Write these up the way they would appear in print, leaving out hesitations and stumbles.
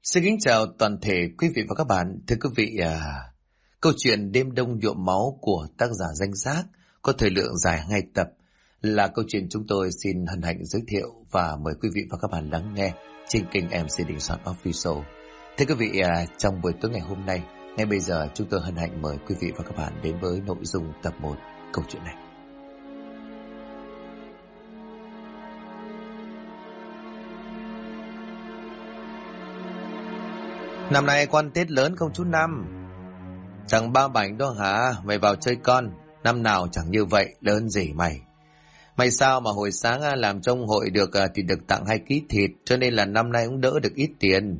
Xin kính chào toàn thể quý vị và các bạn. Thưa quý vị, câu chuyện Đêm Đông Nhuộm Máu của tác giả Danh Giác có thời lượng dài 2 tập là câu chuyện chúng tôi xin hân hạnh giới thiệu và mời quý vị và các bạn lắng nghe trên kênh MC Đình Soạn Official. Thưa quý vị, trong buổi tối ngày hôm nay, ngay bây giờ chúng tôi hân hạnh mời quý vị và các bạn đến với nội dung tập 1 câu chuyện này. Năm nay con Tết lớn không chú Năm? Chẳng ba bảnh đó hả? Mày vào chơi con. Năm nào chẳng như vậy, lớn gì mày. Mày sao mà hồi sáng làm trong hội được thì được tặng 2 ký thịt, cho nên là năm nay cũng đỡ được ít tiền.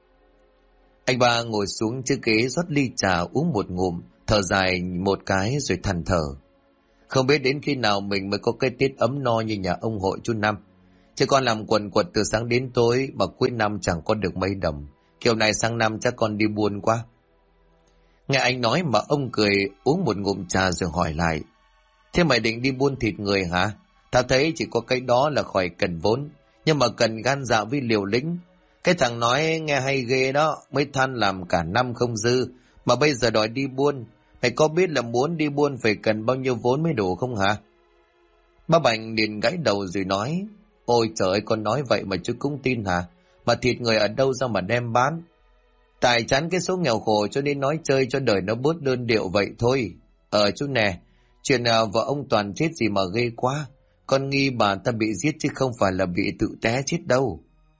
Anh ba ngồi xuống chiếc ghế rót ly trà uống một ngụm, thở dài một cái rồi than thở. Không biết đến khi nào mình mới có cái Tết ấm no như nhà ông hội chú Năm. Chứ con làm quần quật từ sáng đến tối mà cuối năm chẳng có được mấy đồng. Kiểu này sang năm chắc con đi buôn quá. Nghe anh nói mà ông cười uống một ngụm trà rồi hỏi lại. Thế mày định đi buôn thịt người hả? Tao thấy chỉ có cái đó là khỏi cần vốn, nhưng mà cần gan dạ với liều lĩnh. Cái thằng nói nghe hay ghê đó, mới than làm cả năm không dư, mà bây giờ đòi đi buôn. Mày có biết là muốn đi buôn phải cần bao nhiêu vốn mới đủ không hả? Ba Bảnh liền gãy đầu rồi nói. Ôi trời ơi, con nói vậy mà chú cũng tin hả? Mà thịt người ở đâu ra mà đem bán? Tại chán cái số nghèo khổ cho nên nói chơi cho đời nó bớt đơn điệu vậy thôi. Chú nè, chuyện vợ ông Toàn chết gì mà ghê quá. Con nghi bà ta bị giết chứ không phải là bị tự té chết đâu.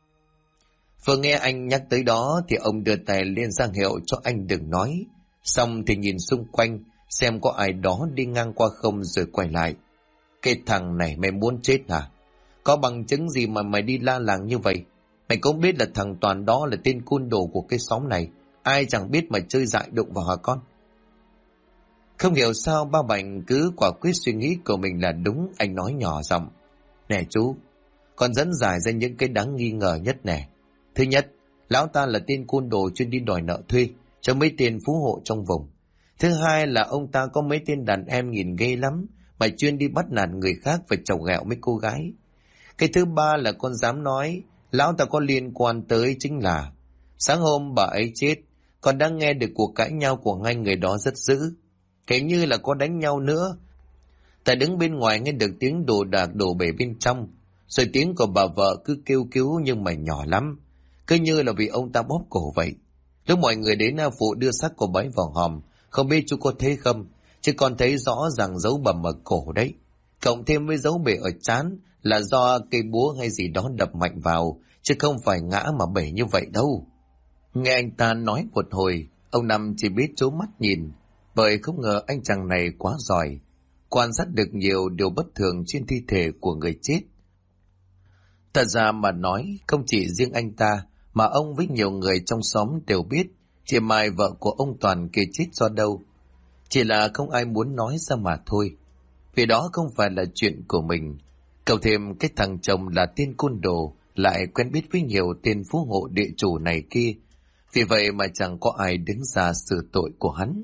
Vừa nghe anh nhắc tới đó thì ông đưa tay lên ra hiệu cho anh đừng nói. Xong thì nhìn xung quanh xem có ai đó đi ngang qua không rồi quay lại. Cái thằng này mày muốn chết hả? Có bằng chứng gì mà mày đi la làng như vậy? Mày cũng biết là thằng Toàn đó là tên côn đồ của cái xóm này. Ai chẳng biết mà chơi dại đụng vào hả con? Không hiểu sao ba Bảnh cứ quả quyết suy nghĩ của mình là đúng. Anh nói nhỏ giọng. Nè chú, con dẫn giải ra những cái đáng nghi ngờ nhất nè. Thứ nhất, lão ta là tên côn đồ chuyên đi đòi nợ thuê cho mấy tên phú hộ trong vùng. Thứ hai là ông ta có mấy tên đàn em nhìn ghê lắm, mà chuyên đi bắt nạt người khác và chọc ghẹo mấy cô gái. Cái thứ ba là con dám nói lão ta có liên quan tới chính là sáng hôm bà ấy chết, con đã nghe được cuộc cãi nhau của hai người đó rất dữ. Kể như là có đánh nhau nữa. Ta đứng bên ngoài nghe được tiếng đồ đạc đổ bể bên trong, rồi tiếng của bà vợ cứ kêu cứu nhưng mà nhỏ lắm, cứ như là vì ông ta bóp cổ vậy. Lúc mọi người đến phụ đưa xác của bà ấy vào hòm, không biết chú có thấy không, chứ con thấy rõ ràng dấu bầm ở cổ đấy, cộng thêm với dấu bể ở trán là do cây búa hay gì đó đập mạnh vào, chứ không phải ngã mà bể như vậy đâu. Nghe anh ta nói một hồi, ông Năm chỉ biết trố mắt nhìn, bởi không ngờ anh chàng này quá giỏi, quan sát được nhiều điều bất thường trên thi thể của người chết. Thật ra mà nói, không chỉ riêng anh ta, mà ông với nhiều người trong xóm đều biết chị Mai vợ của ông Toàn kia chết do đâu. Chỉ là không ai muốn nói ra mà thôi, vì đó không phải là chuyện của mình. Cộng thêm cái thằng chồng là tên côn đồ, lại quen biết với nhiều tên phú hộ địa chủ này kia, vì vậy mà chẳng có ai đứng ra xử tội của hắn.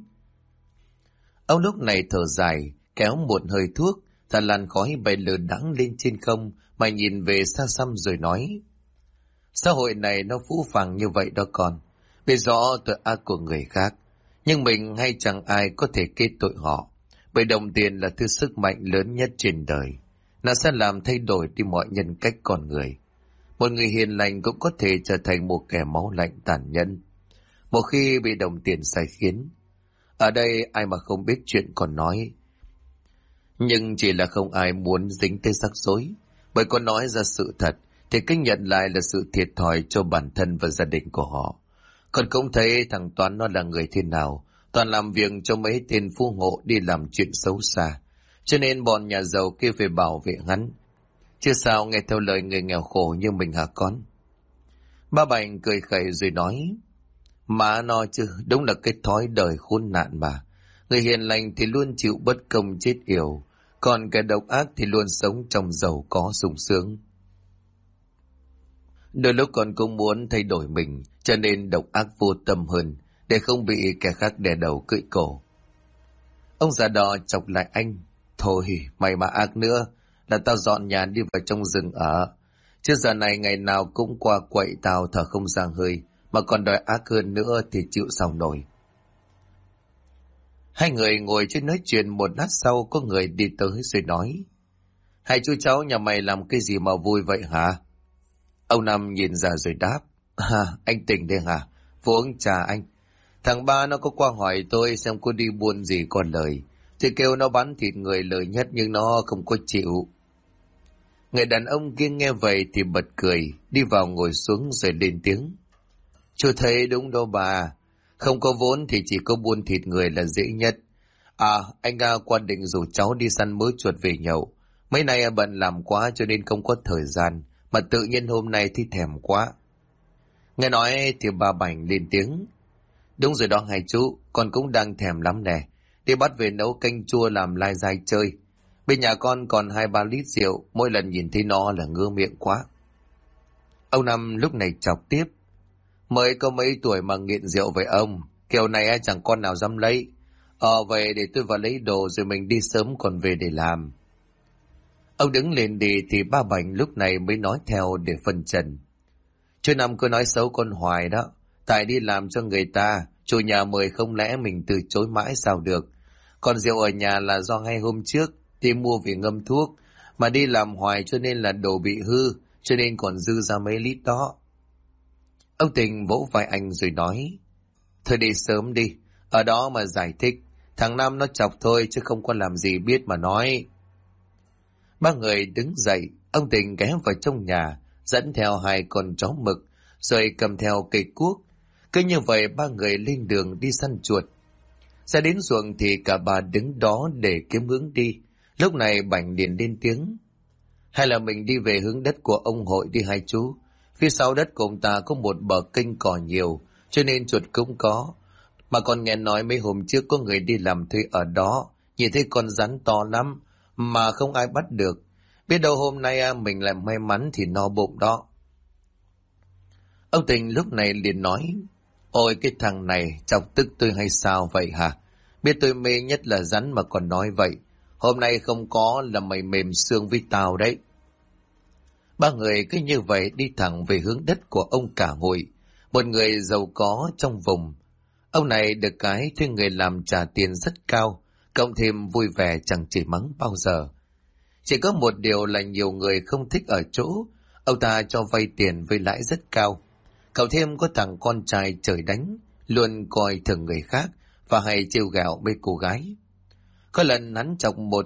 Ông lúc này thở dài, kéo một hơi thuốc, thả làn khói bay lờ đãng lên trên không, mà nhìn về xa xăm rồi nói. Xã hội này nó phũ phàng như vậy đó con, biết rõ tội ác của người khác, nhưng mình hay chẳng ai có thể kết tội họ, bởi đồng tiền là thứ sức mạnh lớn nhất trên đời. Nó sẽ làm thay đổi đi mọi nhân cách con người. Một người hiền lành cũng có thể trở thành một kẻ máu lạnh tàn nhẫn một khi bị đồng tiền sai khiến. Ở đây ai mà không biết chuyện con nói, nhưng chỉ là không ai muốn dính tới rắc rối, bởi con nói ra sự thật thì cách nhận lại là sự thiệt thòi cho bản thân và gia đình của họ. Con cũng thấy thằng Toán nó là người thế nào, toàn làm việc cho mấy tên phú hộ đi làm chuyện xấu xa, cho nên bọn nhà giàu kia phải bảo vệ hắn, chứ sao nghe theo lời người nghèo khổ như mình hả con? Ba Bảnh cười khẩy rồi nói. Mà nó chứ, đúng là cái thói đời khốn nạn mà. Người hiền lành thì luôn chịu bất công chết yểu, còn kẻ độc ác thì luôn sống trong giàu có sung sướng. Đôi lúc con cũng muốn thay đổi mình, cho nên độc ác vô tâm hơn, để không bị kẻ khác đè đầu cưỡi cổ. Ông già đò chọc lại anh. Thôi, mày mà ác nữa là tao dọn nhà đi vào trong rừng ở. Chứ giờ này ngày nào cũng qua quậy tao thở không ra hơi, mà còn đòi ác hơn nữa thì chịu sao nổi. Hai người ngồi trên nói chuyện một lát sau có người đi tới rồi nói: Hai chú cháu nhà mày làm cái gì mà vui vậy hả? Ông Năm nhìn ra rồi đáp: Anh tỉnh đây hả? Vô uống trà anh. Thằng ba nó có qua hỏi tôi xem có đi buôn gì còn lời. Thì kêu nó bán thịt người lời nhất nhưng nó không có chịu. Người đàn ông kia nghe vậy thì bật cười, đi vào ngồi xuống rồi lên tiếng: Chú thấy đúng đâu bà. Không có vốn thì chỉ có buôn thịt người là dễ nhất. Anh qua định rủ cháu đi săn mớ chuột về nhậu. Mấy nay bận làm quá cho nên không có thời gian. Mà tự nhiên hôm nay thì thèm quá. Nghe nói thì bà Bảnh lên tiếng: Đúng rồi đó hai chú, con cũng đang thèm lắm nè. Đi bắt về nấu canh chua làm lai dai chơi. Bên nhà con còn 2-3 lít rượu, mỗi lần nhìn thấy nó là ngứa miệng quá. Ông Năm lúc này chọc tiếp: Mới có mấy tuổi mà nghiện rượu vậy ông, kiểu này chẳng con nào dám lấy. Vậy để tôi vào lấy đồ rồi mình đi sớm còn về để làm. Ông đứng lên đi thì ba Bảnh lúc này mới nói theo để phân trần: Chú Năm cứ nói xấu con hoài đó. Tại đi làm cho người ta, chủ nhà mời không lẽ mình từ chối mãi sao được. Còn rượu ở nhà là do ngay hôm trước đi mua về ngâm thuốc, mà đi làm hoài cho nên là đồ bị hư, cho nên còn dư ra mấy lít đó. Ông Tình vỗ vai anh rồi nói: Thôi đi sớm đi, ở đó mà giải thích. Thằng Năm nó chọc thôi chứ không có làm gì biết mà nói. Ba người đứng dậy, ông Tình ghé vào trong nhà, dẫn theo 2 con chó mực, rồi cầm theo cây cuốc. Cứ như vậy ba người lên đường đi săn chuột. Ra đến ruộng thì cả bà đứng đó để kiếm hướng đi. Lúc này Bảnh liền lên tiếng: Hay là mình đi về hướng đất của ông Hội đi hai chú. Phía sau đất của ông ta có một bờ kênh cỏ nhiều, cho nên chuột cũng có. Mà còn nghe nói mấy hôm trước có người đi làm thuê ở đó, nhìn thấy con rắn to lắm, mà không ai bắt được. Biết đâu hôm nay mình lại may mắn thì no bụng đó. Ông Tình lúc này liền nói: Ôi cái thằng này chọc tức tôi hay sao vậy hả? Biết tôi mê nhất là rắn mà còn nói vậy. Hôm nay không có là mày mềm xương với tao đấy. Ba người cứ như vậy đi thẳng về hướng đất của ông Cả Hội, một người giàu có trong vùng. Ông này được cái thuê người làm trả tiền rất cao, cộng thêm vui vẻ chẳng chỉ mắng bao giờ. Chỉ có một điều là nhiều người không thích ở chỗ ông ta cho vay tiền với lãi rất cao. Cậu thêm có thằng con trai trời đánh, luôn coi thường người khác và hay trêu ghẹo mấy cô gái. Có lần hắn chọc một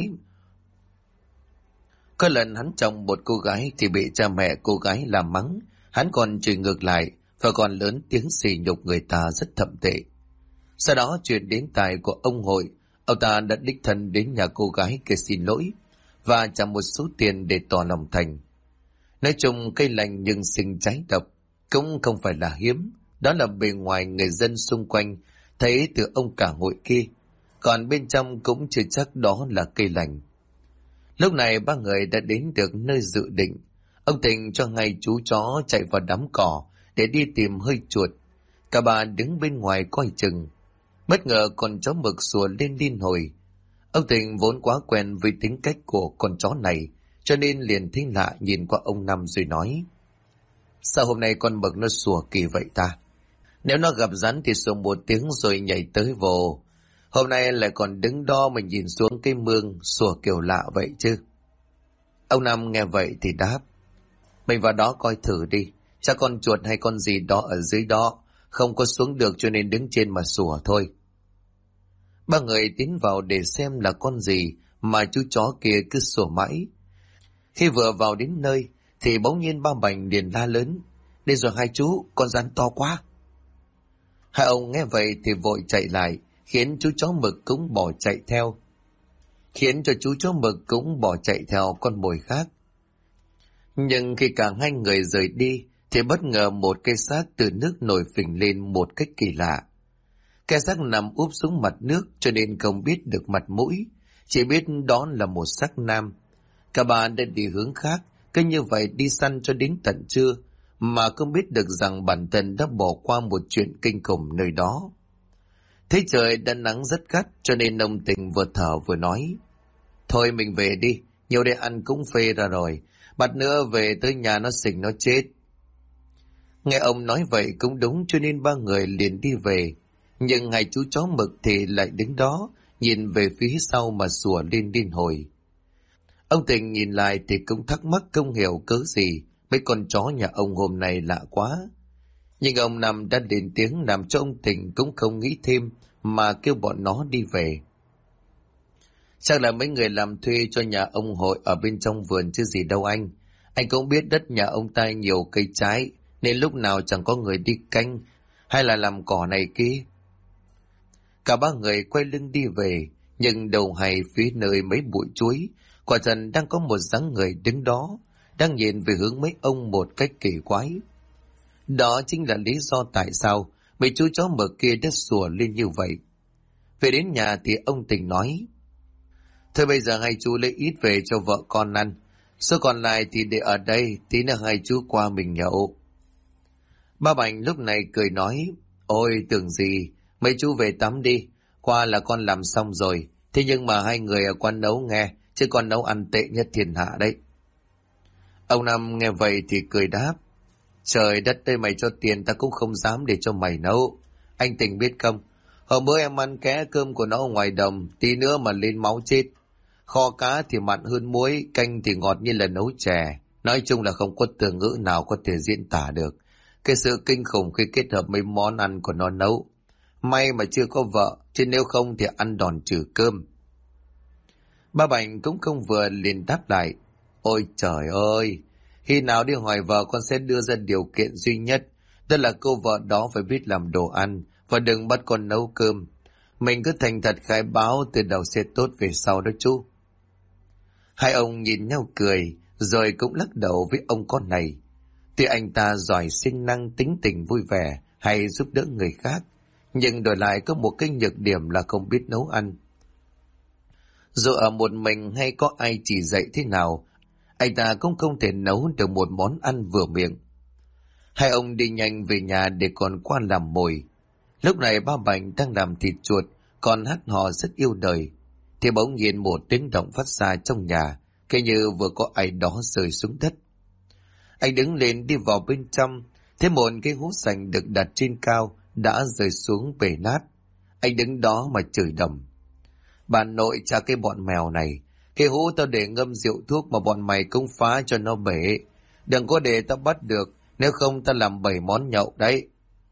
cô gái thì bị cha mẹ cô gái làm mắng, hắn còn chửi ngược lại và còn lớn tiếng sỉ nhục người ta rất thậm tệ. Sau đó chuyện đến tai của ông Hội, ông ta đã đích thân đến nhà cô gái kia xin lỗi và trả một số tiền để tỏ lòng thành. Nói chung cây lành nhưng sinh trái độc cũng không phải là hiếm, đó là bề ngoài người dân xung quanh thấy từ ông Cả Hội kia, còn bên trong cũng chưa chắc đó là cây lành. Lúc này ba người đã đến được nơi dự định. Ông Tình cho ngay chú chó chạy vào đám cỏ để đi tìm hơi chuột. Cả bà đứng bên ngoài coi chừng. Bất ngờ con chó mực sủa lên liên hồi. Ông Tình vốn quá quen với tính cách của con chó này, cho nên liền thấy lạ nhìn qua ông Năm rồi nói: Sao hôm nay con mực nó sủa kỳ vậy ta? Nếu nó gặp rắn thì sủa một tiếng rồi nhảy tới vồ. Hôm nay lại còn đứng đó mình nhìn xuống cái mương sủa kiểu lạ vậy chứ. Ông Năm nghe vậy thì đáp: Mình vào đó coi thử đi, chắc con chuột hay con gì đó ở dưới đó, không có xuống được cho nên đứng trên mà sủa thôi. Ba người tiến vào để xem là con gì mà chú chó kia cứ sủa mãi. Khi vừa vào đến nơi thì bỗng nhiên ba Bảnh liền la lớn: Đây rồi hai chú, con rắn to quá. Hai ông nghe vậy thì vội chạy lại, khiến chú chó mực cũng bỏ chạy theo con mồi khác. Nhưng khi cả hai người rời đi thì bất ngờ một cái xác từ nước nổi phình lên một cách kỳ lạ. Cái xác nằm úp xuống mặt nước cho nên không biết được mặt mũi, chỉ biết đó là một xác nam. Cả bà đã đi hướng khác, cứ như vậy đi săn cho đến tận trưa, mà không biết được rằng bản thân đã bỏ qua một chuyện kinh khủng nơi đó. Thấy trời đã nắng rất gắt cho nên ông Tình vừa thở vừa nói: Thôi mình về đi, nhiều để ăn cũng phê ra rồi, bạt nữa về tới nhà nó xỉn nó chết. Nghe ông nói vậy cũng đúng, cho nên ba người liền đi về. Nhưng hai chú chó mực thì lại đứng đó, nhìn về phía sau mà sủa lên liên hồi. Ông Tình nhìn lại thì cũng thắc mắc không hiểu cớ gì, mấy con chó nhà ông hôm nay lạ quá. Nhưng ông Năm đã lên tiếng làm cho ông Tình cũng không nghĩ thêm, mà kêu bọn nó đi về. Chắc là mấy người làm thuê cho nhà ông Hội ở bên trong vườn chứ gì đâu anh. Anh cũng biết đất nhà ông ta nhiều cây trái, nên lúc nào chẳng có người đi canh hay là làm cỏ này kia. Cả ba người quay lưng đi về, nhưng đầu hay phía nơi mấy bụi chuối, quả thật đang có một dáng người đứng đó, đang nhìn về hướng mấy ông một cách kỳ quái. Đó chính là lý do tại sao mấy chú chó mực kia đã sủa lên như vậy. Về đến nhà thì ông Tình nói: thôi bây giờ hai chú lấy ít về cho vợ con ăn, số còn lại thì để ở đây, tí nữa hai chú qua mình nhậu. Ba Bảnh lúc này cười nói: ôi tưởng gì, mấy chú về tắm đi, qua là con làm xong rồi, thế nhưng mà hai người ở quán nấu nghe, chứ con nấu ăn tệ nhất thiên hạ đấy. Ông Năm nghe vậy thì cười đáp: trời đất ơi, mày cho tiền ta cũng không dám để cho mày nấu. Anh Tình biết không, hôm bữa em ăn ké cơm của nó ở ngoài đồng, tí nữa mà lên máu chết. Kho cá thì mặn hơn muối, canh thì ngọt như là nấu chè. Nói chung là không có từ ngữ nào có thể diễn tả được cái sự kinh khủng khi kết hợp mấy món ăn của nó nấu. May mà chưa có vợ, chứ nếu không thì ăn đòn trừ cơm. Ba Bảnh cũng không vừa liền đáp lại: ôi trời ơi, khi nào đi hỏi vợ con sẽ đưa ra điều kiện duy nhất, đó là cô vợ đó phải biết làm đồ ăn và đừng bắt con nấu cơm. Mình cứ thành thật khai báo từ đầu sẽ tốt về sau đó chú. Hai ông nhìn nhau cười, rồi cũng lắc đầu với ông con này. Tuy anh ta giỏi siêng năng, tính tình vui vẻ, hay giúp đỡ người khác, nhưng đổi lại có một cái nhược điểm là không biết nấu ăn. Dù ở một mình hay có ai chỉ dạy thế nào, anh ta cũng không thể nấu được một món ăn vừa miệng. Hai ông đi nhanh về nhà để còn qua làm mồi. Lúc này ba Bảnh đang làm thịt chuột, còn hát hò rất yêu đời, thì bỗng nhiên một tiếng động phát ra trong nhà, cứ như vừa có ai đó rơi xuống đất. Anh đứng lên đi vào bên trong, thấy một cái hũ sành được đặt trên cao đã rơi xuống bể nát. Anh đứng đó mà chửi đầm: bà nội cha cái bọn mèo này, cái hũ tao để ngâm rượu thuốc mà bọn mày cũng phá cho nó bể. Đừng có để tao bắt được, nếu không tao làm 7 món nhậu đấy.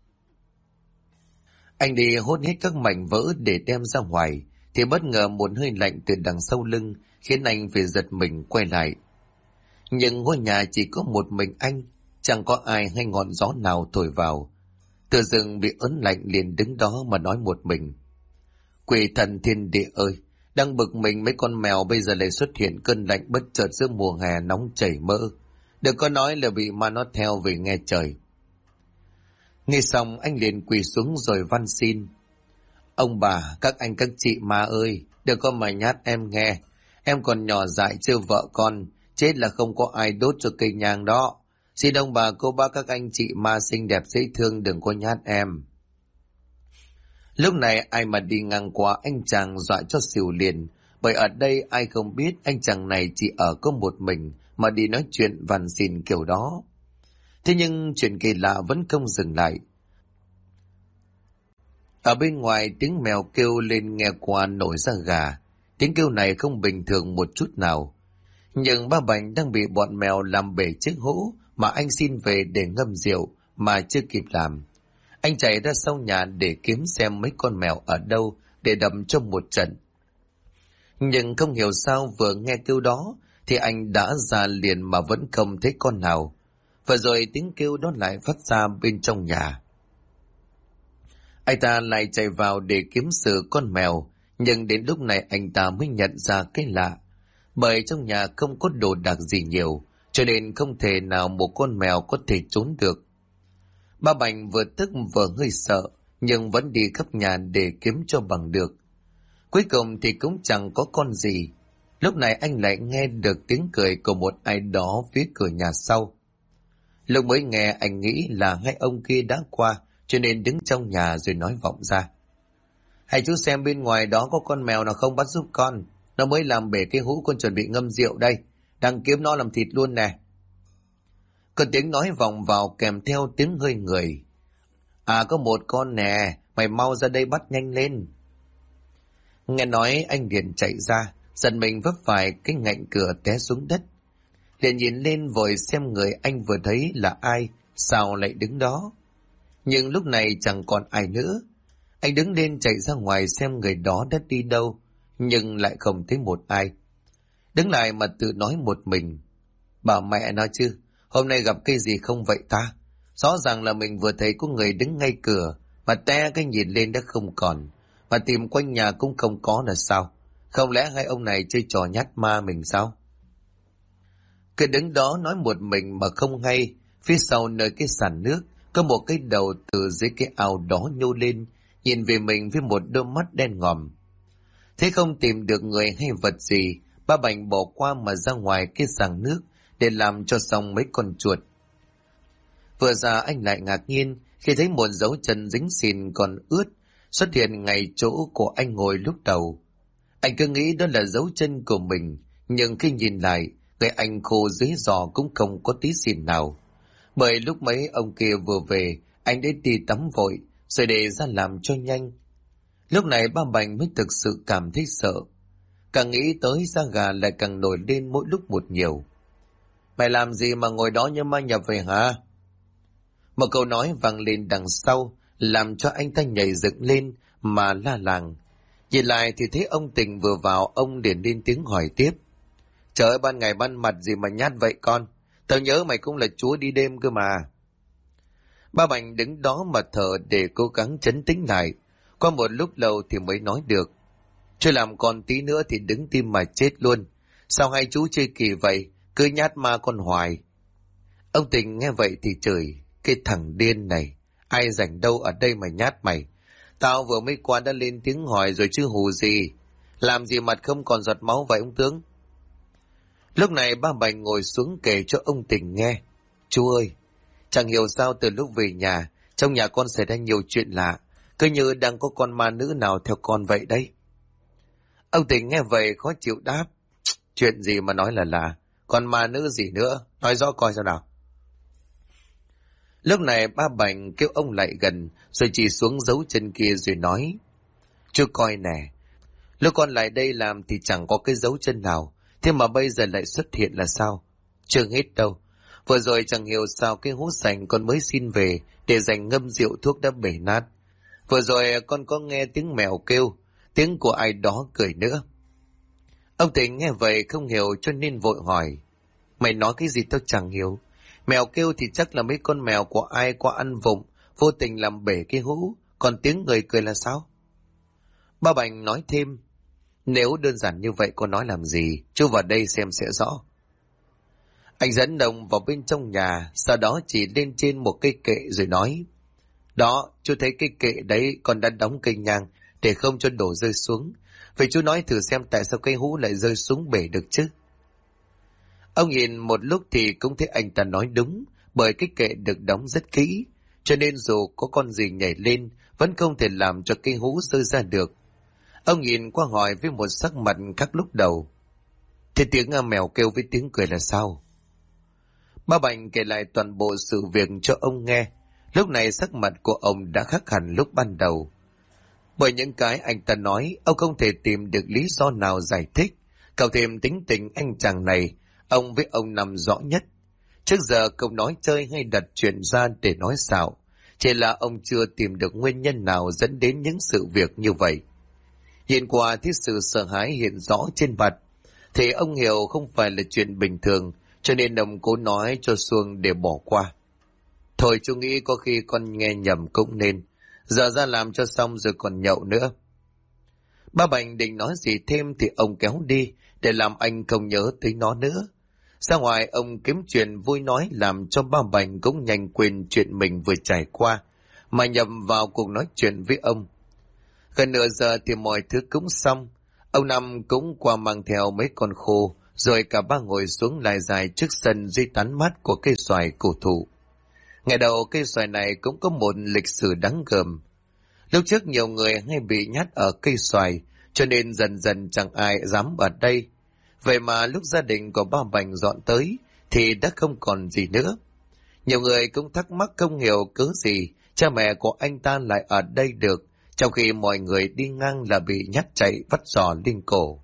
Anh đi hốt hết các mảnh vỡ để đem ra ngoài, thì bất ngờ một hơi lạnh từ đằng sau lưng khiến anh phải giật mình quay lại. Nhưng ngôi nhà chỉ có một mình anh, chẳng có ai hay ngọn gió nào thổi vào. Tự dưng bị ớn lạnh liền đứng đó mà nói một mình: quỷ thần thiên địa ơi, đang bực mình mấy con mèo bây giờ lại xuất hiện cơn lạnh bất chợt giữa mùa hè nóng chảy mỡ. Đừng có nói là bị ma nó theo về nghe trời. Nghe xong anh liền quỳ xuống rồi van xin: ông bà, các anh các chị ma ơi, đừng có mà nhát em nghe. Em còn nhỏ dại chưa vợ con, chết là không có ai đốt cho cây nhang đó. Xin ông bà cô bác các anh chị ma xinh đẹp dễ thương đừng có nhát em. Lúc này ai mà đi ngang qua anh chàng dọa cho xỉu liền, bởi ở đây ai không biết anh chàng này chỉ ở có một mình mà đi nói chuyện van xin kiểu đó. Thế nhưng chuyện kỳ lạ vẫn không dừng lại. Ở bên ngoài tiếng mèo kêu lên nghe qua nổi da gà. Tiếng kêu này không bình thường một chút nào. Nhưng ba Bảnh đang bị bọn mèo làm bể chiếc hũ mà anh xin về để ngâm rượu mà chưa kịp làm. Anh chạy ra sau nhà để kiếm xem mấy con mèo ở đâu để đập cho một trận. Nhưng không hiểu sao vừa nghe kêu đó thì anh đã ra liền mà vẫn không thấy con nào. Và rồi tiếng kêu đó lại phát ra bên trong nhà. Anh ta lại chạy vào để kiếm xử con mèo, nhưng đến lúc này anh ta mới nhận ra cái lạ. Bởi trong nhà không có đồ đạc gì nhiều, cho nên không thể nào một con mèo có thể trốn được. Ba Bảnh vừa tức vừa hơi sợ, nhưng vẫn đi khắp nhà để kiếm cho bằng được. Cuối cùng thì cũng chẳng có con gì. Lúc này anh lại nghe được tiếng cười của một ai đó phía cửa nhà sau. Lúc mới nghe anh nghĩ là hai ông kia đã qua, cho nên đứng trong nhà rồi nói vọng ra: hãy chú xem bên ngoài đó có con mèo nào không bắt giúp con. Nó mới làm bể cái hũ con chuẩn bị ngâm rượu đây, đang kiếm nó làm thịt luôn nè. Có tiếng nói vọng vào kèm theo tiếng hơi người. À, có một con nè, mày mau ra đây bắt nhanh lên. Nghe nói anh liền chạy ra, giật mình vấp phải cái ngạnh cửa té xuống đất. Liền nhìn lên vội xem người anh vừa thấy là ai, sao lại đứng đó. Nhưng lúc này chẳng còn ai nữa. Anh đứng lên chạy ra ngoài xem người đó đã đi đâu, nhưng lại không thấy một ai. Đứng lại mà tự nói một mình. Bà mẹ nó chứ, hôm nay gặp cái gì không vậy ta? Rõ ràng là mình vừa thấy có người đứng ngay cửa, mà te cái nhìn lên đã không còn. Mà tìm quanh nhà cũng không có là sao? Không lẽ hai ông này chơi trò nhát ma mình sao? Cứ đứng đó nói một mình mà không hay. Phía sau nơi cái sàn nước có một cái đầu từ dưới cái ao đó nhô lên, nhìn về mình với một đôi mắt đen ngòm. Thế không tìm được người hay vật gì, ba Bành bỏ qua mà ra ngoài cái sàn nước để làm cho xong mấy con chuột. Vừa ra anh lại ngạc nhiên khi thấy một dấu chân dính xìn còn ướt xuất hiện ngay chỗ của anh ngồi lúc đầu. Anh cứ nghĩ đó là dấu chân của mình, nhưng khi nhìn lại, người anh khô dưới giò cũng không có tí xìn nào. Bởi lúc mấy ông kia vừa về, anh đã đi tắm vội, rồi để ra làm cho nhanh. Lúc này ba Bành mới thực sự cảm thấy sợ. Càng nghĩ tới da gà lại càng nổi lên mỗi lúc một nhiều. Mày làm gì mà ngồi đó như ma nhập về hả? Một câu nói vang lên đằng sau, làm cho anh ta nhảy dựng lên mà la làng. Nhìn lại thì thấy ông Tình vừa vào, ông liền lên tiếng hỏi tiếp. Trời ơi, ban ngày ban mặt gì mà nhát vậy con? Tao nhớ mày cũng là chúa đi đêm cơ mà. Ba Bành đứng đó mà thở để cố gắng trấn tĩnh lại. Qua một lúc lâu thì mới nói được. Chưa làm còn tí nữa thì đứng tim mà chết luôn. Sao hai chú chơi kỳ vậy, cứ nhát ma con hoài. Ông Tình nghe vậy thì chửi. Cái thằng điên này, ai rảnh đâu ở đây mà nhát mày. Tao vừa mới qua đã lên tiếng hỏi rồi chứ hù gì. Làm gì mặt không còn giọt máu vậy ông tướng? Lúc này ba Bành ngồi xuống kể cho ông Tình nghe. Chú ơi, chẳng hiểu sao từ lúc về nhà, trong nhà con xảy ra nhiều chuyện lạ, cứ như đang có con ma nữ nào theo con vậy đấy. Ông Tình nghe vậy khó chịu đáp. Chuyện gì mà nói là lạ, còn ma nữ gì nữa, nói rõ coi sao nào. Lúc này ba Bành kêu ông lại gần, rồi chỉ xuống dấu chân kia rồi nói. Chú coi nè, lúc con lại đây làm thì chẳng có cái dấu chân nào, thế mà bây giờ lại xuất hiện là sao? Chưa hết đâu. Vừa rồi chẳng hiểu sao cái hũ sành con mới xin về để dành ngâm rượu thuốc đã bể nát. Vừa rồi con có nghe tiếng mèo kêu, tiếng của ai đó cười nữa. Ông Tình nghe vậy không hiểu cho nên vội hỏi. Mày nói cái gì tao chẳng hiểu. Mèo kêu thì chắc là mấy con mèo của ai qua ăn vụng, vô tình làm bể cái hũ, còn tiếng người cười là sao? Ba Bành nói thêm. Nếu đơn giản như vậy con nói làm gì, chú vào đây xem sẽ rõ. Anh dẫn đồng vào bên trong nhà, sau đó chỉ lên trên một cây kệ rồi nói. Đó, chú thấy cái kệ đấy con đã đóng cây nhang để không cho đổ rơi xuống. Vậy chú nói thử xem tại sao cây hũ lại rơi xuống bể được chứ? Ông nhìn một lúc thì cũng thấy anh ta nói đúng, bởi cái kệ được đóng rất kỹ, cho nên dù có con gì nhảy lên, vẫn không thể làm cho cây hũ rơi ra được. Ông nhìn qua hỏi với một sắc mặt khác lúc đầu. Thế tiếng mèo kêu với tiếng cười là sao? Ba Bành kể lại toàn bộ sự việc cho ông nghe. Lúc này sắc mặt của ông đã khác hẳn lúc ban đầu. Bởi những cái anh ta nói, ông không thể tìm được lý do nào giải thích. Cộng thêm tính tình anh chàng này, ông với ông nằm rõ nhất. Trước giờ không nói chơi hay đặt chuyện ra để nói xạo. Chỉ là ông chưa tìm được nguyên nhân nào dẫn đến những sự việc như vậy. Nhìn qua thấy sự sợ hãi hiện rõ trên mặt, thì ông hiểu không phải là chuyện bình thường, cho nên ông cố nói cho xuông để bỏ qua. Thôi chú nghĩ có khi con nghe nhầm cũng nên, giờ ra làm cho xong rồi còn nhậu nữa. Ba Bành định nói gì thêm thì ông kéo đi, để làm anh không nhớ tới nó nữa. Ra ngoài ông kiếm chuyện vui nói làm cho ba Bành cũng nhanh quên chuyện mình vừa trải qua, mà nhầm vào cuộc nói chuyện với ông. Gần nửa giờ thì mọi thứ cũng xong. Ông Năm cũng qua mang theo mấy con khô, rồi cả ba ngồi xuống lại dài trước sân dưới tán mát của cây xoài cổ thụ. Ngày đầu cây xoài này cũng có một lịch sử đáng gờm. Lúc trước nhiều người hay bị nhát ở cây xoài, cho nên dần dần chẳng ai dám ở đây. Vậy mà lúc gia đình của ba Bành dọn tới, thì đã không còn gì nữa. Nhiều người cũng thắc mắc không hiểu cớ gì cha mẹ của anh ta lại ở đây được, trong khi mọi người đi ngang là bị nhát chạy vắt giò lên cổ.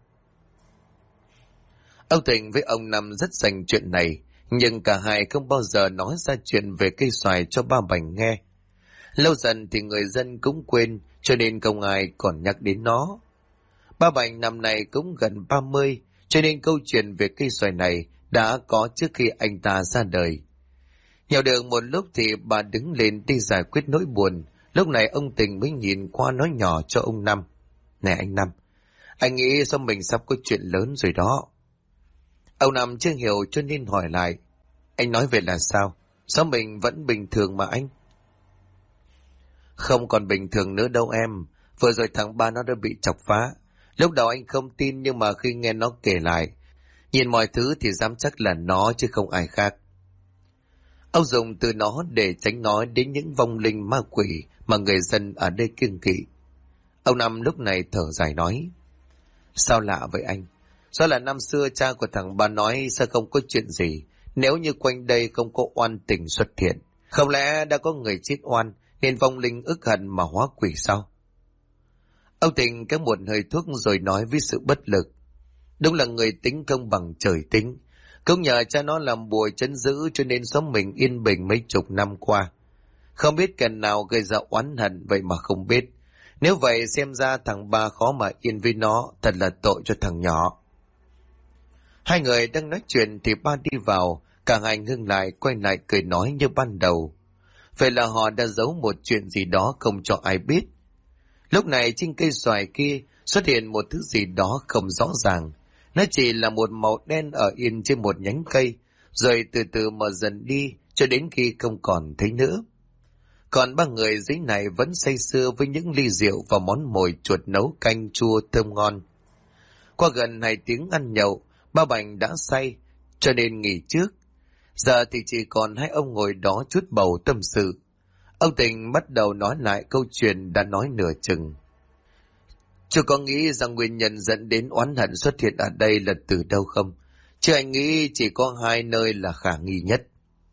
Ông Tình với ông Năm rất dành chuyện này, nhưng cả hai không bao giờ nói ra chuyện về cây xoài cho ba Bảnh nghe. Lâu dần thì người dân cũng quên, cho nên không ai còn nhắc đến nó. Ba Bảnh năm nay cũng gần 30, cho nên câu chuyện về cây xoài này đã có trước khi anh ta ra đời. Nhậu được một lúc thì bà đứng lên đi giải quyết nỗi buồn. Lúc này ông Tình mới nhìn qua nói nhỏ cho ông Năm. Này anh Năm, anh nghĩ sao mình sắp có chuyện lớn rồi đó. Ông Năm chưa hiểu cho nên hỏi lại. Anh nói về là sao? Sao mình vẫn bình thường mà anh? Không còn bình thường nữa đâu em. Vừa rồi thằng ba nó đã bị chọc phá. Lúc đầu anh không tin, nhưng mà khi nghe nó kể lại, nhìn mọi thứ thì dám chắc là nó chứ không ai khác. Ông dùng từ nó để tránh nói đến những vong linh ma quỷ mà người dân ở đây kiêng kỵ. Ông Năm lúc này thở dài nói. Sao lạ vậy anh? Do là năm xưa cha của thằng ba nói sao không có chuyện gì, nếu như quanh đây không có oan tình xuất hiện. Không lẽ đã có người chết oan nên vong linh ức hận mà hóa quỷ sao? Ông Tình kéo một hơi thuốc rồi nói với sự bất lực. Đúng là người tính không bằng trời tính. Cũng nhờ cha nó làm bùa trấn giữ cho nên xóm mình yên bình mấy chục năm qua. Không biết kẻ nào gây ra oán hận vậy mà không biết. Nếu vậy xem ra thằng ba khó mà yên với nó, thật là tội cho thằng nhỏ. Hai người đang nói chuyện thì ba đi vào, cả hai ngưng lại quay lại cười nói như ban đầu. Vậy là họ đã giấu một chuyện gì đó không cho ai biết. Lúc này trên cây xoài kia xuất hiện một thứ gì đó không rõ ràng. Nó chỉ là một màu đen ở yên trên một nhánh cây, rồi từ từ mở dần đi cho đến khi không còn thấy nữa. Còn ba người dưới này vẫn say sưa với những ly rượu và món mồi chuột nấu canh chua thơm ngon. Qua gần 2 tiếng ăn nhậu, ba Bảnh đã say, cho nên nghỉ trước. Giờ thì chỉ còn hai ông ngồi đó chút bầu tâm sự. Ông Tình bắt đầu nói lại câu chuyện đã nói nửa chừng. Chưa có nghĩ rằng nguyên nhân dẫn đến oán hận xuất hiện ở đây là từ đâu không? Chứ anh nghĩ chỉ có 2 nơi là khả nghi nhất.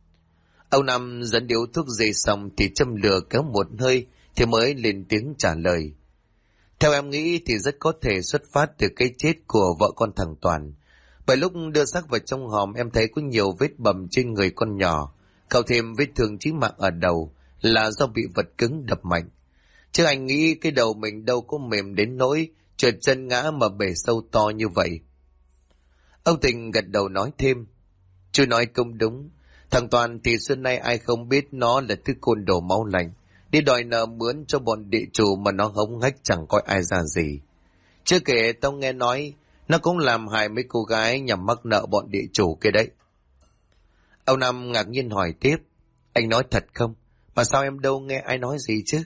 Ông Năm dẫn điếu thuốc dây xong thì châm lửa kéo một hơi thì mới lên tiếng trả lời. Theo em nghĩ thì rất có thể xuất phát từ cái chết của vợ con thằng Toàn. Bởi lúc đưa xác vào trong hòm em thấy có nhiều vết bầm trên người con nhỏ, cộng thêm vết thương chí mạng ở đầu là do bị vật cứng đập mạnh. Chứ anh nghĩ cái đầu mình đâu có mềm đến nỗi trượt chân ngã mà bể sâu to như vậy. Ông Tình gật đầu nói thêm. Chú nói không đúng. Thằng Toàn thì xưa nay ai không biết nó là thứ côn đồ máu lạnh. Đi đòi nợ mướn cho bọn địa chủ mà nó hống hách chẳng coi ai ra gì. Chưa kể tao nghe nói nó cũng làm hại mấy cô gái nhằm mắc nợ bọn địa chủ kia đấy. Ông Năm ngạc nhiên hỏi tiếp. Anh nói thật không? Mà sao em đâu nghe ai nói gì chứ?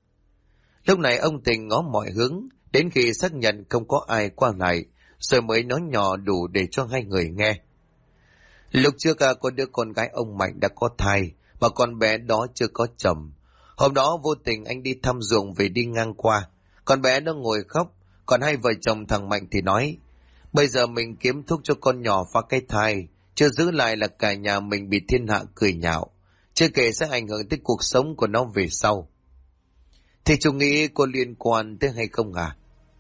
Lúc này ông Tình ngó mọi hướng, đến khi xác nhận không có ai qua lại, rồi mới nói nhỏ đủ để cho hai người nghe. Lúc trước có đứa con gái ông Mạnh đã có thai, mà con bé đó chưa có chồng. Hôm đó vô tình anh đi thăm ruộng về đi ngang qua, con bé nó ngồi khóc, còn hai vợ chồng thằng Mạnh thì nói, bây giờ mình kiếm thuốc cho con nhỏ phá cái thai, chưa giữ lại là cả nhà mình bị thiên hạ cười nhạo, chưa kể sẽ ảnh hưởng tới cuộc sống của nó về sau. Thì chú nghĩ có liên quan tới hay không à?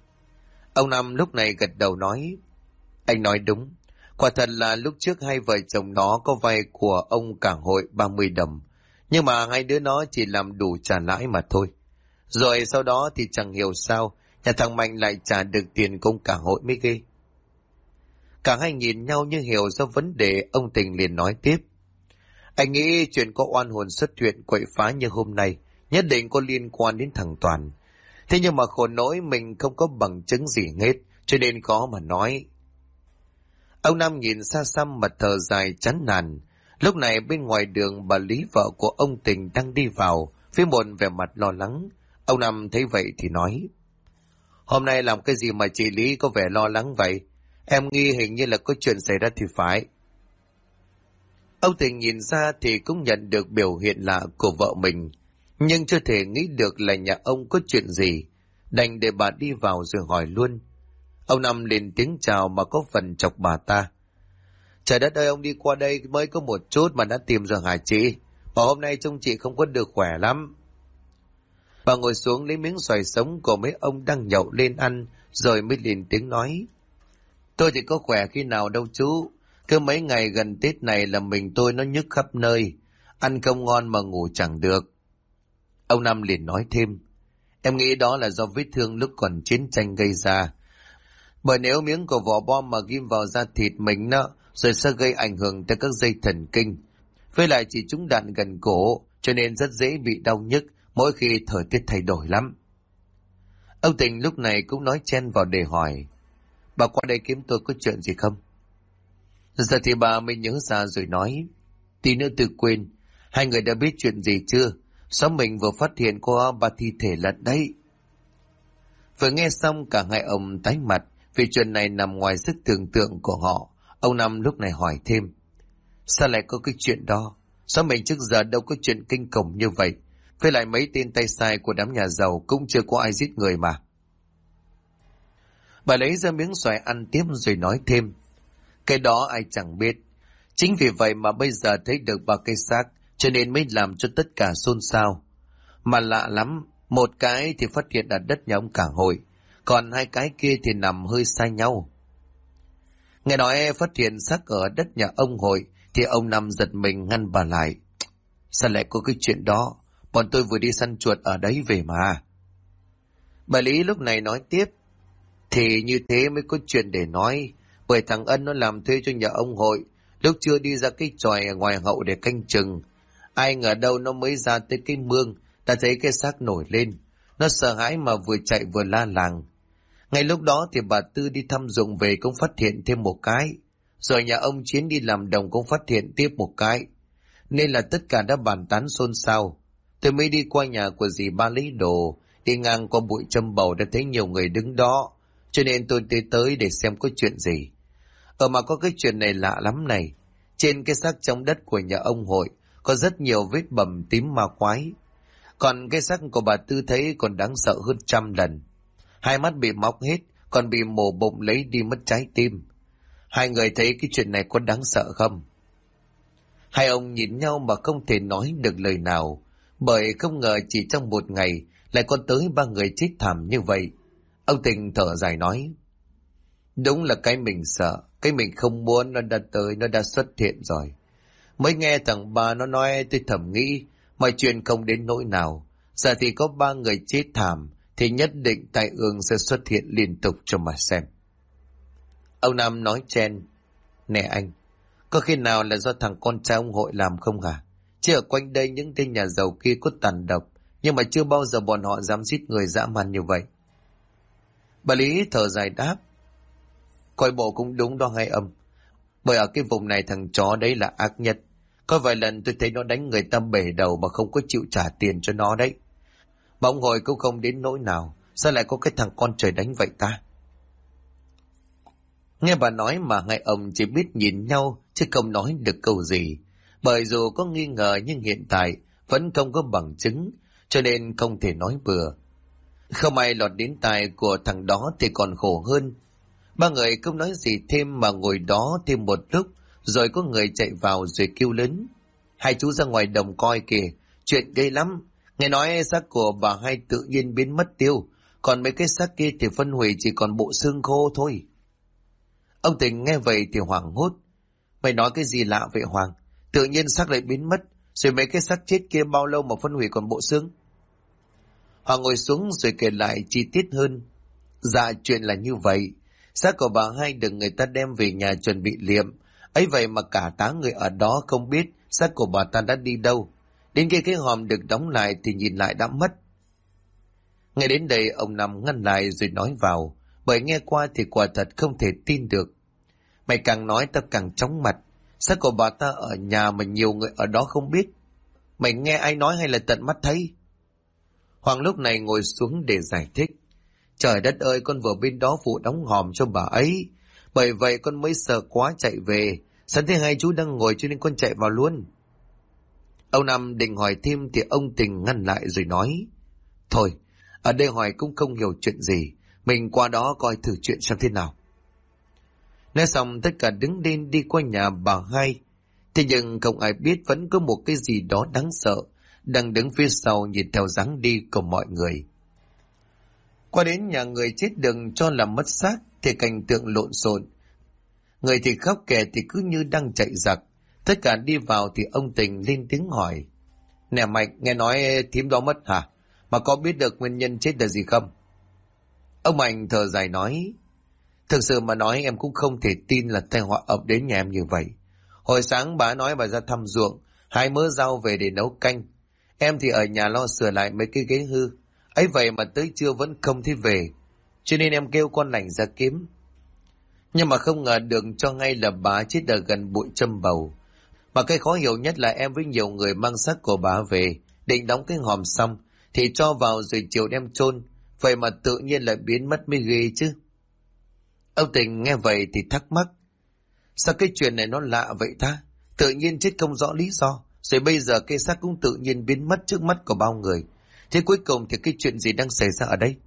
Ông Năm lúc này gật đầu nói, anh nói đúng. Quả thật là lúc trước hai vợ chồng nó có vay của ông cảng hội 30 đồng, nhưng mà hai đứa nó chỉ làm đủ trả lãi mà thôi. Rồi sau đó thì chẳng hiểu sao, nhà thằng Mạnh lại trả được tiền công cảng hội mới ghê. Cả hai nhìn nhau như hiểu ra vấn đề, ông Tình liền nói tiếp. Anh nghĩ chuyện có oan hồn xuất hiện quậy phá như hôm nay, nhất định có liên quan đến thằng Toàn. Thế nhưng mà khổ nỗi mình không có bằng chứng gì hết, cho nên khó mà nói. Ông Năm nhìn xa xăm mà thở dài chán nản. Lúc này bên ngoài đường bà Lý vợ của ông Tình đang đi vào, với một vẻ mặt lo lắng. Ông Năm thấy vậy thì nói. Hôm nay làm cái gì mà chị Lý có vẻ lo lắng vậy? Em nghi hình như là có chuyện xảy ra thì phải. Ông Tình nhìn ra thì cũng nhận được biểu hiện lạ của vợ mình, nhưng chưa thể nghĩ được là nhà ông có chuyện gì. Đành để bà đi vào rồi hỏi luôn. Ông Năm lên tiếng chào mà có phần chọc bà ta. Trời đất ơi, ông đi qua đây mới có một chút mà đã tìm rồi hả chị? Mà hôm nay trông chị không có được khỏe lắm. Bà ngồi xuống lấy miếng xoài sống của mấy ông đang nhậu lên ăn, rồi mới lên tiếng nói. Tôi thì có khỏe khi nào đâu chú. Cứ mấy ngày gần Tết này là mình tôi nó nhức khắp nơi. Ăn không ngon mà ngủ chẳng được. Ông Năm liền nói thêm. Em nghĩ đó là do vết thương lúc còn chiến tranh gây ra. Bởi nếu miếng của vỏ bom mà ghim vào da thịt mình đó, rồi sẽ gây ảnh hưởng tới các dây thần kinh. Với lại chỉ trúng đạn gần cổ, cho nên rất dễ bị đau nhức mỗi khi thời tiết thay đổi lắm. Ông Tình lúc này cũng nói chen vào để hỏi. Bà qua đây kiếm tôi có chuyện gì không? Giờ thì bà mới nhớ ra rồi nói. Tí nữa tôi quên. Hai người đã biết chuyện gì chưa? Xóm mình vừa phát hiện có 3 thi thể lận đấy. Vừa nghe xong cả hai ông tái mặt vì chuyện này nằm ngoài sức tưởng tượng của họ. Ông Năm lúc này hỏi thêm. Sao lại có cái chuyện đó? Xóm mình trước giờ đâu có chuyện kinh khủng như vậy. Với lại mấy tên tay sai của đám nhà giàu cũng chưa có ai giết người mà. Bà lấy ra miếng xoài ăn tiếp rồi nói thêm. Cái đó ai chẳng biết. Chính vì vậy mà bây giờ thấy được 3 cái xác, cho nên mới làm cho tất cả xôn xao. Mà lạ lắm, một cái thì phát hiện ở đất nhà ông Cả Hội, còn 2 cái kia thì nằm hơi xa nhau. Nghe nói phát hiện xác ở đất nhà ông Hội thì ông Năm giật mình ngăn bà lại. Sao lại có cái chuyện đó? Bọn tôi vừa đi săn chuột ở đấy về mà. Bà Lý lúc này nói tiếp. Thì như thế mới có chuyện để nói. Bởi thằng Ân nó làm thuê cho nhà ông Hội, lúc chưa đi ra cái chòi ngoài hậu để canh chừng. Ai ngờ đâu nó mới ra tới cái mương, đã thấy cái xác nổi lên. Nó sợ hãi mà vừa chạy vừa la làng. Ngay lúc đó thì bà Tư đi thăm ruộng về cũng phát hiện thêm một cái. Rồi nhà ông Chiến đi làm đồng cũng phát hiện tiếp một cái. Nên là tất cả đã bàn tán xôn xao. Tôi mới đi qua nhà của dì Ba lấy đồ, đi ngang qua bụi châm bầu đã thấy nhiều người đứng đó. Cho nên tôi tới để xem có chuyện gì. Mà có cái chuyện này lạ lắm này. Trên cái xác trong đất của nhà ông Hội có rất nhiều vết bầm tím ma quái. Còn cái xác của bà Tư thấy còn đáng sợ hơn 100 lần. 2 mắt bị móc hết, còn bị mổ bụng lấy đi mất trái tim. Hai người thấy cái chuyện này có đáng sợ không? Hai ông nhìn nhau mà không thể nói được lời nào, bởi không ngờ chỉ trong một ngày lại có tới 3 người chết thảm như vậy. Ông Tình thở dài nói. Đúng là cái mình sợ, cái mình không muốn nó đã tới, nó đã xuất hiện rồi. Mới nghe thằng ba nó nói tôi thầm nghĩ, mọi chuyện không đến nỗi nào. Giờ thì có 3 người chết thảm, thì nhất định tai ương sẽ xuất hiện liên tục cho mà xem. Ông Nam nói chen. Nè anh, có khi nào là do thằng con trai ông Hội làm không hả? Chứ ở quanh đây những tên nhà giàu kia có tàn độc, nhưng mà chưa bao giờ bọn họ dám giết người dã man như vậy. Bà Lý thở dài đáp. Coi bộ cũng đúng đó hai ông. Bởi ở cái vùng này thằng chó đấy là ác nhất. Có vài lần tôi thấy nó đánh người ta bể đầu mà không có chịu trả tiền cho nó đấy. Mà ông Hội cũng không đến nỗi nào. Sao lại có cái thằng con trời đánh vậy ta? Nghe bà nói mà hai ông chỉ biết nhìn nhau chứ không nói được câu gì. Bởi dù có nghi ngờ nhưng hiện tại vẫn không có bằng chứng, cho nên không thể nói bừa. Không ai lọt đến tai của thằng đó thì còn khổ hơn. 3 người không nói gì thêm mà ngồi đó thêm một lúc, rồi có người chạy vào rồi kêu lớn. Hai chú ra ngoài đồng coi kìa, chuyện ghê lắm. Nghe nói xác của bà hai tự nhiên biến mất tiêu, còn mấy cái xác kia thì phân hủy chỉ còn bộ xương khô thôi. Ông Tình nghe vậy thì hoảng hốt. Mày nói cái gì lạ vậy Hoàng? Tự nhiên xác lại biến mất, rồi mấy cái xác chết kia bao lâu mà phân hủy còn bộ xương? Hoàng ngồi xuống rồi kể lại chi tiết hơn. Dạ chuyện là như vậy. Xác của bà hai được người ta đem về nhà chuẩn bị liệm. Ấy vậy mà cả 8 người ở đó không biết xác của bà ta đã đi đâu. Đến khi cái hòm được đóng lại thì nhìn lại đã mất. Ngay đến đây ông Năm ngăn lại rồi nói vào. Bởi nghe qua thì quả thật không thể tin được. Mày càng nói ta càng chóng mặt. Xác của bà ta ở nhà mà nhiều người ở đó không biết. Mày nghe ai nói hay là tận mắt thấy? Hoàng lúc này ngồi xuống để giải thích. Trời đất ơi, con vừa bên đó phụ đóng hòm cho bà ấy. Bởi vậy con mới sợ quá chạy về. Sẵn thấy hai chú đang ngồi cho nên con chạy vào luôn. Ông Năm định hỏi thêm thì ông Tình ngăn lại rồi nói. Thôi, ở đây hỏi cũng không hiểu chuyện gì. Mình qua đó coi thử chuyện xem thế nào. Nói xong tất cả đứng lên đi qua nhà bà hai. Thế nhưng không ai biết vẫn có một cái gì đó đáng sợ đang đứng phía sau nhìn theo dáng đi của mọi người. Qua đến nhà người chết đừng cho là mất xác thì cảnh tượng lộn xộn. Người thì khóc, kẻ thì cứ như đang chạy giặc. Tất cả đi vào thì ông Tình lên tiếng hỏi: Nè Mạnh, nghe nói thím đó mất hả? Mà có biết được nguyên nhân chết là gì không? Ông Mạnh thở dài nói: Thực sự mà nói em cũng không thể tin là tai họa ập đến nhà em như vậy. Hồi sáng bà nói bà ra thăm ruộng, hái mớ rau về để nấu canh. Em thì ở nhà lo sửa lại mấy cái ghế hư. Ấy vậy mà tới trưa vẫn không thấy về. Cho nên em kêu con Lành ra kiếm. Nhưng mà không ngờ được cho ngay là bà chết ở gần bụi châm bầu. Mà cái khó hiểu nhất là em với nhiều người mang xác của bà về, định đóng cái hòm xong, thì cho vào rồi chiều đem chôn. Vậy mà tự nhiên lại biến mất mới ghê chứ. Ông Tình nghe vậy thì thắc mắc: Sao cái chuyện này nó lạ vậy ta? Tự nhiên chết không rõ lý do, rồi bây giờ cái xác cũng tự nhiên biến mất trước mắt của bao người. Thế cuối cùng thì cái chuyện gì đang xảy ra ở đây?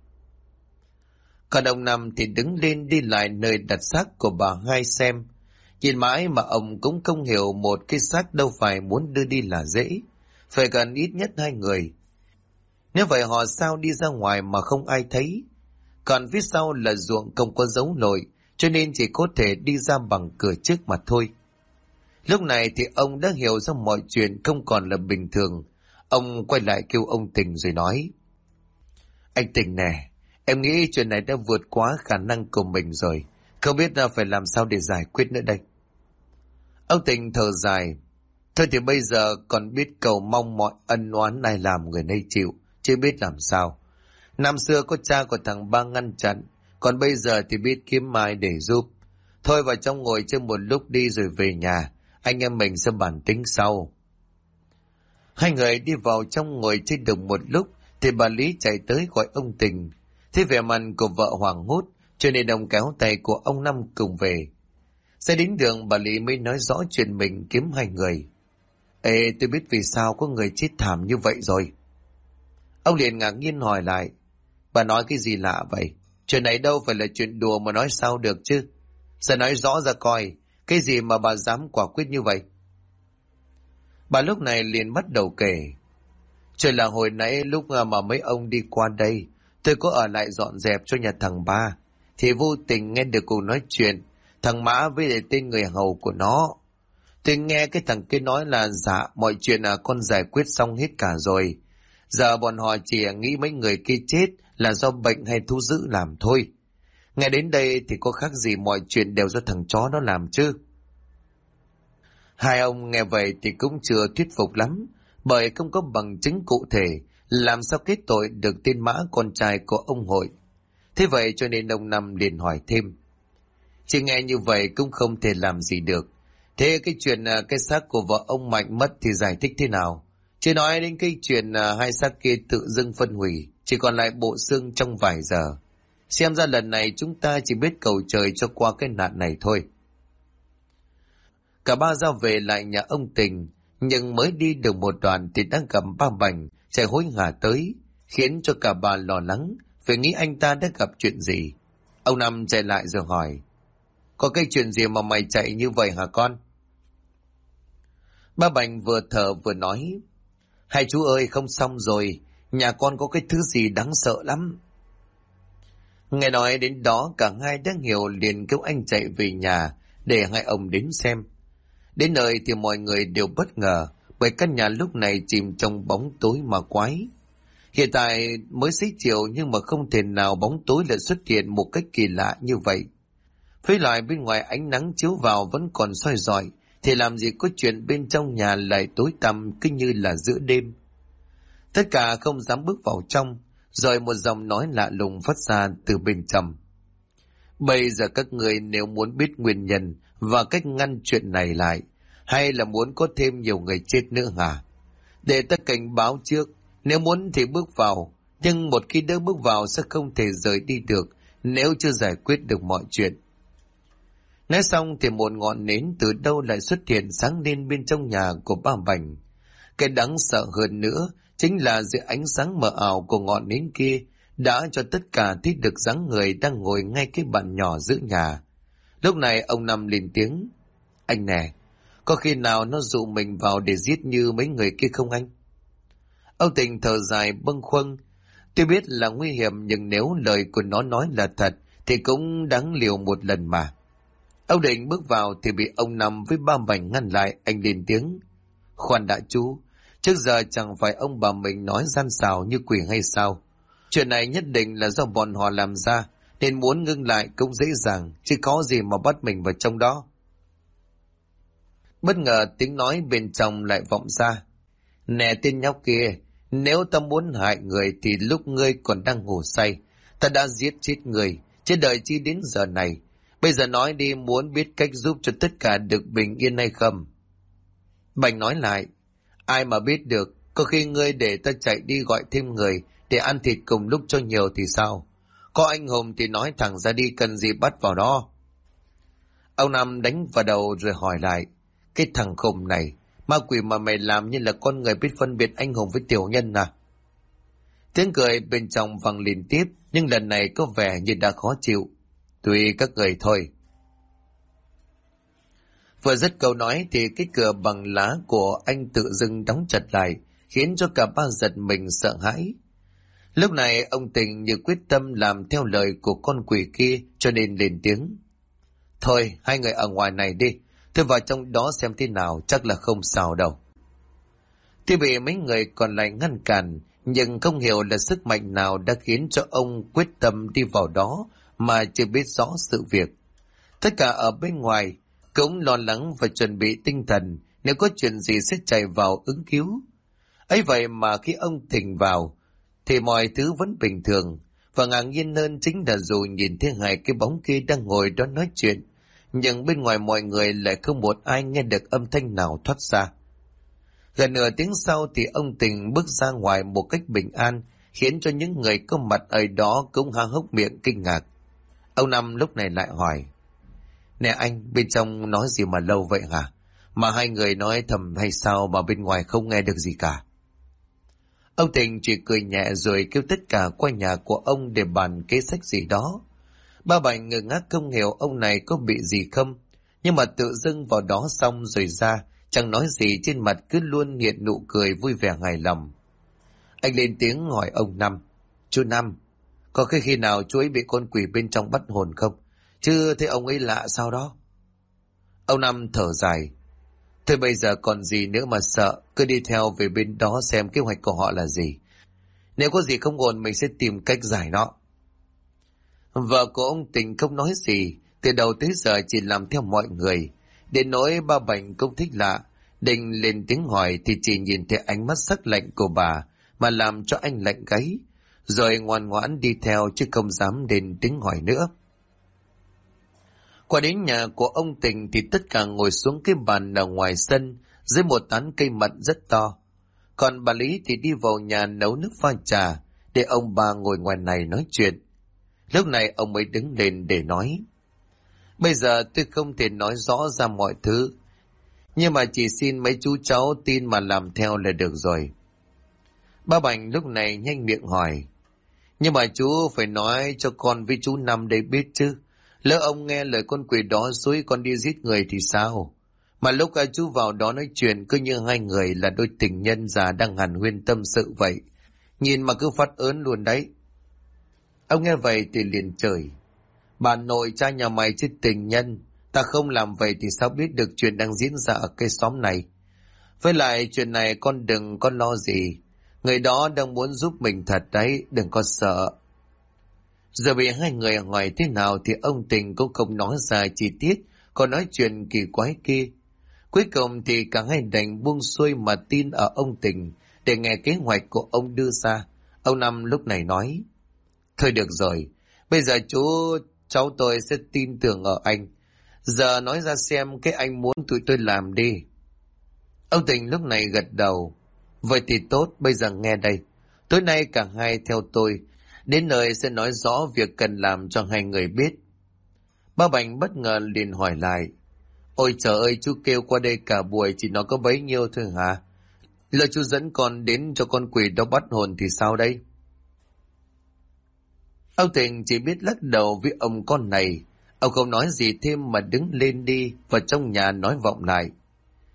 Còn ông Năm thì đứng lên đi lại nơi đặt xác của bà Hai xem. Nhìn mãi mà ông cũng không hiểu, một cái xác đâu phải muốn đưa đi là dễ. Phải cần ít nhất 2 người. Nếu vậy họ sao đi ra ngoài mà không ai thấy? Còn phía sau là ruộng không có dấu lội, cho nên chỉ có thể đi ra bằng cửa trước mà thôi. Lúc này thì ông đã hiểu ra mọi chuyện không còn là bình thường. Ông quay lại kêu ông Tình rồi nói: Anh Tình nè, em nghĩ chuyện này đã vượt quá khả năng của mình rồi. Không biết phải làm sao để giải quyết nữa đây. Ông Tình thở dài: Thôi thì bây giờ còn biết cầu mong mọi ân oán ai làm người nấy chịu, chứ biết làm sao. Năm xưa có cha của thằng Ba ngăn chặn, còn bây giờ thì biết kiếm mai để giúp. Thôi vào trong ngồi chơi một lúc đi rồi về nhà, anh em mình sẽ bàn tính sau. Hai người đi vào trong ngồi chơi được một lúc thì bà Lý chạy tới gọi ông Tình. Thế vẻ mặt của vợ hoảng hốt, cho nên ông kéo tay của ông Năm cùng về. Xe đến đường bà Lý mới nói rõ chuyện mình kiếm 2 người. Ê, tôi biết vì sao có người chết thảm như vậy rồi. Ông liền ngạc nhiên hỏi lại: Bà nói cái gì lạ vậy? Chuyện này đâu phải là chuyện đùa mà nói sao được chứ. Giờ nói rõ ra coi, cái gì mà bà dám quả quyết như vậy? Bà lúc này liền bắt đầu kể. Chuyện là hồi nãy lúc mà mấy ông đi qua đây, tôi có ở lại dọn dẹp cho nhà thằng Ba, thì vô tình nghe được cuộc nói chuyện thằng Mã với lại tên người hầu của nó. Tôi nghe cái thằng kia nói là dạ mọi chuyện con giải quyết xong hết cả rồi. Giờ bọn họ chỉ nghĩ mấy người kia chết là do bệnh hay thú dữ làm thôi. Nghe đến đây thì có khác gì mọi chuyện đều do thằng chó nó làm chứ. Hai ông nghe vậy thì cũng chưa thuyết phục lắm, bởi không có bằng chứng cụ thể làm sao kết tội được tên Mã con trai của ông Hội. Thế vậy cho nên ông Năm liền hỏi thêm. Chỉ nghe như vậy cũng không thể làm gì được. Thế cái chuyện cái xác của vợ ông Mạnh mất thì giải thích thế nào? Chứ nói đến cái chuyện 2 xác kia tự dưng phân hủy, chỉ còn lại bộ xương trong vài giờ. Xem ra lần này chúng ta chỉ biết cầu trời cho qua cái nạn này thôi. Cả ba ra về lại nhà ông Tình, nhưng mới đi được một đoạn thì đã gặp ba Bành chạy hối hả tới, khiến cho cả bà lo lắng, phải nghĩ anh ta đã gặp chuyện gì. Ông Năm chạy lại rồi hỏi: Có cái chuyện gì mà mày chạy như vậy hả con? Ba Bành vừa thở vừa nói: Hai chú ơi, không xong rồi, nhà con có cái thứ gì đáng sợ lắm. Nghe nói đến đó cả hai đã hiểu, liền kêu anh chạy về nhà để hai ông đến xem. Đến nơi thì mọi người đều bất ngờ, bởi căn nhà lúc này chìm trong bóng tối ma quái. Hiện tại mới xế chiều nhưng mà không thể nào bóng tối lại xuất hiện một cách kỳ lạ như vậy. Với lại bên ngoài ánh nắng chiếu vào vẫn còn soi rọi, thì làm gì có chuyện bên trong nhà lại tối tăm cứ như là giữa đêm. Tất cả không dám bước vào trong, rồi một giọng nói lạ lùng phát ra từ bên trong. Bây giờ các người nếu muốn biết nguyên nhân và cách ngăn chuyện này lại, hay là muốn có thêm nhiều người chết nữa hả? Để ta cảnh báo trước, nếu muốn thì bước vào, nhưng một khi đã bước vào sẽ không thể rời đi được nếu chưa giải quyết được mọi chuyện. Nói xong thì một ngọn nến từ đâu lại xuất hiện sáng lên bên trong nhà của ba Bành. Cái đáng sợ hơn nữa chính là dưới ánh sáng mờ ảo của ngọn nến kia đã cho tất cả thấy được dáng người đang ngồi ngay cái bàn nhỏ giữa nhà. Lúc này ông Năm lên tiếng: Anh nè, Có khi nào nó dụ mình vào để giết như mấy người kia không anh? Ông Tình thở dài bâng khuâng. Tôi biết là nguy hiểm, nhưng nếu lời của nó nói là thật thì cũng đáng liều một lần mà. Ông định bước vào thì bị ông Năm với ba Bảnh ngăn lại. Anh lên tiếng: khoan đã chú, trước giờ chẳng phải ông bà mình nói gian xảo như quỷ hay sao? Chuyện này nhất định là do bọn họ làm ra, nên muốn ngưng lại cũng dễ dàng, chứ có gì mà bắt mình vào trong đó. Bất ngờ tiếng nói bên trong lại vọng ra: nè tên nhóc kia, nếu ta muốn hại người thì lúc ngươi còn đang ngủ say, ta đã giết chết người, chứ đợi chi đến giờ này. Bây giờ nói đi, muốn biết cách giúp cho tất cả được bình yên hay không? Bành nói lại: ai mà biết được, có khi ngươi để ta chạy đi gọi thêm người để ăn thịt cùng lúc cho nhiều thì sao? Có anh hùng thì nói thẳng ra đi, cần gì bắt vào đó. Ông Năm đánh vào đầu rồi hỏi lại: cái thằng khùng này, ma quỷ mà mày làm như là con người biết phân biệt anh hùng với tiểu nhân à? Tiếng cười bên trong vang liên tiếp, nhưng lần này có vẻ như đã khó chịu. Tùy các người thôi. Vừa dứt câu nói thì cái cửa bằng lá của anh tự dưng đóng chặt lại, khiến cho cả ba giật mình sợ hãi. Lúc này ông Tình như quyết tâm làm theo lời của con quỷ kia, cho nên lên tiếng: thôi, hai người ở ngoài này đi, tôi vào trong đó xem thế nào, chắc là không sao đâu. Tuy bị mấy người còn lại ngăn cản, nhưng không hiểu là sức mạnh nào đã khiến cho ông quyết tâm đi vào đó mà chưa biết rõ sự việc. Tất cả ở bên ngoài cũng lo lắng và chuẩn bị tinh thần, nếu có chuyện gì sẽ chạy vào ứng cứu. Ấy vậy mà khi ông Tình vào thì mọi thứ vẫn bình thường, và ngạc nhiên hơn chính là dù nhìn thấy hai cái bóng kia đang ngồi đó nói chuyện, nhưng bên ngoài mọi người lại không một ai nghe được âm thanh nào thoát ra. Gần nửa tiếng sau thì ông Tình bước ra ngoài một cách bình an, khiến cho những người có mặt ở đó cũng há hốc miệng kinh ngạc. Ông Năm lúc này lại hỏi: nè anh, bên trong nói gì mà lâu vậy hả? Mà hai người nói thầm hay sao mà bên ngoài không nghe được gì cả? Ông Tình chỉ cười nhẹ rồi kêu tất cả qua nhà của ông để bàn kế sách gì đó. Ba Bảnh ngơ ngác không hiểu ông này có bị gì không, nhưng mà tự dưng vào đó xong rồi ra, chẳng nói gì, trên mặt cứ luôn hiện nụ cười vui vẻ hài lòng. Anh lên tiếng hỏi ông Năm: chú Năm, có khi nào chú ấy bị con quỷ bên trong bắt hồn không? Chứ thấy ông ấy lạ sao đó? Ông Năm thở dài: thôi bây giờ còn gì nữa mà sợ, cứ đi theo về bên đó xem kế hoạch của họ là gì. Nếu có gì không ổn mình sẽ tìm cách giải nó. Vợ của ông Tình không nói gì, từ đầu tới giờ chỉ làm theo mọi người. Đến nỗi ba Bảnh cũng thích lạ, định lên tiếng hỏi thì chỉ nhìn thấy ánh mắt sắc lạnh của bà mà làm cho anh lạnh gáy, rồi ngoan ngoãn đi theo chứ không dám đến tiếng hỏi nữa. Qua đến nhà của ông Tình thì tất cả ngồi xuống cái bàn ở ngoài sân dưới một tán cây mận rất to. Còn bà Lý thì đi vào nhà nấu nước pha trà, để ông bà ngồi ngoài này nói chuyện. Lúc này ông mới đứng lên để nói: bây giờ tôi không thể nói rõ ra mọi thứ, nhưng mà chỉ xin mấy chú cháu tin mà làm theo là được rồi. Ba Bảnh lúc này nhanh miệng hỏi: nhưng mà chú phải nói cho con với chú Năm đây biết chứ. Lỡ ông nghe lời con quỷ đó dối con đi giết người thì sao? Mà lúc chú vào đó nói chuyện cứ như hai người là đôi tình nhân già đang hàn huyên tâm sự vậy. Nhìn mà cứ phát ớn luôn đấy. Ông nghe vậy thì liền chửi: bà nội cha nhà mày chứ tình nhân, ta không làm vậy thì sao biết được chuyện đang diễn ra ở cái xóm này. Với lại chuyện này con đừng có lo gì, người đó đang muốn giúp mình thật đấy, đừng có sợ. Giờ bị hai người hỏi thế nào thì ông Tình cũng không nói ra chi tiết, còn nói chuyện kỳ quái kia. Cuối cùng thì cả hai đành buông xuôi mà tin ở ông Tình để nghe kế hoạch của ông đưa ra. Ông Năm lúc này nói: thôi được rồi, bây giờ cháu tôi sẽ tin tưởng ở anh. Giờ nói ra xem cái anh muốn tụi tôi làm đi. Ông Tình lúc này gật đầu: vậy thì tốt, bây giờ nghe đây. Tối nay cả hai theo tôi, đến nơi sẽ nói rõ việc cần làm cho hai người biết. Ba Bảnh bất ngờ liền hỏi lại: ôi trời ơi, chú kêu qua đây cả buổi chỉ nói có bấy nhiêu thôi hả? Lỡ chú dẫn con đến cho con quỷ đó bắt hồn thì sao đây? Ông Tình chỉ biết lắc đầu với ông con này. Ông không nói gì thêm mà đứng lên đi vào trong nhà nói vọng lại: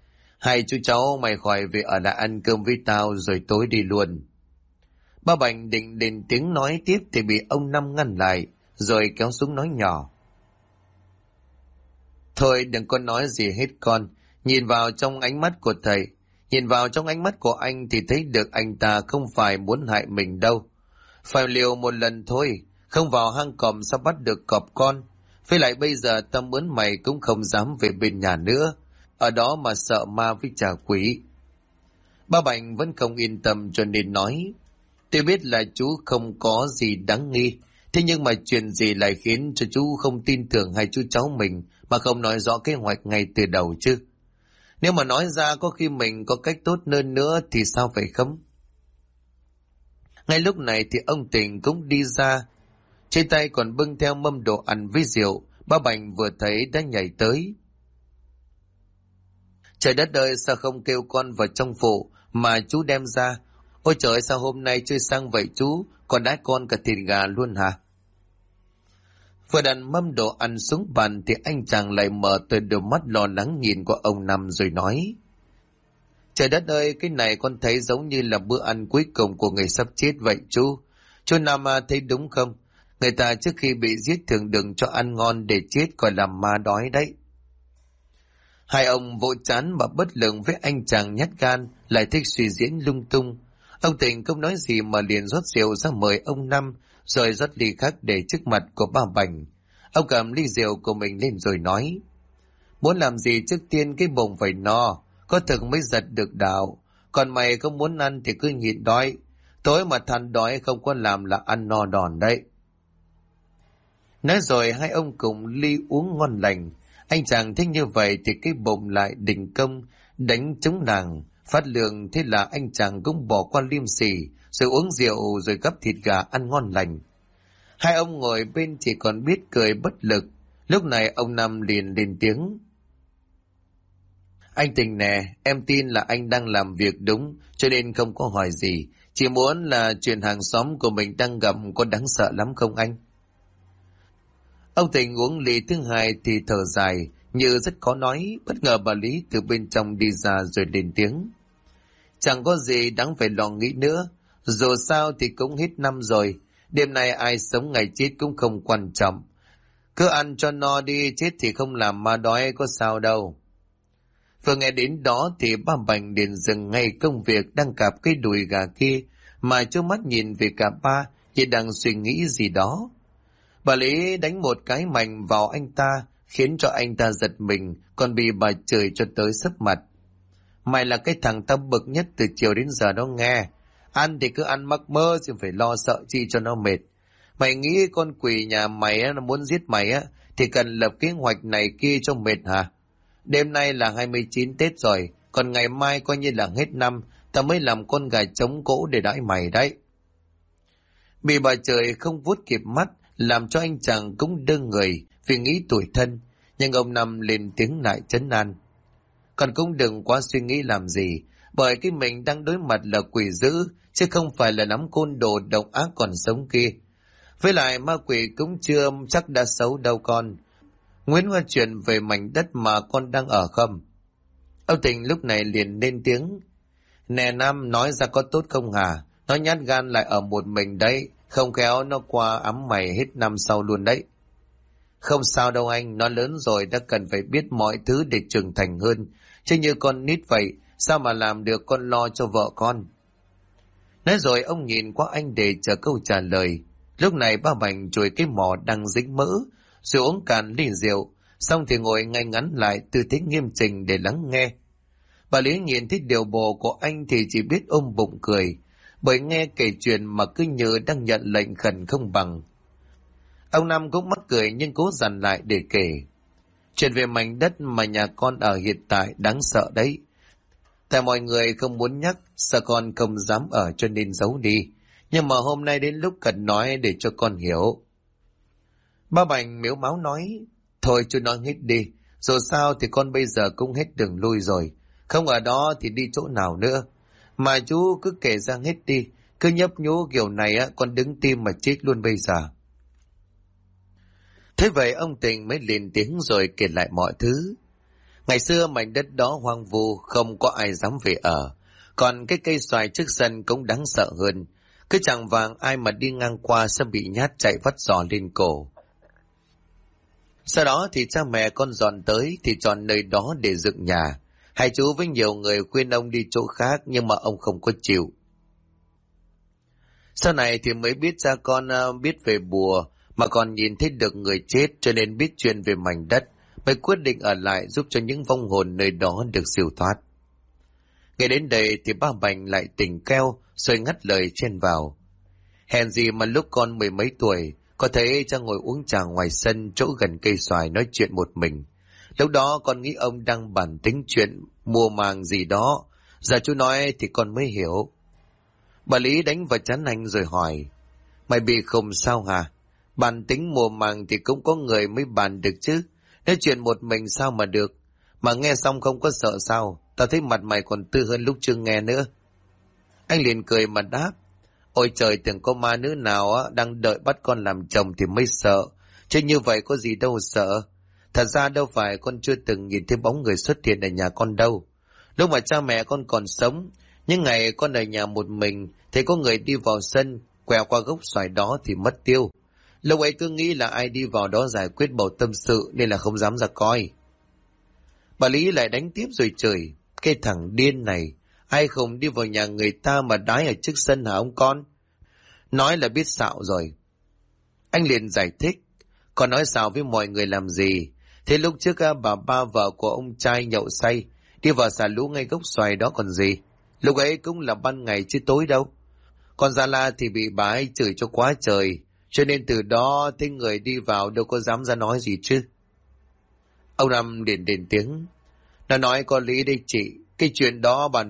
Hay chú cháu mày khỏi về ở lại ăn cơm với tao rồi tối đi luôn. Ba Bành định lên tiếng nói tiếp thì bị ông Năm ngăn lại, rồi kéo xuống nói nhỏ. Thôi đừng có nói gì hết con, nhìn vào trong ánh mắt của thầy, nhìn vào trong ánh mắt của anh thì thấy được anh ta không phải muốn hại mình đâu. Phải liều một lần thôi, không vào hang cọp sao bắt được cọp con. Với lại bây giờ tao mướn mày cũng không dám về bên nhà nữa, ở đó mà sợ ma với trả quỷ. Ba Bành vẫn không yên tâm cho nên nói, tôi biết là chú không có gì đáng nghi, thế nhưng mà chuyện gì lại khiến cho chú không tin tưởng hai chú cháu mình mà không nói rõ kế hoạch ngay từ đầu chứ? Nếu mà nói ra có khi mình có cách tốt hơn nữa thì sao phải không? Ngay lúc này thì ông Tình cũng đi ra, trên tay còn bưng theo mâm đồ ăn với rượu. Ba Bành vừa thấy đã nhảy tới. Trời đất ơi, sao không kêu con vào trong phụ mà chú đem ra? Ôi trời ơi, sao hôm nay chơi sang vậy chú, còn đãi con cả thịt gà luôn hả? Vừa đặt mâm đồ ăn xuống bàn thì anh chàng lại mở to đôi mắt lo lắng nhìn qua ông Năm rồi nói. Trời đất ơi, cái này con thấy giống như là bữa ăn cuối cùng của người sắp chết vậy chú. Chú Năm thấy đúng không? Người ta trước khi bị giết thường đừng cho ăn ngon để chết gọi là ma đói đấy. Hai ông vỗ chán mà bất lực với anh chàng nhát gan lại thích suy diễn lung tung. Ông Tình không nói gì mà liền rót rượu ra mời ông Năm, rồi rót ly khác để trước mặt của ba Bành. Ông cầm ly rượu của mình lên rồi nói, muốn làm gì trước tiên cái bụng phải no, có thực mới giật được đạo. Còn mày không muốn ăn thì cứ nhịn đói, tối mà than đói không có làm là ăn no đòn đấy. Nói rồi hai ông cùng ly uống ngon lành. Anh chàng thích như vậy thì cái bụng lại đình công đánh trống nàng phát lượng, thế là anh chàng cũng bỏ qua liêm sỉ rồi uống rượu rồi gắp thịt gà ăn ngon lành. Hai ông ngồi bên chỉ còn biết cười bất lực. Lúc này ông Năm liền lên tiếng. Anh Tình nè, em tin là anh đang làm việc đúng cho nên không có hỏi gì, chỉ muốn là chuyện hàng xóm của mình đang gặp có đáng sợ lắm không anh? Ông Tình uống ly thứ hai thì thở dài như rất khó nói. Bất ngờ bà Lý từ bên trong đi ra rồi lên tiếng. Chẳng có gì đáng phải lo nghĩ nữa, dù sao thì cũng hết năm rồi, đêm nay ai sống ngày chết cũng không quan trọng, cứ ăn cho no đi, chết thì không làm ma đói có sao đâu. Vừa nghe đến đó thì ba Bành liền dừng ngay công việc đang cạp cái đùi gà kia mà trố mắt nhìn về cả ba như đang suy nghĩ gì đó. Bà Lý đánh một cái mạnh vào anh ta khiến cho anh ta giật mình, còn bị bà chửi cho tới sấp mặt. Mày là cái thằng tao bực nhất từ chiều đến giờ đó nghe. Ăn thì cứ ăn mắc mơ chứ phải lo sợ chi cho nó mệt. Mày nghĩ con quỷ nhà mày á, nó muốn giết mày á thì cần lập kế hoạch này kia cho mệt hả? Đêm nay là 29 Tết rồi, còn ngày mai coi như là hết năm, tao mới làm con gà trống cỗ để đãi mày đấy. Bị bà trời không vuốt kịp mắt, làm cho anh chàng cũng đơ người vì nghĩ tủi thân, nhưng ông Năm lên tiếng lại trấn an. Còn cũng đừng quá suy nghĩ làm gì, bởi cái mình đang đối mặt là quỷ dữ, chứ không phải là nắm côn đồ độc ác còn sống kia. Với lại ma quỷ cũng chưa chắc đã xấu đâu con. Nguyễn Hoa chuyện về mảnh đất mà con đang ở không? Ông Tình lúc này liền lên tiếng. Nè Nam, nói ra có tốt không hả? Nó nhát gan lại ở một mình đấy, không khéo nó qua ấm mày hết năm sau luôn đấy. Không sao đâu anh, nó lớn rồi đã cần phải biết mọi thứ để trưởng thành hơn, chứ như con nít vậy, sao mà làm được, con lo cho vợ con. Nói rồi ông nhìn qua anh để chờ câu trả lời. Lúc này ba Bành chùi cái mỏ đang dính mỡ, rồi uống cạn ly rượu, xong thì ngồi ngay ngắn lại tư thế nghiêm chỉnh để lắng nghe. Bà Lý nhìn thấy điều bộ của anh thì chỉ biết ôm bụng cười, bởi nghe kể chuyện mà cứ như đang nhận lệnh khẩn không bằng. Ông Năm cũng mắc cười nhưng cố dằn lại để kể. Chuyện về mảnh đất mà nhà con ở hiện tại đáng sợ đấy. Tại mọi người không muốn nhắc, sợ con không dám ở cho nên giấu đi. Nhưng mà hôm nay đến lúc cần nói để cho con hiểu. Ba Bành mếu máo nói, thôi chú nói hết đi, dù sao thì con bây giờ cũng hết đường lui rồi. Không ở đó thì đi chỗ nào nữa. Mà chú cứ kể ra hết đi, cứ nhấp nhú kiểu này á, con đứng tim mà chết luôn bây giờ. Thế vậy ông Tình mới lên tiếng rồi kể lại mọi thứ. Ngày xưa mảnh đất đó hoang vu, không có ai dám về ở. Còn cái cây xoài trước sân cũng đáng sợ hơn. Cứ chẳng vàng ai mà đi ngang qua sẽ bị nhát chạy vắt giò lên cổ. Sau đó thì cha mẹ con dọn tới thì chọn nơi đó để dựng nhà. Hai chú với nhiều người khuyên ông đi chỗ khác nhưng mà ông không có chịu. Sau này thì mới biết cha con biết về bùa mà còn nhìn thấy được người chết, cho nên biết chuyện về mảnh đất, mới quyết định ở lại giúp cho những vong hồn nơi đó được siêu thoát. Nghe đến đây thì ba Bành lại tỉnh keo rồi ngắt lời chen vào. Hèn gì mà lúc con mười mấy tuổi có thấy cha ngồi uống trà ngoài sân chỗ gần cây xoài nói chuyện một mình. Lúc đó con nghĩ ông đang bàn tính chuyện mùa màng gì đó, giờ chú nói thì con mới hiểu. Bà Lý đánh vào trán anh rồi hỏi, mày bị khùng sao hả? Bàn tính mùa màng thì cũng có người mới bàn được chứ, nói chuyện một mình sao mà được? Mà nghe xong không có sợ sao? Tao thấy mặt mày còn tươi hơn lúc chưa nghe nữa. Anh liền cười mà đáp, ôi trời, tưởng có ma nữ nào đang đợi bắt con làm chồng thì mới sợ, chứ như vậy có gì đâu sợ. Thật ra đâu phải con chưa từng nhìn thấy bóng người xuất hiện ở nhà con đâu. Lúc mà cha mẹ con còn sống, những ngày con ở nhà một mình, thấy có người đi vào sân, quẹo qua gốc xoài đó thì mất tiêu. Lúc ấy cứ nghĩ là ai đi vào đó giải quyết bầu tâm sự nên là không dám ra coi. Bà Lý lại đánh tiếp rồi chửi, cái thằng điên này, ai không đi vào nhà người ta mà đái ở trước sân hả ông con? Nói là biết xạo rồi. Anh liền giải thích, con nói xạo với mọi người làm gì? Thế lúc trước bà ba vợ của ông trai nhậu say, đi vào xả lũ ngay gốc xoài đó còn gì. Lúc ấy cũng là ban ngày chứ tối đâu. Còn Gia La thì bị bà ấy chửi cho quá trời, cho nên từ đó thấy người đi vào đâu có dám ra nói gì chứ. Ông Năm đền tiếng, nó nói có lý đây chị, cái chuyện đó bà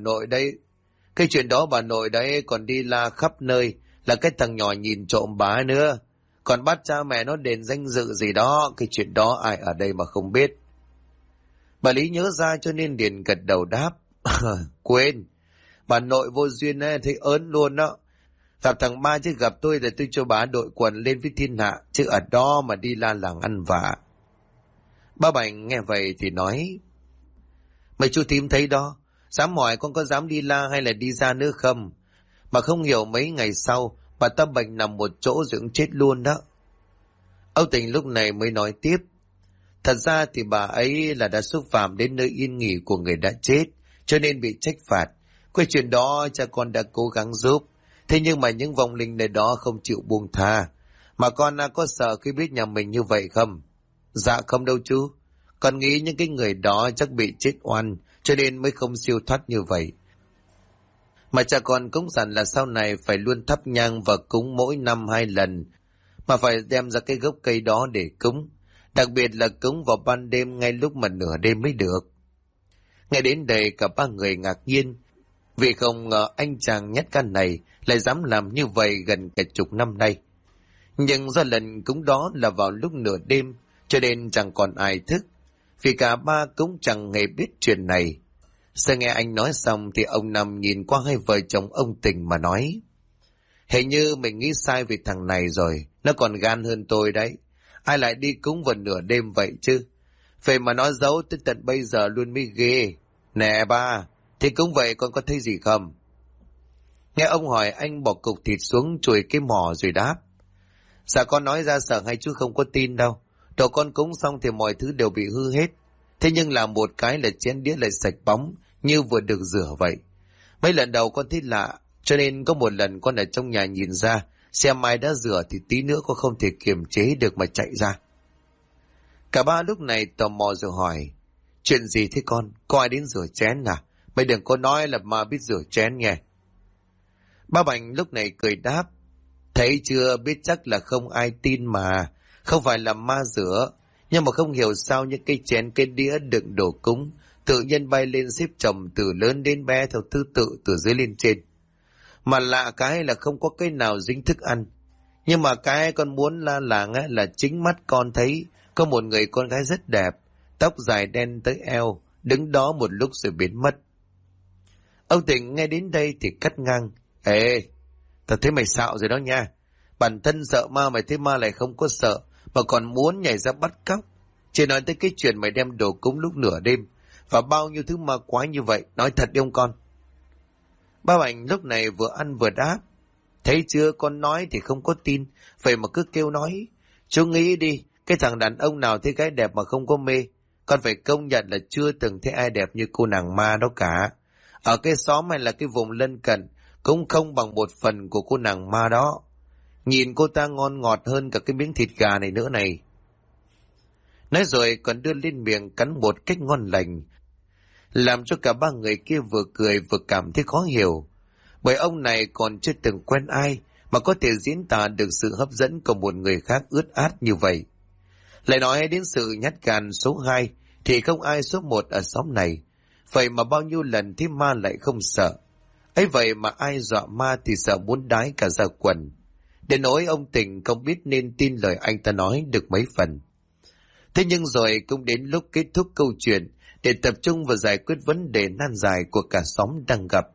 nội đấy còn đi la khắp nơi, là cái thằng nhỏ nhìn trộm bà ấy nữa, còn bắt cha mẹ nó đền danh dự gì đó, cái chuyện đó ai ở đây mà không biết. Bà Lý nhớ ra cho nên liền gật đầu đáp, quên, bà nội vô duyên ấy, thấy ớn luôn đó. Gặp thằng ba chứ gặp tôi là tôi cho bà đội quần lên với thiên hạ, chứ ở đó mà đi la làng ăn vạ. Ba Bành nghe vậy thì nói, mày chú thím thấy đó, dám hỏi con có dám đi la hay là đi ra nữa không? Mà không hiểu mấy ngày sau, bà ta bệnh nằm một chỗ dưỡng chết luôn đó. Âu Tình lúc này mới nói tiếp, thật ra thì bà ấy là đã xúc phạm đến nơi yên nghỉ của người đã chết, cho nên bị trách phạt. Quay chuyện đó cha con đã cố gắng giúp, thế nhưng mà những vong linh nơi đó không chịu buông tha. Mà con có sợ khi biết nhà mình như vậy không? Dạ không đâu chú. Con nghĩ những cái người đó chắc bị chết oan, cho nên mới không siêu thoát như vậy. Mà cha con cũng dặn là sau này phải luôn thắp nhang và cúng mỗi năm 2 lần, mà phải đem ra cái gốc cây đó để cúng. Đặc biệt là cúng vào ban đêm ngay lúc mà nửa đêm mới được. Nghe đến đây cả ba người ngạc nhiên, vì không ngờ anh chàng nhát gan này lại dám làm như vậy gần cả chục năm nay. Nhưng do lần cúng đó là vào lúc nửa đêm, cho nên chẳng còn ai thức, vì cả ba cũng chẳng hề biết chuyện này. Sau nghe anh nói xong thì ông Năm nhìn qua hai vợ chồng ông Tình mà nói, hình như mình nghĩ sai về thằng này rồi, nó còn gan hơn tôi đấy. Ai lại đi cúng vào nửa đêm vậy chứ? Vậy mà nó giấu tới tận bây giờ luôn mới ghê. Nè ba, thì cúng vậy con có thấy gì không? Nghe ông hỏi anh bỏ cục thịt xuống chùi cái mỏ rồi đáp, dạ con nói ra sợ hay chú không có tin đâu. Đồ con cúng xong thì mọi thứ đều bị hư hết. Thế nhưng làm một cái là chén đĩa lại sạch bóng, như vừa được rửa vậy. Mấy lần đầu con thấy lạ, cho nên có một lần con ở trong nhà nhìn ra, xem ai đã rửa thì tí nữa con không thể kiềm chế được mà chạy ra. Cả ba lúc này tò mò rồi hỏi, chuyện gì thế con? Có ai đến rửa chén à? Mày đừng có nói là ma biết rửa chén nghe. Ba Bành lúc này cười đáp, thấy chưa, biết chắc là không ai tin mà. Không phải là ma rửa, nhưng mà không hiểu sao những cái chén cái đĩa đựng đồ cúng tự nhiên bay lên xếp chồng từ lớn đến bé theo thứ tự từ dưới lên trên. Mà lạ cái là không có cái nào dính thức ăn. Nhưng mà cái con muốn la làng là chính mắt con thấy có một người con gái rất đẹp, tóc dài đen tới eo, đứng đó một lúc rồi biến mất. Ông Tình nghe đến đây thì cắt ngang, ê, tao thấy mày xạo rồi đó nha. Bản thân sợ ma mày thấy ma lại không có sợ, mà còn muốn nhảy ra bắt cóc. Chỉ nói tới cái chuyện mày đem đồ cúng lúc nửa đêm, và bao nhiêu thứ ma quái như vậy, nói thật đi ông con. Ba Bảnh lúc này vừa ăn vừa đáp. Thấy chưa, con nói thì không có tin, vậy mà cứ kêu nói. Chú nghĩ đi, cái thằng đàn ông nào thấy gái đẹp mà không có mê, con phải công nhận là chưa từng thấy ai đẹp như cô nàng ma đó cả. Ở cái xóm hay là cái vùng lân cận cũng không bằng một phần của cô nàng ma đó. Nhìn cô ta ngon ngọt hơn cả cái miếng thịt gà này nữa này. Nói rồi còn đưa lên miệng cắn một cách ngon lành, làm cho cả ba người kia vừa cười vừa cảm thấy khó hiểu. Bởi ông này còn chưa từng quen ai mà có thể diễn tả được sự hấp dẫn của một người khác ướt át như vậy. Lại nói đến sự nhát gan số 2 thì không ai số 1 ở xóm này. Vậy mà bao nhiêu lần thì ma lại không sợ. Ấy vậy mà ai dọa ma thì sợ muốn đái cả ra quần. Đến nỗi ông Tình không biết nên tin lời anh ta nói được mấy phần. Thế nhưng rồi cũng đến lúc kết thúc câu chuyện để tập trung vào giải quyết vấn đề nan giải của cả xóm đang gặp.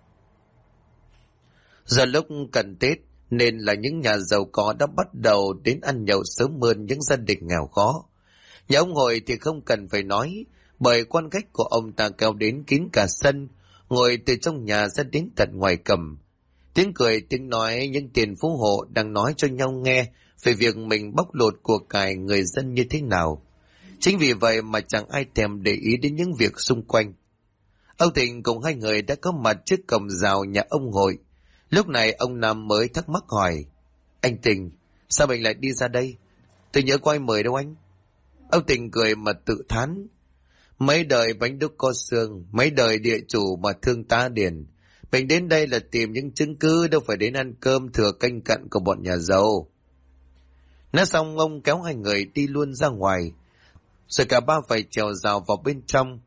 Giờ lúc cận Tết nên là những nhà giàu có đã bắt đầu đến ăn nhậu sớm hơn những gia đình nghèo khó. Nhà ông Hội thì không cần phải nói, bởi quan khách của ông ta kéo đến kín cả sân, ngồi từ trong nhà ra đến tận ngoài cầm. Tiếng cười tiếng nói những tiền phú hộ đang nói cho nhau nghe về việc mình bóc lột của cải người dân như thế nào. Chính vì vậy mà chẳng ai thèm để ý đến những việc xung quanh. Ông Tình cùng hai người đã có mặt trước cổng rào nhà ông Hội. Lúc này ông Nam mới thắc mắc hỏi: Anh Tình, sao mình lại đi ra đây? Tôi nhớ có ai mời đâu anh. Ông Tình cười mà tự thán: Mấy đời bánh đúc có xương, mấy đời địa chủ mà thương tá điền. Mình đến đây là tìm những chứng cứ, đâu phải đến ăn cơm thừa canh cặn của bọn nhà giàu. Nói xong ông kéo hai người đi luôn ra ngoài, rồi cả ba phải trèo rào vào bên trong.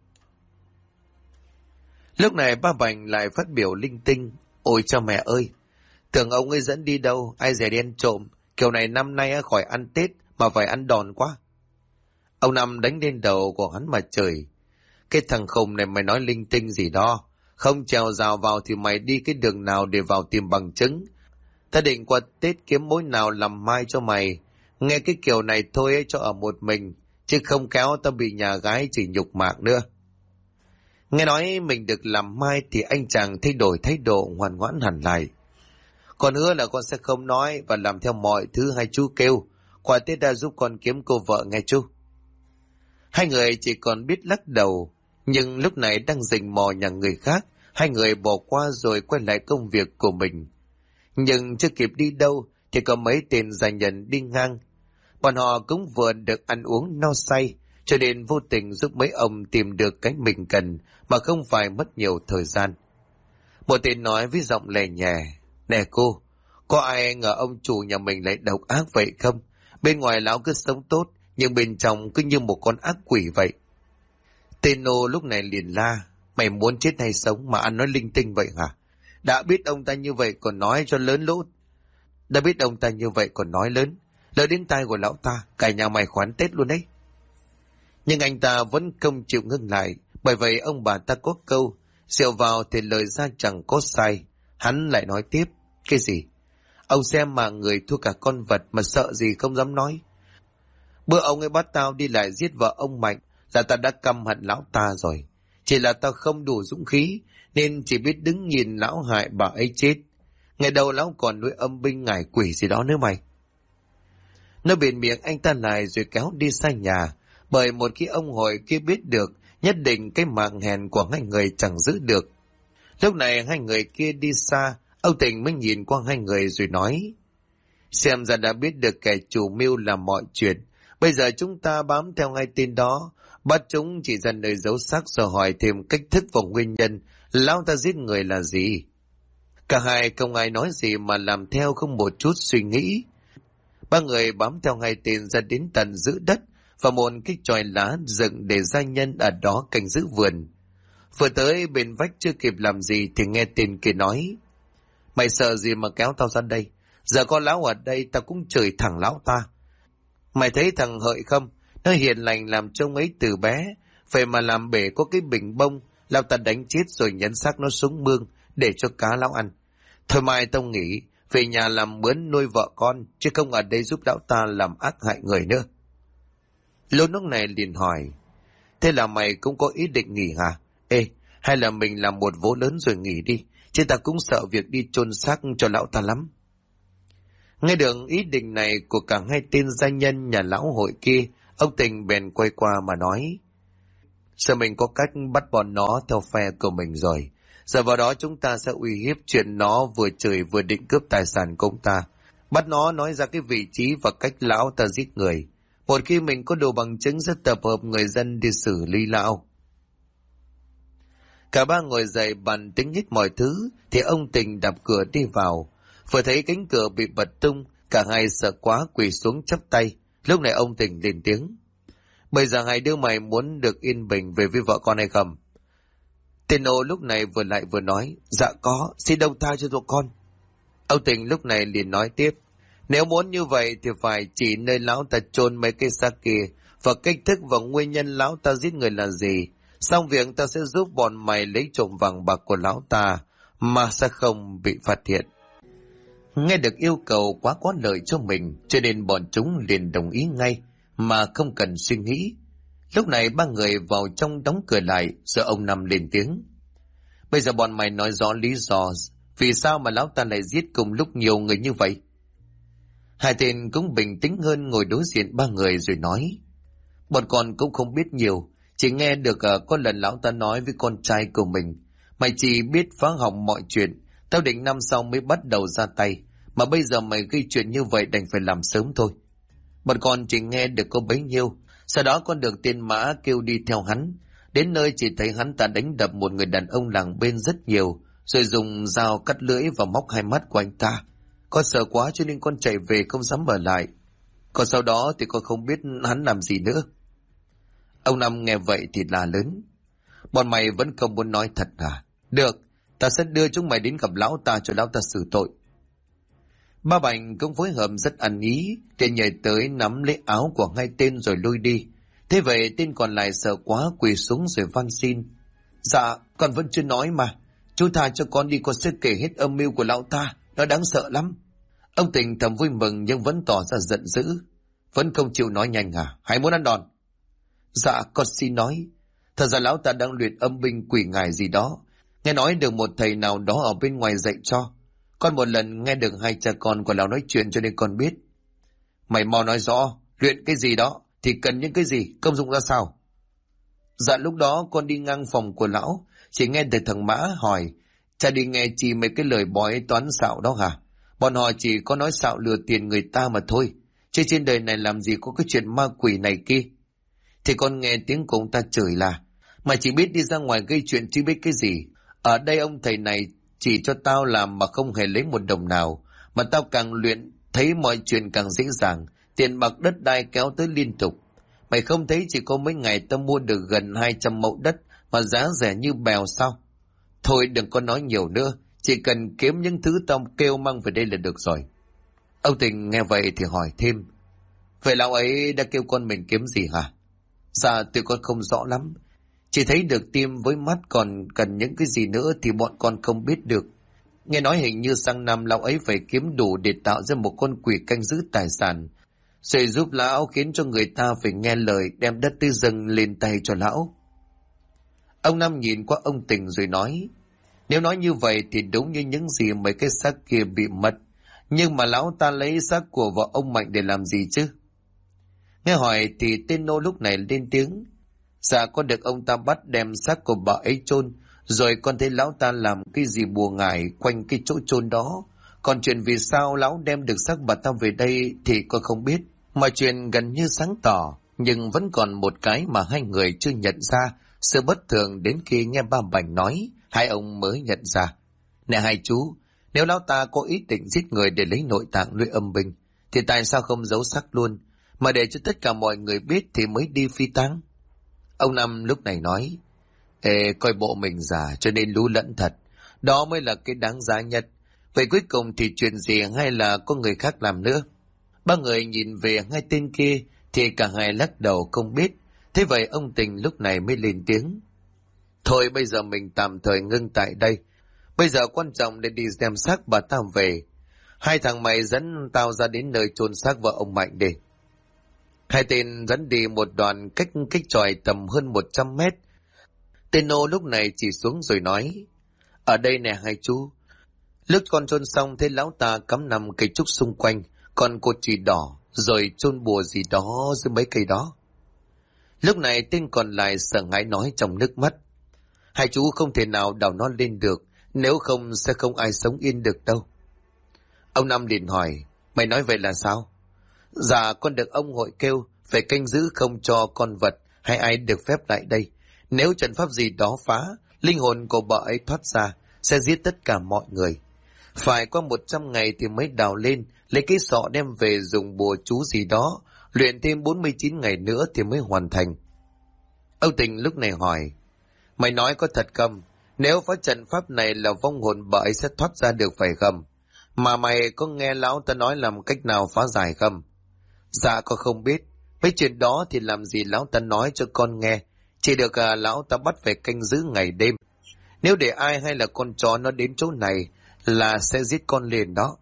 Lúc này ba Bảnh lại phát biểu linh tinh: Ôi cha mẹ ơi, tưởng ông ấy dẫn đi đâu, ai dè đen trộm, kiểu này năm nay khỏi ăn Tết mà phải ăn đòn quá. Ông Năm đánh lên đầu của hắn mà chửi: Cái thằng khùng này mày nói linh tinh gì đó, không trèo rào vào thì mày đi cái đường nào để vào tìm bằng chứng. Ta định qua Tết kiếm mối nào làm mai cho mày, nghe cái kiểu này thôi ấy cho ở một mình, chứ không kéo ta bị nhà gái chỉ nhục mạc nữa. Nghe nói mình được làm mai thì anh chàng thay đổi thái độ ngoan ngoãn hẳn lại. Con hứa là con sẽ không nói và làm theo mọi thứ hai chú kêu, qua Tết đã giúp con kiếm cô vợ nghe chú. Hai người chỉ còn biết lắc đầu, nhưng lúc này đang rình mò nhà người khác, hai người bỏ qua rồi quay lại công việc của mình. Nhưng chưa kịp đi đâu thì có mấy tên gia nhân đi ngang. Bọn họ cũng vừa được ăn uống no say, cho nên vô tình giúp mấy ông tìm được cái mình cần mà không phải mất nhiều thời gian. Một tên nói với giọng lè nhẹ: Nè cô, có ai ngờ ông chủ nhà mình lại độc ác vậy không? Bên ngoài lão cứ sống tốt, nhưng bên trong cứ như một con ác quỷ vậy. Tên nô lúc này liền la: Mày muốn chết hay sống mà ăn nói linh tinh vậy hả? Đã biết ông ta như vậy còn nói cho lớn lốt. Đã biết ông ta như vậy còn nói lớn, lời đến tai của lão ta, cả nhà mày khoán Tết luôn đấy. Nhưng anh ta vẫn không chịu ngưng lại, bởi vậy ông bà ta có câu: Rượu vào thì lời ra chẳng có sai. Hắn lại nói tiếp: Cái gì? Ông xem mà người thua cả con vật mà sợ gì không dám nói. Bữa ông ấy bắt tao đi lại giết vợ ông Mạnh là ta đã căm hận lão ta rồi. Chỉ là tao không đủ dũng khí nên chỉ biết đứng nhìn lão hại bà ấy chết. Ngày đầu lão còn nuôi âm binh ngải quỷ gì đó nữa mày. Nó bịt miệng anh ta lại rồi kéo đi xa nhà, bởi một khi ông Hội kia biết được, nhất định cái mạng hèn của hai người chẳng giữ được. Lúc này hai người kia đi xa, ông Tình mới nhìn qua hai người rồi nói: Xem ra đã biết được kẻ chủ mưu làm mọi chuyện. Bây giờ chúng ta bám theo ngay tin đó, bắt chúng chỉ ra nơi giấu xác rồi hỏi thêm cách thức và nguyên nhân lão ta giết người là gì. Cả hai không ai nói gì mà làm theo không một chút suy nghĩ. Ba người bám theo hai tên ra đến tận giữ đất và một cái chòi lá dựng để gia nhân ở đó canh giữ vườn. Vừa tới bên vách chưa kịp làm gì thì nghe tên kia nói: Mày sợ gì mà kéo tao ra đây? Giờ có lão ở đây tao cũng chửi thẳng lão ta. Mày thấy thằng Hợi không? Nó hiền lành làm trông ấy từ bé, vậy mà làm bể có cái bình bông, lão ta đánh chết rồi nhấn xác nó xuống mương để cho cá lão ăn. Thôi mai tao nghỉ, về nhà làm mướn nuôi vợ con, chứ không ở đây giúp lão ta làm ác hại người nữa. Lô lúc này liền hỏi: Thế là mày cũng có ý định nghỉ hả? Ê, hay là mình làm một vố lớn rồi nghỉ đi, chứ ta cũng sợ việc đi chôn xác cho lão ta lắm. Nghe được ý định này của cả hai tên gia nhân nhà lão hội kia, ông Tình bèn quay qua mà nói: Giờ mình có cách bắt bọn nó theo phe của mình rồi. Giờ vào đó chúng ta sẽ uy hiếp chuyện nó vừa chửi vừa định cướp tài sản của ông ta. Bắt nó nói ra cái vị trí và cách lão ta giết người. Một khi mình có đủ bằng chứng sẽ tập hợp người dân đi xử lý lão. Cả ba ngồi dậy bàn tính hết mọi thứ, thì ông Tình đạp cửa đi vào. Vừa thấy cánh cửa bị bật tung, cả hai sợ quá quỳ xuống chắp tay. Lúc này ông Tình lên tiếng: Bây giờ hai đứa mày muốn được yên bình về với vợ con hay không? Tên ô lúc này vừa lại vừa nói: Dạ có, xin đông tha cho tụi con. Ông Tình lúc này liền nói tiếp: Nếu muốn như vậy thì phải chỉ nơi lão ta chôn mấy cây xác kia, và cách thức và nguyên nhân lão ta giết người là gì. Xong việc ta sẽ giúp bọn mày lấy trộm vàng bạc của lão ta, mà sẽ không bị phát hiện. Nghe được yêu cầu quá có lợi cho mình, cho nên bọn chúng liền đồng ý ngay, mà không cần suy nghĩ. Lúc này ba người vào trong đóng cửa lại, rồi ông Năm lên tiếng: Bây giờ bọn mày nói rõ lý do vì sao mà lão ta lại giết cùng lúc nhiều người như vậy. Hai tên cũng bình tĩnh hơn ngồi đối diện ba người rồi nói: Bọn con cũng không biết nhiều, chỉ nghe được có lần lão ta nói với con trai của mình: Mày chỉ biết phá hỏng mọi chuyện, tao định năm sau mới bắt đầu ra tay, mà bây giờ mày gây chuyện như vậy đành phải làm sớm thôi. Bọn con chỉ nghe được có bấy nhiêu. Sau đó con được tên Mã kêu đi theo hắn. Đến nơi chỉ thấy hắn ta đánh đập một người đàn ông làng bên rất nhiều, rồi dùng dao cắt lưỡi và móc hai mắt của anh ta. Con sợ quá cho nên con chạy về không dám ở lại. Còn sau đó thì con không biết hắn làm gì nữa. Ông Năm nghe vậy thì la lớn: Bọn mày vẫn không muốn nói thật à? Được, ta sẽ đưa chúng mày đến gặp lão ta cho lão ta xử tội. Ba Bành cũng phối hợp rất ăn ý, để nhảy tới nắm lấy áo của hai tên rồi lôi đi. Thế vậy tên còn lại sợ quá quỳ xuống rồi van xin: Dạ, con vẫn chưa nói mà. Chú tha cho con đi, con sẽ kể hết âm mưu của lão ta, nó đáng sợ lắm. Ông Tình thầm vui mừng nhưng vẫn tỏ ra giận dữ. Vẫn không chịu nói nhanh à? Hay muốn ăn đòn? Dạ, con xin nói. Thật ra lão ta đang luyện âm binh quỷ ngài gì đó. Nghe nói được một thầy nào đó ở bên ngoài dạy cho. Con một lần nghe được hai cha con của lão nói chuyện cho nên con biết. Mày mau nói rõ, luyện cái gì đó thì cần những cái gì, công dụng ra sao? Dạ, lúc đó con đi ngang phòng của lão, chỉ nghe được thằng Mã hỏi: Cha đi nghe chi mấy cái lời bói toán xạo đó hả? Bọn họ chỉ có nói xạo lừa tiền người ta mà thôi, chứ trên đời này làm gì có cái chuyện ma quỷ này kia. Thì con nghe tiếng của ông ta chửi là: Mày chỉ biết đi ra ngoài gây chuyện chứ biết cái gì. Ở đây ông thầy này chỉ cho tao làm mà không hề lấy một đồng nào, mà tao càng luyện thấy mọi chuyện càng dễ dàng, tiền bạc đất đai kéo tới liên tục. Mày không thấy chỉ có mấy ngày tao mua được gần 200 mẫu đất mà giá rẻ như bèo sao? Thôi đừng có nói nhiều nữa, chỉ cần kiếm những thứ tao kêu mang về đây là được rồi. Ông Tình nghe vậy thì hỏi thêm: Vậy lão ấy đã kêu con mình kiếm gì hả? Dạ, tụi con không rõ lắm, chỉ thấy được tim với mắt, còn cần những cái gì nữa thì bọn con không biết được. Nghe nói hình như sang năm lão ấy phải kiếm đủ để tạo ra một con quỷ canh giữ tài sản, rồi giúp lão khiến cho người ta phải nghe lời đem đất tư dâng lên tay cho lão. Ông Năm nhìn qua ông Tình rồi nói: Nếu nói như vậy thì đúng như những gì mấy cái xác kia bị mất. Nhưng mà lão ta lấy xác của vợ ông Mạnh để làm gì chứ? Nghe hỏi thì tên nô lúc này lên tiếng: Dạ, con được ông ta bắt đem xác của bà ấy chôn, rồi con thấy lão ta làm cái gì bùa ngải quanh cái chỗ chôn đó. Còn chuyện vì sao lão đem được xác bà ta về đây thì con không biết. Mọi chuyện gần như sáng tỏ, nhưng vẫn còn một cái mà hai người chưa nhận ra sự bất thường, đến khi nghe ba Bành nói, hai ông mới nhận ra. Nè hai chú, nếu lão ta có ý định giết người để lấy nội tạng nuôi âm binh, thì tại sao không giấu xác luôn, mà để cho tất cả mọi người biết thì mới đi phi tang? Ông Năm lúc này nói: Ê, coi bộ mình già cho nên lú lẫn thật, đó mới là cái đáng giá nhất. Vậy cuối cùng thì chuyện gì, hay là có người khác làm nữa? Ba người nhìn về hai tên kia thì cả hai lắc đầu không biết. Thế vậy ông Tình lúc này mới lên tiếng: Thôi bây giờ mình tạm thời ngưng tại đây. Bây giờ quan trọng để đi xem xác bà ta về. Hai thằng mày dẫn tao ra đến nơi chôn xác vợ ông Mạnh đi. Hai tên dẫn đi một đoạn cách chòi tầm hơn 100 mét. Tên nô lúc này chỉ xuống rồi nói: ở đây nè hai chú. Lúc con chôn xong thấy lão ta cắm 5 cây trúc xung quanh, còn cột chì đỏ, rồi chôn bùa gì đó dưới mấy cây đó. Lúc này tên còn lại sợ hãi nói trong nước mắt: hai chú không thể nào đào nó lên được, nếu không sẽ không ai sống yên được đâu. Ông Năm liền hỏi: mày nói vậy là sao? Dạ con được ông hội kêu phải canh giữ không cho con vật hay ai được phép lại đây. Nếu trận pháp gì đó phá, linh hồn của bà ấy thoát ra, sẽ giết tất cả mọi người. Phải qua 100 ngày thì mới đào lên, lấy cái sọ đem về dùng bùa chú gì đó, luyện thêm 49 ngày nữa thì mới hoàn thành. Âu Tình lúc này hỏi: mày nói có thật không? Nếu phá trận pháp này là vong hồn bà ấy sẽ thoát ra được phải không? Mà mày có nghe lão ta nói làm cách nào phá giải không? Dạ con không biết. Mấy chuyện đó thì làm gì lão ta nói cho con nghe. Chỉ được lão ta bắt phải canh giữ ngày đêm. Nếu để ai hay là con chó nó đến chỗ này là sẽ giết con liền đó.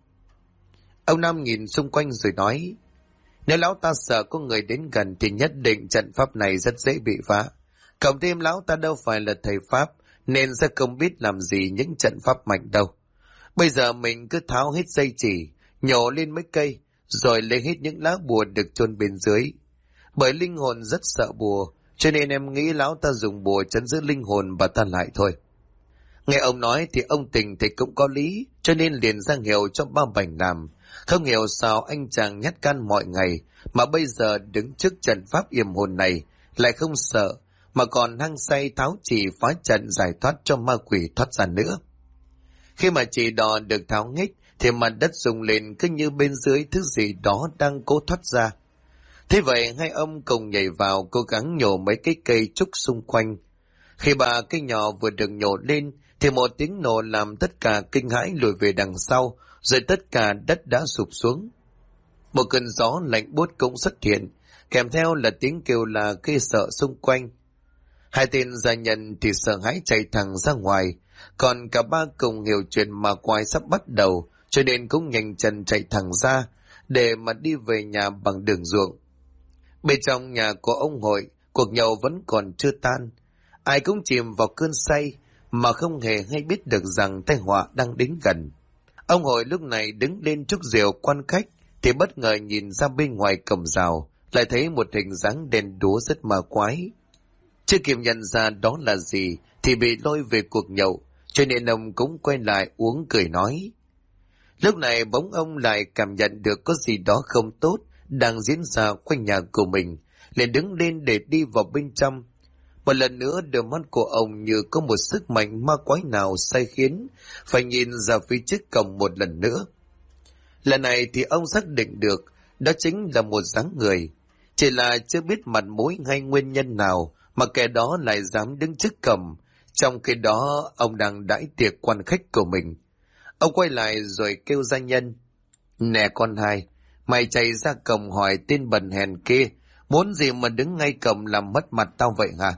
Ông Nam nhìn xung quanh rồi nói: nếu lão ta sợ có người đến gần thì nhất định trận pháp này rất dễ bị phá. Cộng thêm lão ta đâu phải là thầy pháp, nên sẽ không biết làm gì những trận pháp mạnh đâu. Bây giờ mình cứ tháo hết dây chỉ, nhổ lên mấy cây, rồi lấy hết những lá bùa được chôn bên dưới. Bởi linh hồn rất sợ bùa, cho nên em nghĩ lão ta dùng bùa trấn giữ linh hồn bà ta lại thôi. Nghe ông nói thì ông Tình thì cũng có lý, cho nên liền ra hiệu cho ba Bảnh làm. Không hiểu sao anh chàng nhát gan mọi ngày, mà bây giờ đứng trước trận pháp yểm hồn này, lại không sợ, mà còn hăng say tháo chỉ phá trận giải thoát cho ma quỷ thoát ra nữa. Khi mà chỉ đò được tháo nghích, thì mặt đất rung lên cứ như bên dưới thứ gì đó đang cố thoát ra. Thế vậy hai ông cùng nhảy vào cố gắng nhổ mấy cái cây trúc xung quanh. Khi ba cây nhỏ vừa được nhổ lên thì một tiếng nổ làm tất cả kinh hãi lùi về đằng sau, rồi tất cả đất đã sụp xuống. Một cơn gió lạnh buốt cũng xuất hiện, kèm theo là tiếng kêu là gây sợ xung quanh. Hai tên gia nhân thì sợ hãi chạy thẳng ra ngoài, còn cả ba cùng hiểu chuyện mà quái sắp bắt đầu, cho nên cũng nhanh chân chạy thẳng ra để mà đi về nhà bằng đường ruộng. Bên trong nhà của ông Hội, cuộc nhậu vẫn còn chưa tan. Ai cũng chìm vào cơn say mà không hề hay biết được rằng tai họa đang đến gần. Ông Hội lúc này đứng lên trước rìu quan khách thì bất ngờ nhìn ra bên ngoài cổng rào, lại thấy một hình dáng đen đúa rất ma quái. Chưa kịp nhận ra đó là gì thì bị lôi về cuộc nhậu, cho nên ông cũng quay lại uống cười nói. Lúc này bỗng ông lại cảm nhận được có gì đó không tốt đang diễn ra quanh nhà của mình, liền đứng lên để đi vào bên trong. Một lần nữa đôi mắt của ông như có một sức mạnh ma quái nào sai khiến phải nhìn ra phía trước cổng một lần nữa. Lần này thì ông xác định được đó chính là một dáng người, chỉ là chưa biết mặt mũi hay nguyên nhân nào mà kẻ đó lại dám đứng trước cổng, trong khi đó ông đang đãi tiệc quan khách của mình. Ông quay lại rồi kêu gia nhân: nè con hai, mày chạy ra cổng hỏi tên bần hèn kia, muốn gì mà đứng ngay cổng làm mất mặt tao vậy hả?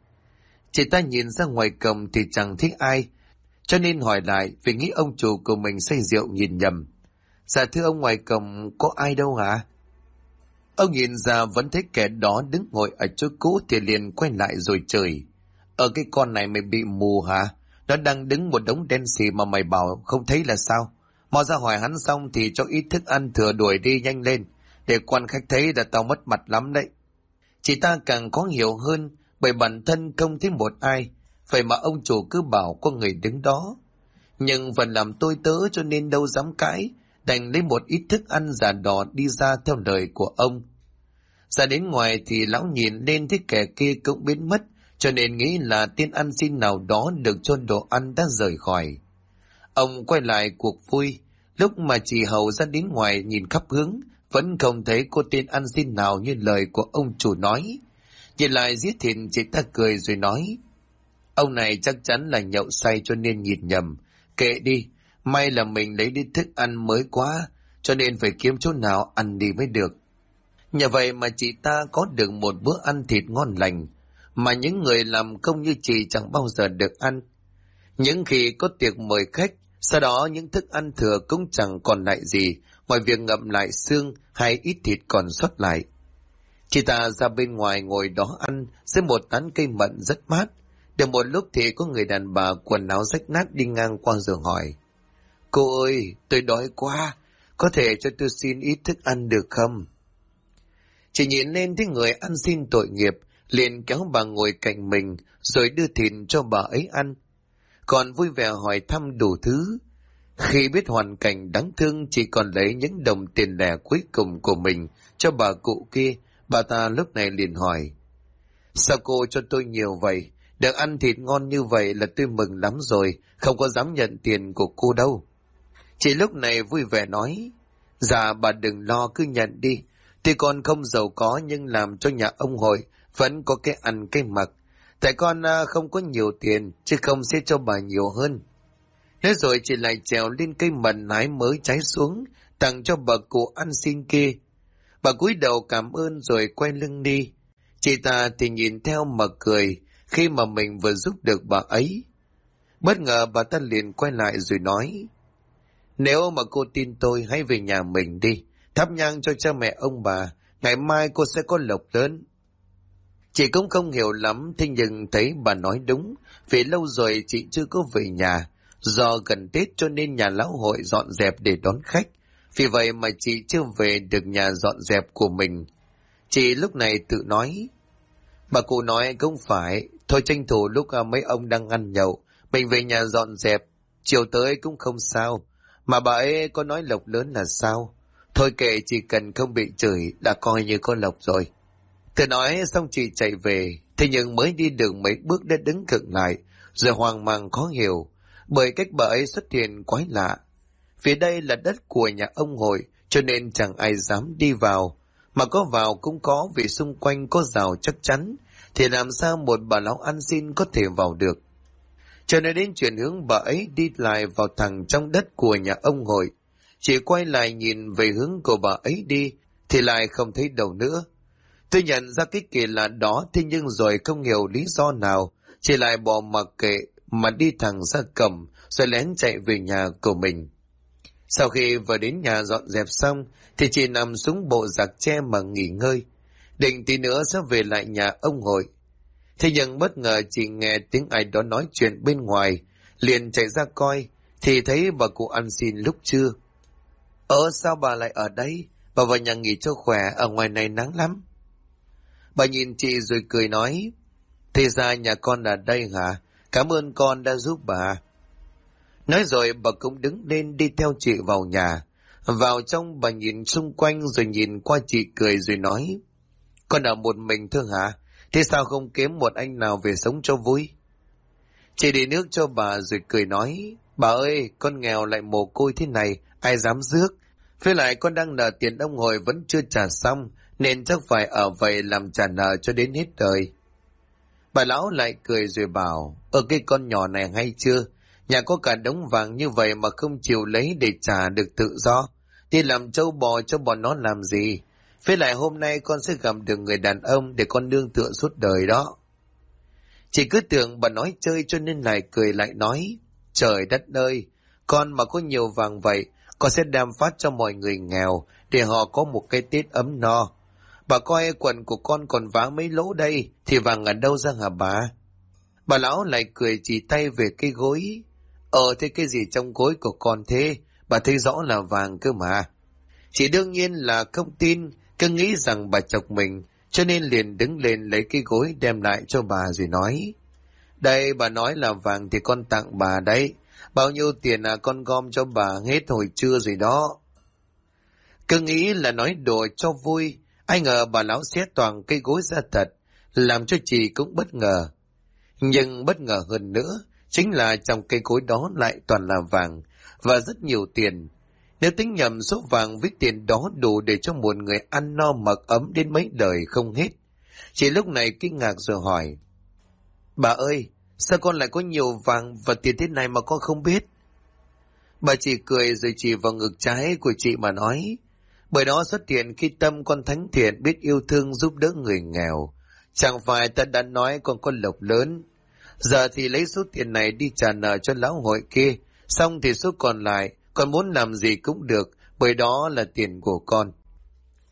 Chị ta nhìn ra ngoài cổng thì chẳng thích ai, cho nên hỏi lại vì nghĩ ông chủ của mình say rượu nhìn nhầm. Dạ thưa ông, ngoài cổng có ai đâu hả? Ông nhìn ra vẫn thấy kẻ đó đứng ngồi ở chỗ cũ thì liền quay lại rồi chửi: ở cái con này mày bị mù hả? Nó đang đứng một đống đen xì mà mày bảo không thấy là sao? Mau ra hỏi hắn xong thì cho ít thức ăn thừa đuổi đi nhanh lên, để quan khách thấy là tao mất mặt lắm đấy. Chị ta càng khó hiểu hơn, bởi bản thân không thấy một ai, vậy mà ông chủ cứ bảo có người đứng đó. Nhưng vẫn làm tôi tớ cho nên đâu dám cãi, đành lấy một ít thức ăn giả đỏ đi ra theo lời của ông. Ra đến ngoài thì lão nhìn lên thấy kẻ kia cũng biến mất, cho nên nghĩ là tên ăn xin nào đó được cho đồ ăn đã rời khỏi. Ông quay lại cuộc vui, lúc mà chị hầu ra đến ngoài nhìn khắp hướng, vẫn không thấy cô tên ăn xin nào như lời của ông chủ nói. Nhìn lại giết thịt, chị ta cười rồi nói: ông này chắc chắn là nhậu say cho nên nhìn nhầm, kệ đi, may là mình lấy đi thức ăn mới quá, cho nên phải kiếm chỗ nào ăn đi mới được. Nhờ vậy mà chị ta có được một bữa ăn thịt ngon lành, mà những người làm công như chị chẳng bao giờ được ăn. Những khi có tiệc mời khách, sau đó những thức ăn thừa cũng chẳng còn lại gì ngoài việc ngậm lại xương hay ít thịt còn sót lại. Chị ta ra bên ngoài ngồi đó ăn dưới một tán cây mận rất mát. Được một lúc thì có người đàn bà quần áo rách nát đi ngang qua giường hỏi: Cô ơi, tôi đói quá, có thể cho tôi xin ít thức ăn được không? Chị nhìn lên thấy người ăn xin tội nghiệp, liền kéo bà ngồi cạnh mình rồi đưa thịt cho bà ấy ăn. Còn vui vẻ hỏi thăm đủ thứ. Khi biết hoàn cảnh đáng thương, chỉ còn lấy những đồng tiền lẻ cuối cùng của mình cho bà cụ kia, bà ta lúc này liền hỏi: Sao cô cho tôi nhiều vậy? Được ăn thịt ngon như vậy là tôi mừng lắm rồi, không có dám nhận tiền của cô đâu. Chị lúc này vui vẻ nói: Dạ bà đừng lo, cứ nhận đi. Tuy con không giàu có nhưng làm cho nhà ông Hội vẫn có cái ăn cái mặc. Tại con không có nhiều tiền, chứ không sẽ cho bà nhiều hơn. Thế rồi chị lại trèo lên cây mận hái mới trái xuống, tặng cho bà cụ ăn xin kia. Bà cúi đầu cảm ơn rồi quay lưng đi. Chị ta thì nhìn theo mà cười khi mà mình vừa giúp được bà ấy. Bất ngờ bà ta liền quay lại rồi nói: Nếu mà cô tin tôi, hãy về nhà mình đi, thắp nhang cho cha mẹ ông bà, ngày mai cô sẽ có lộc lớn. Chị cũng không hiểu lắm, thế nhưng thấy bà nói đúng, vì lâu rồi chị chưa có về nhà. Do gần Tết cho nên nhà lão Hội dọn dẹp để đón khách, vì vậy mà chị chưa về được nhà dọn dẹp của mình. Chị lúc này tự nói: Bà cụ nói cũng phải, thôi tranh thủ lúc mấy ông đang ăn nhậu, mình về nhà dọn dẹp, chiều tới cũng không sao. Mà bà ấy có nói lộc lớn là sao? Thôi kệ, chỉ cần không bị chửi đã coi như có lộc rồi. Từ nói xong chị chạy về, thế nhưng mới đi được mấy bước đã đứng khựng lại, rồi hoang mang khó hiểu, bởi cách bà ấy xuất hiện quái lạ. Phía đây là đất của nhà ông Hội, cho nên chẳng ai dám đi vào, mà có vào cũng có vì xung quanh có rào chắc chắn, thì làm sao một bà lão ăn xin có thể vào được. Cho nên đến chuyển hướng bà ấy đi lại vào thẳng trong đất của nhà ông Hội. Chị quay lại nhìn về hướng của bà ấy đi, thì lại không thấy đâu nữa. Tôi nhận ra cái kỳ lạ đó, thế nhưng rồi không hiểu lý do nào, chị lại bỏ mặc kệ mà đi thẳng ra cổng, rồi lén chạy về nhà của mình. Sau khi vừa đến nhà dọn dẹp xong, thì chị nằm xuống bộ giạc tre mà nghỉ ngơi, định tí nữa sẽ về lại nhà ông Hội. Thế nhưng bất ngờ chị nghe tiếng ai đó nói chuyện bên ngoài, liền chạy ra coi, thì thấy bà cụ ăn xin lúc trưa. Sao bà lại ở đây? Bà vào nhà nghỉ cho khỏe, ở ngoài này nắng lắm. Bà nhìn chị rồi cười nói: Thế ra nhà con ở đây hả? Cảm ơn con đã giúp bà. Nói rồi bà cũng đứng lên đi theo chị vào nhà. Vào trong bà nhìn xung quanh rồi nhìn qua chị cười rồi nói: Con ở một mình thôi hả? Thế sao không kiếm một anh nào về sống cho vui? Chị đi nước cho bà rồi cười nói: Bà ơi, con nghèo lại mồ côi thế này, ai dám rước? Với lại con đang nợ tiền ông Hội vẫn chưa trả xong, nên chắc phải ở vậy làm trả nợ cho đến hết đời. Bà lão lại cười rồi bảo: Cái con nhỏ này hay chưa? Nhà có cả đống vàng như vậy mà không chịu lấy để trả được tự do, đi làm trâu bò cho bọn nó làm gì? Với lại hôm nay con sẽ gặp được người đàn ông để con nương tựa suốt đời đó. Chị cứ tưởng bà nói chơi cho nên lại cười lại nói: Trời đất ơi, con mà có nhiều vàng vậy, con sẽ đem phát cho mọi người nghèo để họ có một cái Tết ấm no. Bà coi quần của con còn vá mấy lỗ đây, thì vàng ở đâu ra hả bà? Bà lão lại cười chỉ tay về cái gối. Thế cái gì trong gối của con thế? Bà thấy rõ là vàng cơ mà. Chị đương nhiên là không tin, cứ nghĩ rằng bà chọc mình, cho nên liền đứng lên lấy cái gối đem lại cho bà rồi nói: Đây, bà nói là vàng thì con tặng bà đấy. Bao nhiêu tiền con gom cho bà hết hồi trưa rồi đó. Cứ nghĩ là nói đùa cho vui, ai ngờ bà lão xé toàn cây gối ra thật, làm cho chị cũng bất ngờ. Nhưng bất ngờ hơn nữa, chính là trong cây gối đó lại toàn là vàng, và rất nhiều tiền. Nếu tính nhầm số vàng với tiền đó đủ để cho một người ăn no mặc ấm đến mấy đời không hết. Chị lúc này kinh ngạc rồi hỏi: Bà ơi, sao con lại có nhiều vàng và tiền thế này mà con không biết? Bà chỉ cười rồi chỉ vào ngực trái của chị mà nói: Bởi đó xuất hiện khi tâm con thánh thiện, biết yêu thương giúp đỡ người nghèo. Chẳng phải ta đã nói con có lộc lớn. Giờ thì lấy số tiền này đi trả nợ cho lão Hội kia, xong thì số còn lại con muốn làm gì cũng được, bởi đó là tiền của con.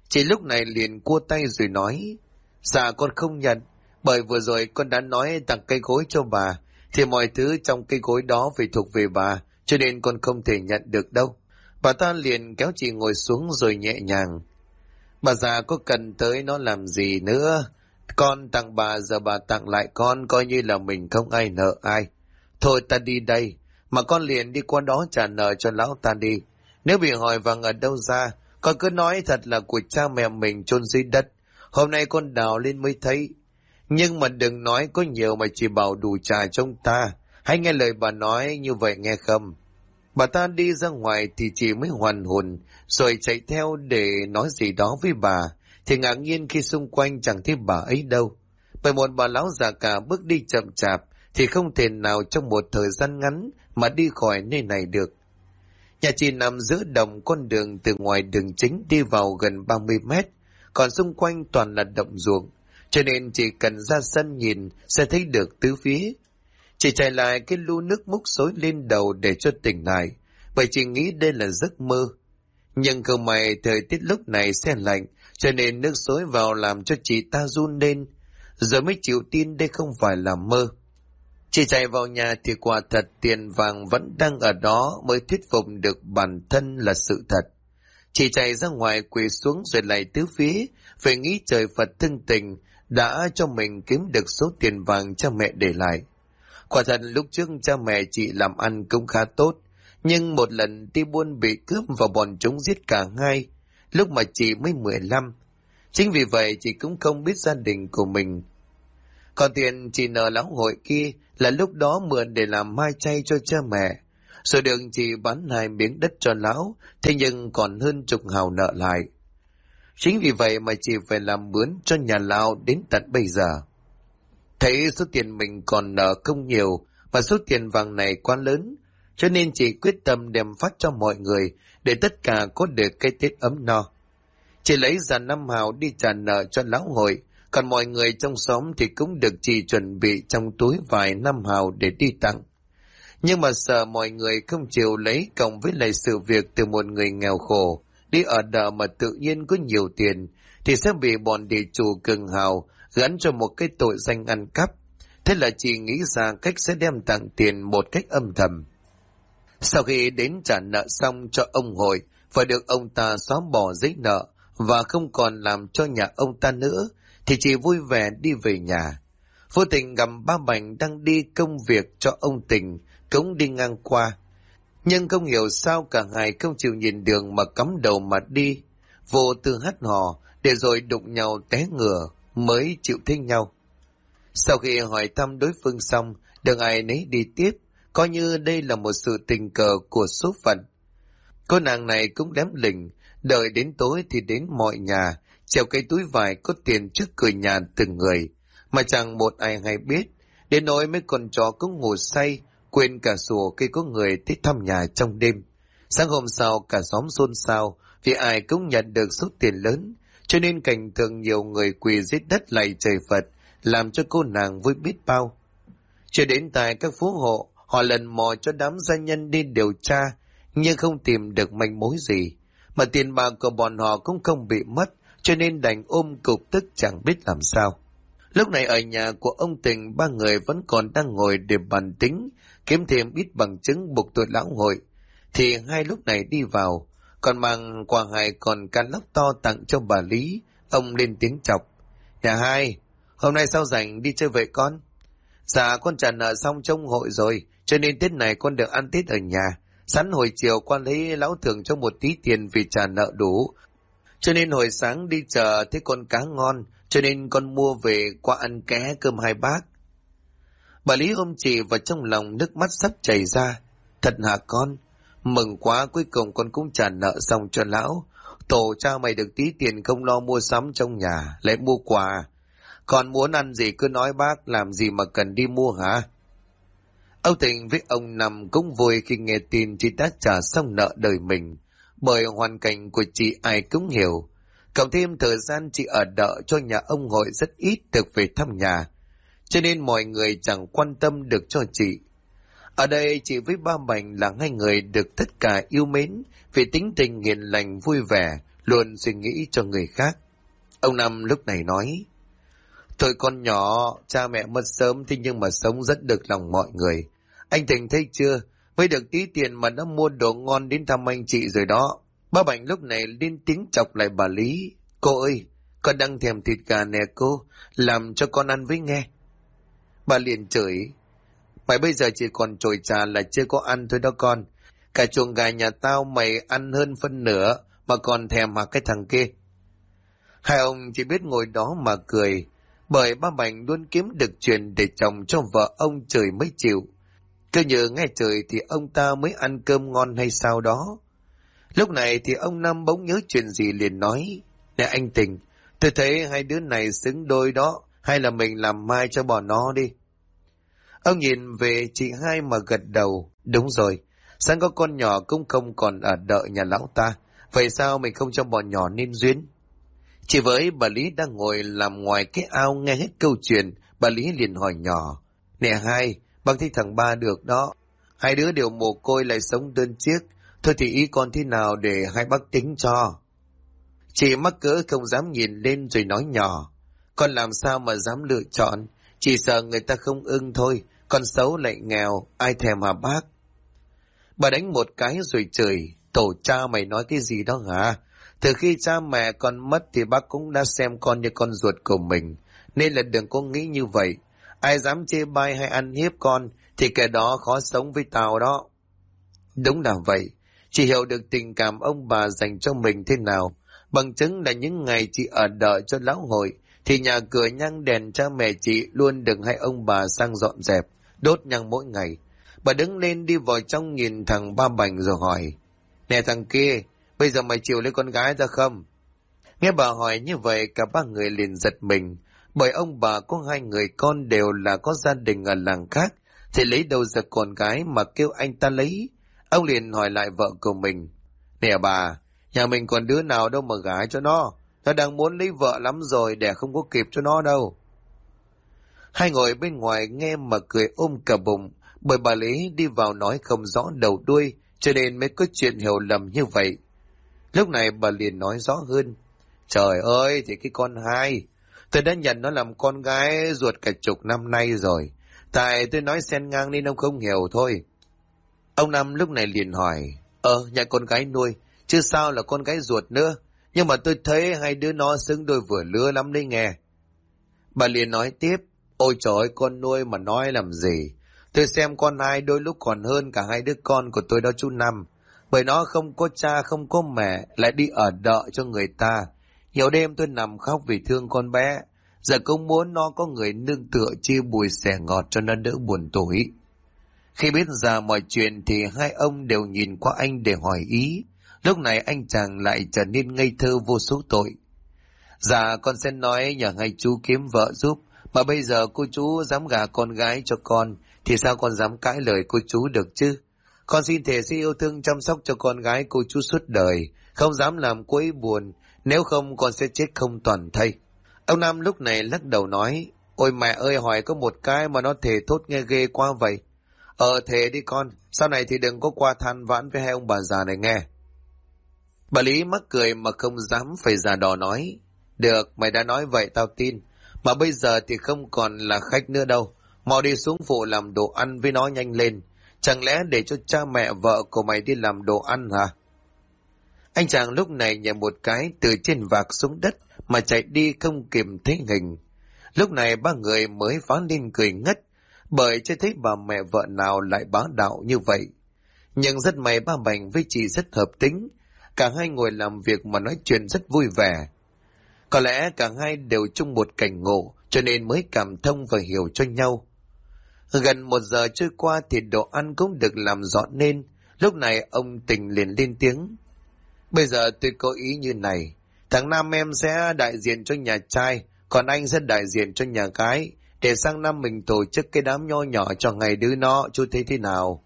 Chị lúc này liền cua tay rồi nói, dạ con không nhận, bởi vừa rồi con đã nói tặng cây gối cho bà, thì mọi thứ trong cây gối đó phải thuộc về bà, cho nên con không thể nhận được đâu. Bà ta liền kéo chị ngồi xuống rồi nhẹ nhàng. Bà già có cần tới nó làm gì nữa? Con tặng bà, giờ bà tặng lại con, coi như là mình không ai nợ ai. Thôi ta đi đây, mà con liền đi qua đó trả nợ cho lão ta đi. Nếu bị hỏi vàng ở đâu ra, con cứ nói thật là của cha mẹ mình chôn dưới đất. Hôm nay con đào lên mới thấy. Nhưng mà đừng nói có nhiều mà chỉ bảo đủ trả cho ông ta. Hãy nghe lời bà nói như vậy nghe không? Bà ta đi ra ngoài thì chị mới hoàn hồn, rồi chạy theo để nói gì đó với bà, thì ngạc nhiên khi xung quanh chẳng thấy bà ấy đâu. Bởi một bà lão già cả bước đi chậm chạp, thì không thể nào trong một thời gian ngắn mà đi khỏi nơi này được. Nhà chị nằm giữa đồng con đường từ ngoài đường chính đi vào gần 30 mét, còn xung quanh toàn là động ruộng, cho nên chỉ cần ra sân nhìn sẽ thấy được tứ phía. Chị chạy lại cái lu nước múc xối lên đầu để cho tỉnh lại, bởi chị nghĩ đây là giấc mơ. Nhưng không may thời tiết lúc này se lạnh, cho nên nước xối vào làm cho chị ta run lên, rồi mới chịu tin đây không phải là mơ. Chị chạy vào nhà thì quả thật tiền vàng vẫn đang ở đó mới thuyết phục được bản thân là sự thật. Chị chạy ra ngoài quỳ xuống rồi lạy tứ phía, về nghĩ trời Phật thương tình đã cho mình kiếm được số tiền vàng cha mẹ để lại. Quả thật lúc trước cha mẹ chị làm ăn cũng khá tốt, nhưng một lần đi buôn bị cướp và bọn chúng giết cả hai, lúc mà chị mới 15. Chính vì vậy chị cũng không biết gia đình của mình. Còn tiền chị nợ lão hội kia là lúc đó mượn để làm mai chay cho cha mẹ, rồi được chị bán 2 miếng đất cho lão, thế nhưng còn hơn chục hào nợ lại. Chính vì vậy mà chị phải làm mướn cho nhà lão đến tận bây giờ. Thấy số tiền mình còn nợ không nhiều, và số tiền vàng này quá lớn, cho nên chị quyết tâm đem phát cho mọi người để tất cả có được cái Tết ấm no. Chị lấy ra 5 hào đi trả nợ cho lão hội, còn mọi người trong xóm thì cũng được chị chuẩn bị trong túi vài 5 hào để đi tặng. Nhưng mà sợ mọi người không chịu lấy, cộng với lại sự việc từ một người nghèo khổ đi ở đợ mà tự nhiên có nhiều tiền, thì sẽ bị bọn địa chủ cường hào gắn cho một cái tội danh ăn cắp. Thế là chị nghĩ ra cách sẽ đem tặng tiền một cách âm thầm. Sau khi đến trả nợ xong cho ông hội và được ông ta xóa bỏ giấy nợ và không còn làm cho nhà ông ta nữa, thì chị vui vẻ đi về nhà. Vô tình gặp ba Bảnh đang đi công việc cho ông Tình, cũng đi ngang qua. Nhưng không hiểu sao cả hai không chịu nhìn đường mà cắm đầu mà đi, vô tư hắt hò để rồi đụng nhau té ngửa mới chịu thấy nhau. Sau khi hỏi thăm đối phương xong, đừng ai nấy đi tiếp, coi như đây là một sự tình cờ của số phận. Cô nàng này cũng đếm lình, đợi đến tối thì đến mọi nhà, treo cái túi vải có tiền trước cửa nhà từng người, mà chẳng một ai hay biết. Đến nỗi mấy con chó cũng ngủ say, quên cả sủa khi có người tới thăm nhà trong đêm. Sáng hôm sau cả xóm xôn xao, vì ai cũng nhận được số tiền lớn, cho nên cảnh tượng nhiều người quỳ dưới đất lạy trời Phật, làm cho cô nàng vui biết bao. Cho đến tại các phú hộ, họ lần mò cho đám gia nhân đi điều tra, nhưng không tìm được manh mối gì, mà tiền bạc của bọn họ cũng không bị mất, cho nên đành ôm cục tức chẳng biết làm sao. Lúc này ở nhà của ông Tình, 3 người vẫn còn đang ngồi để bàn tính, kiếm thêm ít bằng chứng buộc tội lão hội, thì hai lúc này đi vào, còn mang quà hài còn can lóc to tặng cho bà Lý. Ông lên tiếng chọc: "Nhà hai, hôm nay sao rảnh đi chơi vậy con?" "Dạ con trả nợ xong trong hội rồi, cho nên Tết này con được ăn Tết ở nhà. Sẵn hồi chiều con lấy lão thưởng cho một tí tiền vì trả nợ đủ, cho nên hồi sáng đi chợ thấy con cá ngon, cho nên con mua về qua ăn ké cơm hai bác." Bà Lý ôm chị vào trong lòng, nước mắt sắp chảy ra. "Thật hả con? Mừng quá, cuối cùng con cũng trả nợ xong cho lão. Tổ cha mày được tí tiền không lo mua sắm trong nhà, lại mua quà. Con muốn ăn gì cứ nói bác, làm gì mà cần đi mua hả?" Âu Tình với ông Năm cũng vui khi nghe tin chị đã trả xong nợ đời mình, bởi hoàn cảnh của chị ai cũng hiểu. Cộng thêm thời gian chị ở đợ cho nhà ông hội rất ít được về thăm nhà, cho nên mọi người chẳng quan tâm được cho chị. Ở đây chị với ba Bảnh là hai người được tất cả yêu mến vì tính tình hiền lành vui vẻ, luôn suy nghĩ cho người khác. Ông Năm lúc này nói, thôi con nhỏ, cha mẹ mất sớm thế nhưng mà sống rất được lòng mọi người. Anh Tình thấy chưa, mới được tí tiền mà đã mua đồ ngon đến thăm anh chị rồi đó. Ba Bảnh lúc này lên tiếng chọc lại bà Lý. Cô ơi, con đang thèm thịt gà nè cô, làm cho con ăn với nghe. Bà liền chửi, mày bây giờ chỉ còn chổi trà là chưa có ăn thôi đó con. Cả chuồng gà nhà tao mày ăn hơn phân nửa mà còn thèm mà cái thằng kia. Hai ông chỉ biết ngồi đó mà cười, bởi ba Bảnh luôn kiếm được chuyện để chồng cho vợ ông chửi mới chịu. Cứ như nghe chửi thì ông ta mới ăn cơm ngon hay sao đó. Lúc này thì ông Năm bỗng nhớ chuyện gì liền nói, nè anh Tình, tôi thấy hai đứa này xứng đôi đó, hay là mình làm mai cho bọn nó đi. Ông nhìn về chị hai mà gật đầu, đúng rồi, sáng có con nhỏ cũng không còn ở đợi nhà lão ta, vậy sao mình không cho bọn nhỏ nên duyên? Chỉ với bà Lý đang ngồi làm ngoài cái ao nghe hết câu chuyện, bà Lý liền hỏi nhỏ, nè hai, bác thấy thằng Ba được đó, hai đứa đều mồ côi lại sống đơn chiếc, thôi thì ý con thế nào để hai bác tính cho. Chị mắc cỡ không dám nhìn lên rồi nói nhỏ, con làm sao mà dám lựa chọn, chỉ sợ người ta không ưng thôi, con xấu lại nghèo, ai thèm hả bác? Bà đánh một cái rồi chửi, tổ cha mày nói cái gì đó hả? Từ khi cha mẹ con mất thì bác cũng đã xem con như con ruột của mình, nên là đừng có nghĩ như vậy. Ai dám chê bai hay ăn hiếp con thì kẻ đó khó sống với tao đó. Đúng là vậy, chị hiểu được tình cảm ông bà dành cho mình thế nào. Bằng chứng là những ngày chị ở đợi cho lão hội thì nhà cửa nhang đèn cha mẹ chị luôn đừng hay ông bà sang dọn dẹp, đốt nhang mỗi ngày. Bà đứng lên đi vào trong nhìn thằng Ba Bảnh rồi hỏi, nè thằng kia, bây giờ mày chịu lấy con gái ra không? Nghe bà hỏi như vậy cả ba người liền giật mình, bởi ông bà có hai người con đều là có gia đình ở làng khác, thì lấy đâu ra con gái mà kêu anh ta lấy. Ông liền hỏi lại vợ của mình, nè bà, nhà mình còn đứa nào đâu mà gái cho nó đang muốn lấy vợ lắm rồi, đẻ không có kịp cho nó đâu. Hai ngồi bên ngoài nghe mà cười ôm cả bụng, bởi bà Lý đi vào nói không rõ đầu đuôi, cho nên mới có chuyện hiểu lầm như vậy. Lúc này bà liền nói rõ hơn, trời ơi thì cái con hai, tôi đã nhận nó làm con gái ruột cả chục năm nay rồi, tại tôi nói xen ngang nên ông không hiểu thôi. Ông Năm lúc này liền hỏi, nhà con gái nuôi, chứ sao là con gái ruột nữa, nhưng mà tôi thấy hai đứa nó xứng đôi vừa lứa lắm đấy nghe. Bà liền nói tiếp, ôi trời ơi, con nuôi mà nói làm gì, tôi xem con hai đôi lúc còn hơn cả hai đứa con của tôi đó chú Năm, bởi nó không có cha không có mẹ lại đi ở đợ cho người ta. Nhiều đêm tôi nằm khóc vì thương con bé, giờ cũng muốn nó có người nương tựa chia bùi xẻ ngọt cho nó đỡ buồn tủi. Khi biết ra mọi chuyện thì hai ông đều nhìn qua anh để hỏi ý. Lúc này anh chàng lại trở nên ngây thơ vô số tội. Dạ con sẽ nói nhờ hai chú kiếm vợ giúp, mà bây giờ cô chú dám gả con gái cho con thì sao con dám cãi lời cô chú được chứ? Con xin thề sẽ yêu thương chăm sóc cho con gái cô chú suốt đời, không dám làm cô ấy buồn, nếu không con sẽ chết không toàn thây. Ông Nam lúc này lắc đầu nói, ôi mẹ ơi, hỏi có một cái mà nó thề thốt nghe ghê quá vậy. Thề đi con, sau này thì đừng có qua than vãn với hai ông bà già này nghe. Bà Lý mắc cười mà không dám phải giả đò nói, được, mày đã nói vậy tao tin, mà bây giờ thì không còn là khách nữa đâu, mau đi xuống phụ làm đồ ăn với nó nhanh lên, chẳng lẽ để cho cha mẹ vợ của mày đi làm đồ ăn hả? Anh chàng lúc này nhảy một cái từ trên vạc xuống đất mà chạy đi không kịp thấy hình. Lúc này ba người mới phá lên cười ngất, bởi chưa thấy bà mẹ vợ nào lại bá đạo như vậy. Nhưng rất may ba Bảnh với chị rất hợp tính, cả hai ngồi làm việc mà nói chuyện rất vui vẻ. Có lẽ cả hai đều chung một cảnh ngộ, cho nên mới cảm thông và hiểu cho nhau. Gần 1 giờ trôi qua thì đồ ăn cũng được làm dọn nên. Lúc này ông Tình liền lên tiếng, bây giờ tôi có ý như này, thằng Nam em sẽ đại diện cho nhà trai, còn anh sẽ đại diện cho nhà gái, để sang năm mình tổ chức cái đám nho nhỏ cho ngày đứa nó, chú thấy thế nào?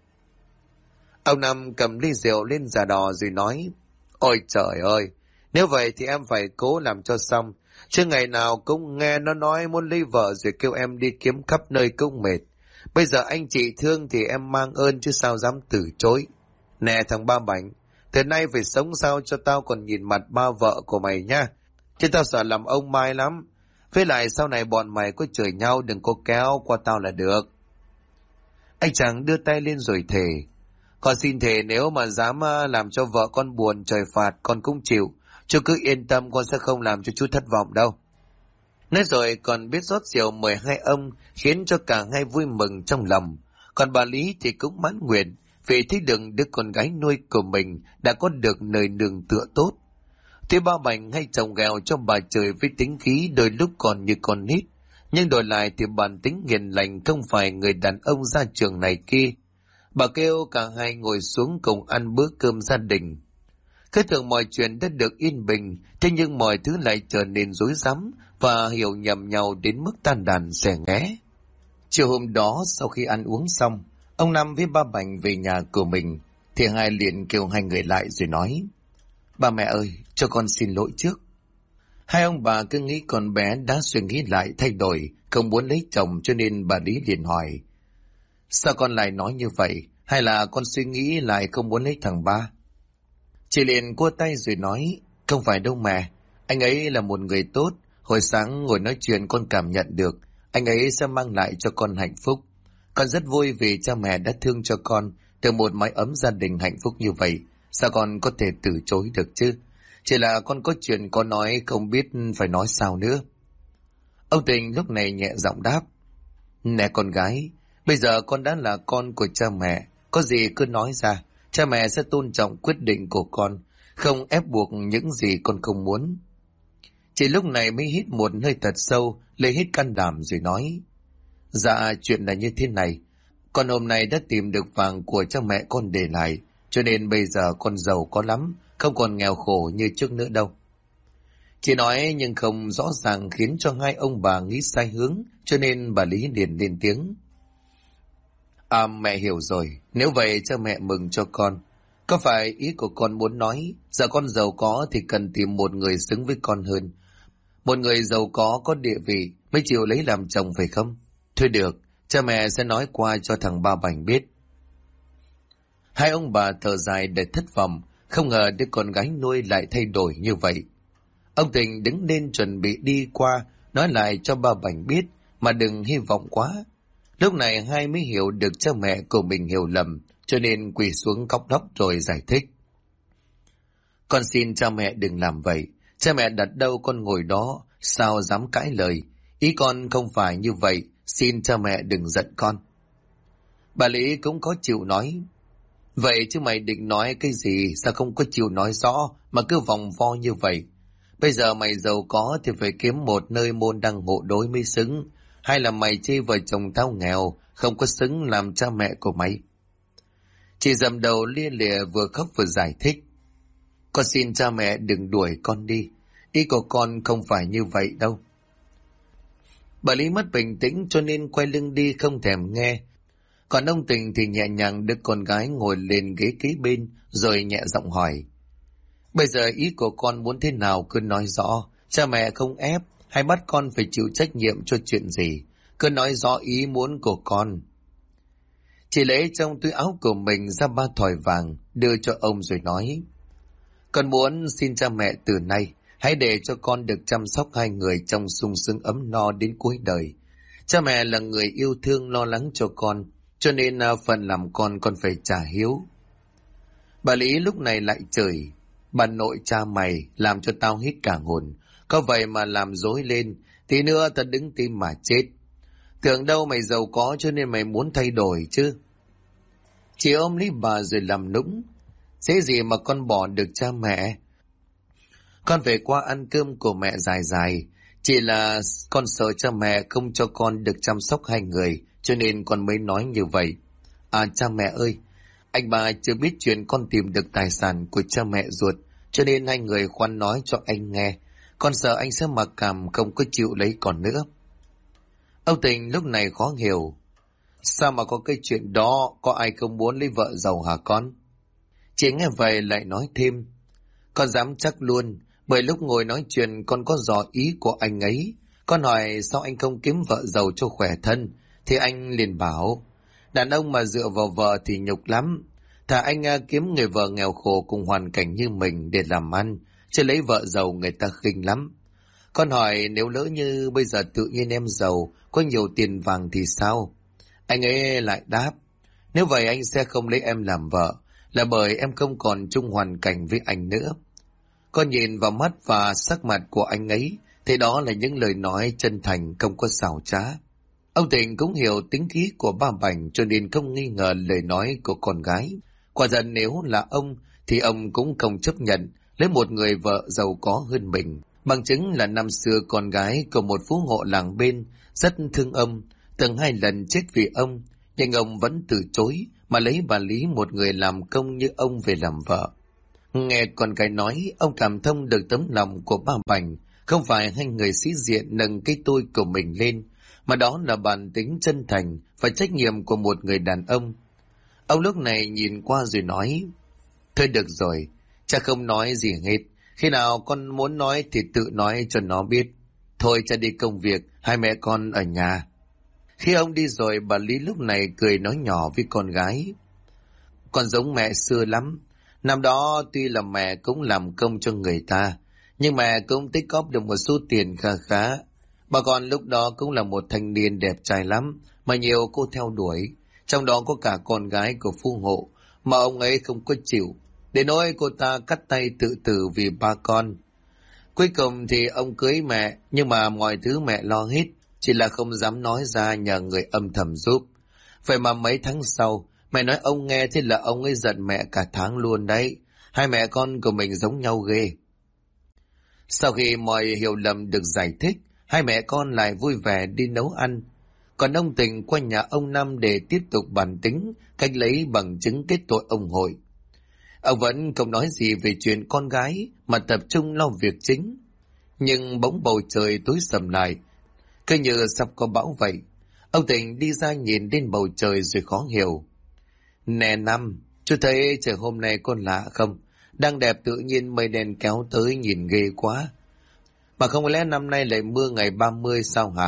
Ông Năm cầm ly rượu lên giả đò rồi nói, ôi trời ơi, nếu vậy thì em phải cố làm cho xong, chứ ngày nào cũng nghe nó nói muốn lấy vợ rồi kêu em đi kiếm khắp nơi cũng mệt. Bây giờ anh chị thương thì em mang ơn chứ sao dám từ chối. Nè thằng Ba Bảnh, Từ nay phải sống sao cho tao còn nhìn mặt ba vợ của mày nha. Chứ tao sợ làm ông Mai lắm. Với lại sau này bọn mày có chửi nhau đừng có kéo qua tao là được. Anh chàng đưa tay lên rồi thề. Con xin thề nếu mà dám làm cho vợ con buồn trời phạt con cũng chịu. Chú cứ yên tâm con sẽ không làm cho chú thất vọng đâu. Nói rồi còn biết rót rượu mời hai ông khiến cho cả hai vui mừng trong lòng. Còn bà Lý thì cũng mãn nguyện vì thấy được đứa con gái nuôi của mình đã có được nơi nương tựa tốt. Tuy ba Bảnh hay chồng ghẹo cho bà trời với tính khí đôi lúc còn như con nít, nhưng đổi lại thì bản tính hiền lành không phải người đàn ông ra trường này kia. Bà kêu cả hai ngồi xuống cùng ăn bữa cơm gia đình. Cứ tưởng mọi chuyện đã được yên bình, thế nhưng mọi thứ lại trở nên rối rắm và hiểu nhầm nhau đến mức tan đàn xẻ nghé. Chiều hôm đó sau khi ăn uống xong, ông Năm với ba Bảnh về nhà của mình, thì hai liền kêu hai người lại rồi nói: Ba mẹ ơi, cho con xin lỗi trước. Hai ông bà cứ nghĩ con bé đã suy nghĩ lại thay đổi, không muốn lấy chồng, cho nên bà Lý liền hỏi: Sao con lại nói như vậy? Hay là con suy nghĩ lại không muốn lấy thằng ba? Chị liền cua tay rồi nói: Không phải đâu mẹ, anh ấy là một người tốt. Hồi sáng ngồi nói chuyện con cảm nhận được anh ấy sẽ mang lại cho con hạnh phúc. Con rất vui vì cha mẹ đã thương cho con từ một mái ấm gia đình hạnh phúc như vậy. Sao con có thể từ chối được chứ? Chỉ là con có chuyện có nói không biết phải nói sao nữa. Ông Tình lúc này nhẹ giọng đáp: Nè con gái, bây giờ con đã là con của cha mẹ, có gì cứ nói ra, cha mẹ sẽ tôn trọng quyết định của con, không ép buộc những gì con không muốn. Chị lúc này mới hít một hơi thật sâu, lấy hết can đảm rồi nói: Dạ, chuyện là như thế này. Con hôm nay đã tìm được vàng của cha mẹ con để lại, cho nên bây giờ con giàu có lắm, không còn nghèo khổ như trước nữa đâu. Chị nói nhưng không rõ ràng khiến cho hai ông bà nghĩ sai hướng, cho nên bà Lý liền lên tiếng: Mẹ hiểu rồi, nếu vậy cha mẹ mừng cho con. Có phải ý của con muốn nói, giờ con giàu có thì cần tìm một người xứng với con hơn. Một người giàu có địa vị mới chịu lấy làm chồng phải không? Thôi được, cha mẹ sẽ nói qua cho thằng ba Bảnh biết. Hai ông bà thở dài để thất vọng, không ngờ đứa con gái nuôi lại thay đổi như vậy. Ông Tình đứng lên chuẩn bị đi qua, nói lại cho ba Bảnh biết, mà đừng hy vọng quá. Lúc này hai mới hiểu được cha mẹ của mình hiểu lầm, cho nên quỳ xuống khóc lóc rồi giải thích. Con xin cha mẹ đừng làm vậy, cha mẹ đặt đâu con ngồi đó, sao dám cãi lời. Ý con không phải như vậy, xin cha mẹ đừng giận con. Bà Lý cũng có chịu nói: Vậy chứ mày định nói cái gì, sao không có chịu nói rõ mà cứ vòng vo như vậy? Bây giờ mày giàu có thì phải kiếm một nơi môn đăng hộ đối mới xứng, hay là mày chê vợ chồng tao nghèo, không có xứng làm cha mẹ của mày? Chị dầm đầu lia lịa vừa khóc vừa giải thích: Con xin cha mẹ đừng đuổi con đi, ý của con không phải như vậy đâu. Bà Lý mất bình tĩnh cho nên quay lưng đi không thèm nghe. Còn ông Tình thì nhẹ nhàng đưa con gái ngồi lên ghế kế bên rồi nhẹ giọng hỏi: Bây giờ ý của con muốn thế nào cứ nói rõ, cha mẹ không ép hay bắt con phải chịu trách nhiệm cho chuyện gì, cứ nói rõ ý muốn của con. Chị lấy trong túi áo của mình ra 3 thỏi vàng đưa cho ông rồi nói: Con muốn xin cha mẹ từ nay hãy để cho con được chăm sóc hai người trong sung sướng ấm no đến cuối đời. Cha mẹ là người yêu thương lo lắng cho con, cho nên phần làm con phải trả hiếu. Bà Lý lúc này lại chửi: Bà nội cha mày làm cho tao hít cả hồn, có vậy mà làm dối lên, tí nữa tao đứng tim mà chết. Tưởng đâu mày giàu có cho nên mày muốn thay đổi chứ. Chị ôm lấy bà rồi làm nũng: Dễ gì mà con bỏ được cha mẹ. Con về qua ăn cơm của mẹ dài dài, chỉ là con sợ cha mẹ không cho con được chăm sóc hai người, cho nên con mới nói như vậy. Cha mẹ ơi, anh bà chưa biết chuyện con tìm được tài sản của cha mẹ ruột, cho nên hai người khoan nói cho anh nghe. Con sợ anh sẽ mặc cảm không có chịu lấy con nữa. Ông Tình lúc này khó hiểu: Sao mà có cái chuyện đó, có ai không muốn lấy vợ giàu hả con? Chị nghe vậy lại nói thêm: Con dám chắc luôn, bởi lúc ngồi nói chuyện con có dò ý của anh ấy. Con hỏi sao anh không kiếm vợ giàu cho khỏe thân, thì anh liền bảo: Đàn ông mà dựa vào vợ thì nhục lắm. Thà anh kiếm người vợ nghèo khổ cùng hoàn cảnh như mình để làm ăn, chứ lấy vợ giàu người ta khinh lắm. Con hỏi nếu lỡ như bây giờ tự nhiên em giàu, có nhiều tiền vàng thì sao? Anh ấy lại đáp, nếu vậy anh sẽ không lấy em làm vợ, là bởi em không còn chung hoàn cảnh với anh nữa. Con nhìn vào mắt và sắc mặt của anh ấy, thì đó là những lời nói chân thành không có xảo trá. Ông Thịnh cũng hiểu tính khí của ba Bảnh cho nên không nghi ngờ lời nói của con gái. Quả thật nếu là ông thì ông cũng không chấp nhận lấy một người vợ giàu có hơn mình. Bằng chứng là năm xưa con gái của một phú hộ làng bên rất thương ông, từng 2 lần chết vì ông, nhưng ông vẫn từ chối mà lấy bà Lý, một người làm công như ông, về làm vợ. Nghe con gái nói, ông cảm thông được tấm lòng của ba Bảnh, không phải hai người sĩ diện nâng cái tôi của mình lên, mà đó là bản tính chân thành và trách nhiệm của một người đàn ông. Ông lúc này nhìn qua rồi nói, thôi được rồi, cha không nói gì hết. Khi nào con muốn nói thì tự nói cho nó biết. Thôi cha đi công việc, hai mẹ con ở nhà. Khi ông đi rồi, bà Lý lúc này cười nói nhỏ với con gái. Con giống mẹ xưa lắm. Năm đó tuy là mẹ cũng làm công cho người ta, nhưng mẹ cũng tích góp được một số tiền kha khá. Bà con lúc đó cũng là một thanh niên đẹp trai lắm, mà nhiều cô theo đuổi. Trong đó có cả con gái của phú hộ, mà ông ấy không có chịu. Để nói cô ta cắt tay tự tử vì ba con. Cuối cùng thì ông cưới mẹ, nhưng mà mọi thứ mẹ lo hết, chỉ là không dám nói ra nhờ người âm thầm giúp. Vậy mà mấy tháng sau, mẹ nói ông nghe, thế là ông ấy giận mẹ cả tháng luôn đấy. Hai mẹ con của mình giống nhau ghê. Sau khi mọi hiểu lầm được giải thích, hai mẹ con lại vui vẻ đi nấu ăn. Còn ông Tình qua nhà ông Năm để tiếp tục bàn tính cách lấy bằng chứng kết tội ông Hội. Ông vẫn không nói gì về chuyện con gái mà tập trung lo việc chính. Nhưng bỗng bầu trời tối sầm lại, cứ như sắp có bão vậy. Ông Tình đi ra nhìn lên bầu trời rồi khó hiểu. Nè Năm, chú thấy trời hôm nay có lạ không? Đang đẹp tự nhiên mây đen kéo tới nhìn ghê quá. Mà không lẽ năm nay lại mưa ngày 30 sao hả?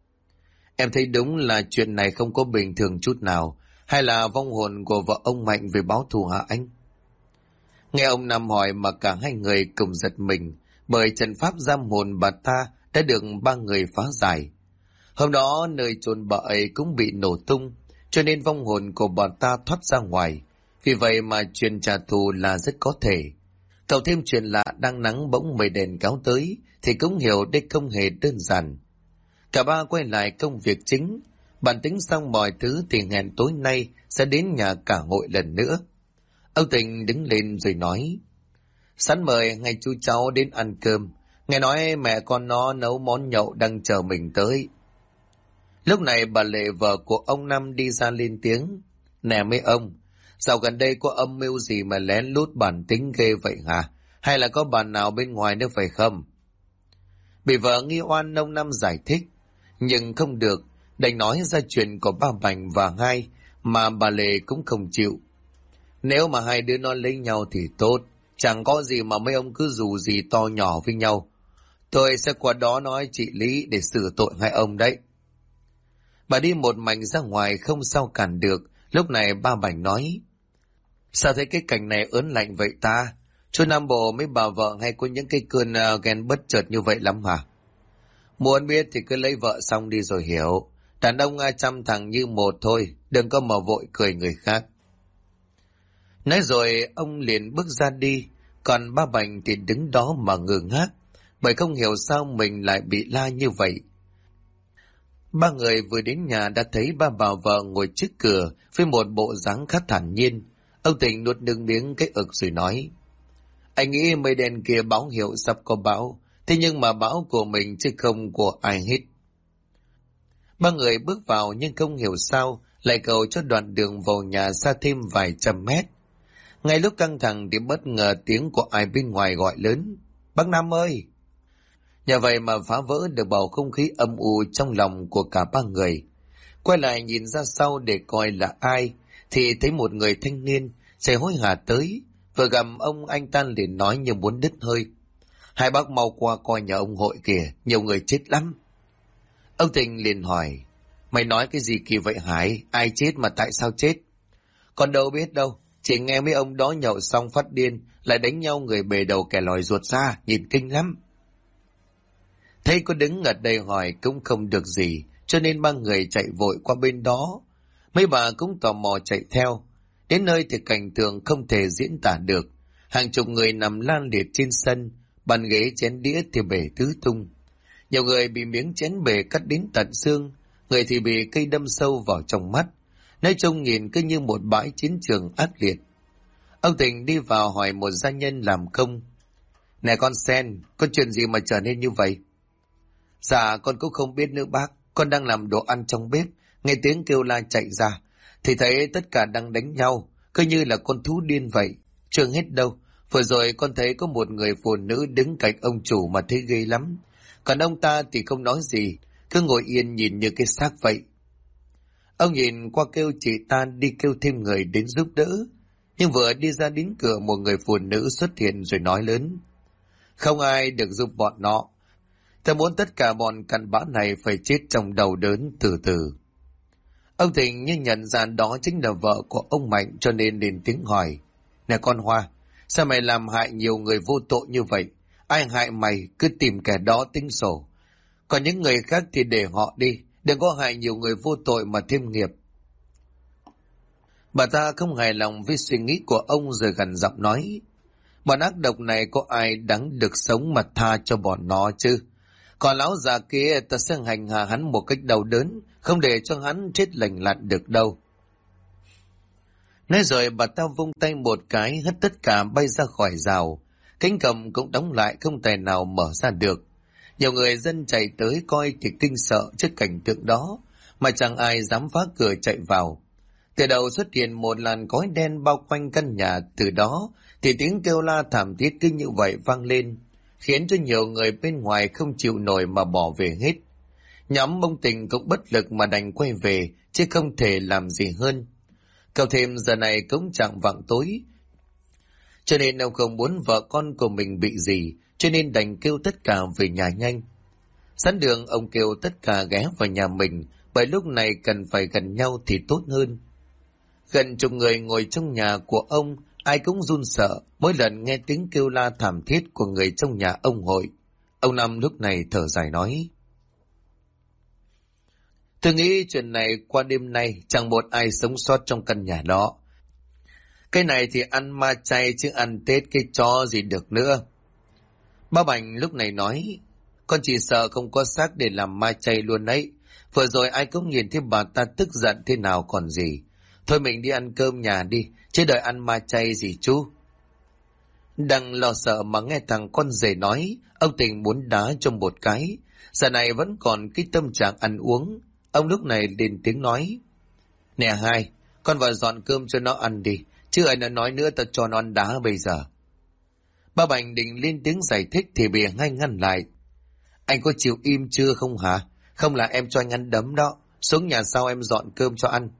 Em thấy đúng là chuyện này không có bình thường chút nào. Hay là vong hồn của vợ ông Mạnh về báo thù hả anh? Nghe ông Năm hỏi mà cả hai người cùng giật mình, bởi trận pháp giam hồn bà ta đã được 3 người phá giải. Hôm đó nơi chôn bà ấy cũng bị nổ tung, cho nên vong hồn của bà ta thoát ra ngoài. Vì vậy mà chuyện trả thù là rất có thể. Cậu thêm chuyện lạ đang nắng bỗng mây đèn kéo tới thì cũng hiểu đây không hề đơn giản. Cả ba quay lại công việc chính. Bàn tính xong mọi thứ thì hẹn tối nay sẽ đến nhà cả hội lần nữa. Ông Tình đứng lên rồi nói, sẵn mời ngay chú cháu đến ăn cơm. Nghe nói mẹ con nó nấu món nhậu đang chờ mình tới. Lúc này bà Lệ vợ của ông Năm đi ra lên tiếng, nè mấy ông, dạo gần đây có âm mưu gì mà lén lút bản tính ghê vậy hả? Hay là có bạn nào bên ngoài nữa phải không? Bị vợ nghi oan ông Năm giải thích, nhưng không được, đành nói ra chuyện của ba Bảnh và hai, mà bà Lệ cũng không chịu. Nếu mà hai đứa nó lấy nhau thì tốt, chẳng có gì mà mấy ông cứ dù gì to nhỏ với nhau. Tôi sẽ qua đó nói chị Lý để xử tội hai ông đấy. Bà đi một mạch ra ngoài không sao cản được. Lúc này ba Bảnh nói, sao thấy cái cảnh này ớn lạnh vậy ta? Chú Nam Bộ mấy bà vợ hay có những cái cơn ghen bất chợt như vậy lắm hả? Muốn biết thì cứ lấy vợ xong đi rồi hiểu. Đàn ông chăm thằng như một thôi, đừng có mà vội cười người khác. Nói rồi ông liền bước ra đi, còn ba Bảnh thì đứng đó mà ngơ ngác, bởi không hiểu sao mình lại bị la như vậy. Ba người vừa đến nhà đã thấy ba bà vợ ngồi trước cửa với một bộ dáng khá thản nhiên. Ông Tình nuốt nước miếng cái ực rồi nói, anh nghĩ mây đen kia báo hiệu sắp có bão, thế nhưng mà bão của mình chứ không của ai hết. Ba người bước vào nhưng không hiểu sao lại cầu cho đoạn đường vào nhà xa thêm vài trăm mét. Ngay lúc căng thẳng thì bất ngờ tiếng của ai bên ngoài gọi lớn, bác Năm ơi! Nhờ vậy mà phá vỡ được bầu không khí âm u trong lòng của cả ba người. Quay lại nhìn ra sau để coi là ai, thì thấy một người thanh niên chạy hối hả tới, vừa gặp ông anh ta liền nói như muốn đứt hơi, hai bác mau qua coi nhà ông Hội kìa, nhiều người chết lắm. Ông Tình liền hỏi, mày nói cái gì kỳ vậy Hải? Ai chết mà tại sao chết? Con đâu biết đâu, Chỉ nghe mấy ông đó nhậu xong phát điên, lại đánh nhau người bề đầu kẻ lòi ruột ra, nhìn kinh lắm. Thấy có đứng ở đây hỏi cũng không được gì, cho nên ba người chạy vội qua bên đó. Mấy bà cũng tò mò chạy theo. Đến nơi thì cảnh tượng không thể diễn tả được. Hàng chục người nằm lan liệt trên sân, bàn ghế chén đĩa thì bể tứ tung. Nhiều người bị miếng chén bể cắt đến tận xương, người thì bị cây đâm sâu vào trong mắt. Nói chung nhìn cứ như một bãi chiến trường ác liệt. Ông Tình đi vào hỏi một gia nhân làm công. Nè con Sen, có chuyện gì mà trở nên như vậy? Dạ con cũng không biết nữa bác, con đang làm đồ ăn trong bếp, nghe tiếng kêu la chạy ra, thì thấy tất cả đang đánh nhau, cứ như là con thú điên vậy. Chưa hết đâu, vừa rồi con thấy có một người phụ nữ đứng cạnh ông chủ mà thấy ghê lắm. Còn ông ta thì không nói gì, cứ ngồi yên nhìn như cái xác vậy. Ông nhìn qua kêu chị ta đi kêu thêm người đến giúp đỡ, nhưng vừa đi ra đến cửa một người phụ nữ xuất hiện rồi nói lớn. Không ai được giúp bọn nó. Ta muốn tất cả bọn cặn bã này phải chết trong đau đớn từ từ. Ông Thịnh như nhận ra đó chính là vợ của ông Mạnh cho nên lên tiếng hỏi. Nè con Hoa, sao mày làm hại nhiều người vô tội như vậy? Ai hại mày cứ tìm kẻ đó tính sổ. Còn những người khác thì để họ đi, đừng có hại nhiều người vô tội mà thêm nghiệp. Bà ta không hài lòng với suy nghĩ của ông rồi gằn giọng nói. Bọn ác độc này có ai đáng được sống mà tha cho bọn nó chứ? Còn lão già kia ta sẽ hành hạ hắn một cách đau đớn, không để cho hắn chết lành lặn được đâu. Nói rồi bà ta vung tay một cái hất tất cả bay ra khỏi rào. Cánh cổng cũng đóng lại không tài nào mở ra được. Nhiều người dân chạy tới coi thì kinh sợ trước cảnh tượng đó, mà chẳng ai dám phá cửa chạy vào. Từ đầu xuất hiện một làn khói đen bao quanh căn nhà, từ đó thì tiếng kêu la thảm thiết cứ như vậy vang lên, khiến cho nhiều người bên ngoài không chịu nổi mà bỏ về hết. Nhóm ông Tình cũng bất lực mà đành quay về, chứ không thể làm gì hơn. Cậu thêm giờ này cũng chạng vạng tối, cho nên ông không muốn vợ con của mình bị gì, cho nên đành kêu tất cả về nhà nhanh. Sẵn đường ông kêu tất cả ghé vào nhà mình, bởi lúc này cần phải gần nhau thì tốt hơn. Gần chục người ngồi trong nhà của ông, ai cũng run sợ mỗi lần nghe tiếng kêu la thảm thiết của người trong nhà ông Hội. Ông Năm lúc này thở dài nói. Tôi nghĩ chuyện này qua đêm nay chẳng một ai sống sót trong căn nhà đó. Cái này thì ăn ma chay chứ ăn Tết cái chó gì được nữa. Ba Bảnh lúc này nói. Con chỉ sợ không có xác để làm ma chay luôn ấy. Vừa rồi ai cũng nhìn thấy bà ta tức giận thế nào còn gì. Thôi mình đi ăn cơm nhà đi, chứ đợi ăn ma chay gì chú. Đang lo sợ mà nghe thằng con rể nói, ông Tình muốn đá cho một cái. Giờ này vẫn còn cái tâm trạng ăn uống. Ông lúc này lên tiếng nói. Nè hai, con vào dọn cơm cho nó ăn đi, chứ ai nó nói nữa tao cho nó ăn đá bây giờ. Ba Bảnh định lên tiếng giải thích thì bị ngay ngăn lại. Anh có chịu im chưa không hả? Không là em cho anh ăn đấm đó, xuống nhà sau em dọn cơm cho ăn.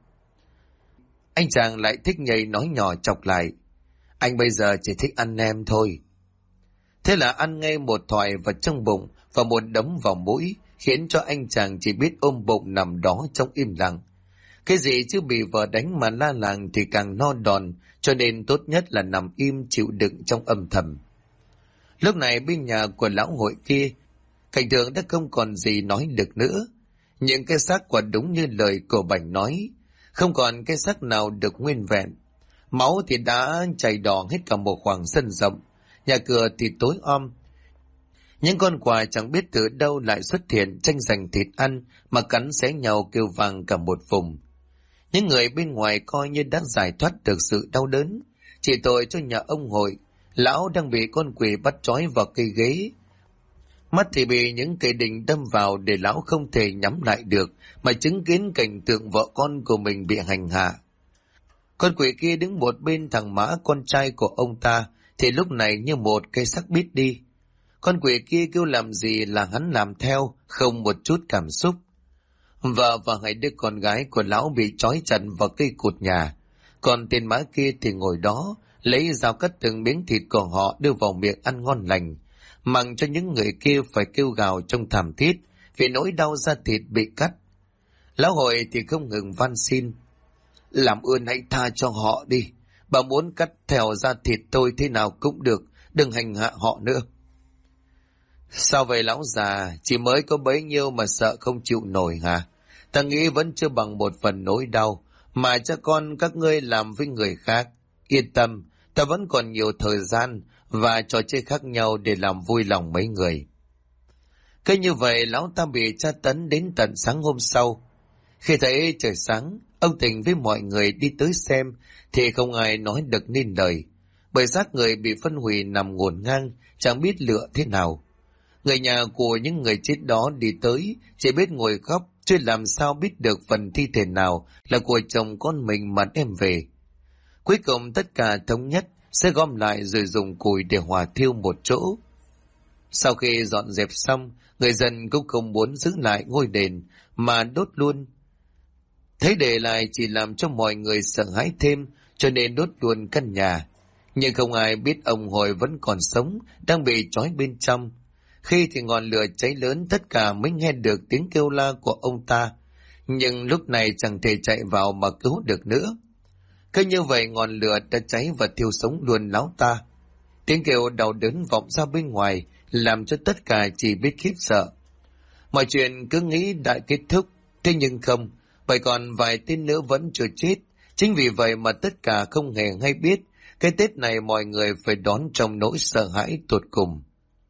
Anh chàng lại thích nhảy nói nhỏ chọc lại. Anh bây giờ chỉ thích ăn nem thôi. Thế là ăn ngay một thoại vào trong bụng và một đấm vào mũi, khiến cho anh chàng chỉ biết ôm bụng nằm đó trong im lặng. Cái gì chứ bị vợ đánh mà la làng thì càng no đòn, cho nên tốt nhất là nằm im chịu đựng trong âm thầm. Lúc này bên nhà của lão Hội kia, cảnh tượng đã không còn gì nói được nữa. Những cái xác quả đúng như lời của Bảnh nói, không còn cái xác nào được nguyên vẹn. Máu thì đã chảy đỏ hết cả một khoảng sân rộng, nhà cửa thì tối om. Những con quà chẳng biết từ đâu lại xuất hiện tranh giành thịt ăn mà cắn xé nhau kêu vang cả một vùng. Những người bên ngoài coi như đã giải thoát được sự đau đớn, chỉ tội cho nhà ông Hội, lão đang bị con quỷ bắt trói vào cây ghế. Mắt thì bị những cây đinh đâm vào để lão không thể nhắm lại được mà chứng kiến cảnh tượng vợ con của mình bị hành hạ. Con quỷ kia đứng một bên thằng Mã con trai của ông ta thì lúc này như một cây xác biết đi. Con quỷ kia kêu làm gì là hắn làm theo, không một chút cảm xúc. Vợ và hai đứa con gái của lão bị trói chặt vào cây cột nhà, còn tên Mã kia thì ngồi đó lấy dao cắt từng miếng thịt của họ đưa vào miệng ăn ngon lành, mặc cho những người kia phải kêu gào trong thảm thiết vì nỗi đau da thịt bị cắt. Lão Hội thì không ngừng van xin. Làm ơn hãy tha cho họ đi, Bà muốn cắt thèo ra thịt tôi thế nào cũng được, đừng hành hạ họ nữa. Sao vậy lão già, chỉ mới có bấy nhiêu mà sợ không chịu nổi hả? Ta nghĩ vẫn chưa bằng một phần nỗi đau mà cha con các ngươi làm với người khác. Yên tâm, ta vẫn còn nhiều thời gian và trò chơi khác nhau để làm vui lòng mấy người. Cứ như vậy lão ta bị tra tấn đến tận sáng hôm sau. Khi thấy trời sáng, ông Tình với mọi người đi tới xem thì không ai nói được nên lời, bởi xác người bị phân hủy nằm ngổn ngang, chẳng biết lựa thế nào. Người nhà của những người chết đó đi tới chỉ biết ngồi khóc, chưa làm sao biết được phần thi thể nào là của chồng con mình mà đem về. Cuối cùng tất cả thống nhất sẽ gom lại rồi dùng củi để hòa thiêu một chỗ. Sau khi dọn dẹp xong, người dân cũng không muốn giữ lại ngôi đền mà đốt luôn. Thấy để lại chỉ làm cho mọi người sợ hãi thêm, cho nên đốt luôn căn nhà. Nhưng không ai biết ông Hồi vẫn còn sống, đang bị trói bên trong. Khi thì ngọn lửa cháy lớn, tất cả mới nghe được tiếng kêu la của ông ta. Nhưng lúc này chẳng thể chạy vào mà cứu được nữa. Cứ như vậy ngọn lửa đã cháy và thiêu sống luôn lão ta. Tiếng kêu đau đớn vọng ra bên ngoài, làm cho tất cả chỉ biết khiếp sợ. Mọi chuyện cứ nghĩ đã kết thúc, thế nhưng không, bởi còn vài tên nữa vẫn chưa chết. Chính vì vậy mà tất cả không hề hay biết, cái Tết này mọi người phải đón trong nỗi sợ hãi tột cùng.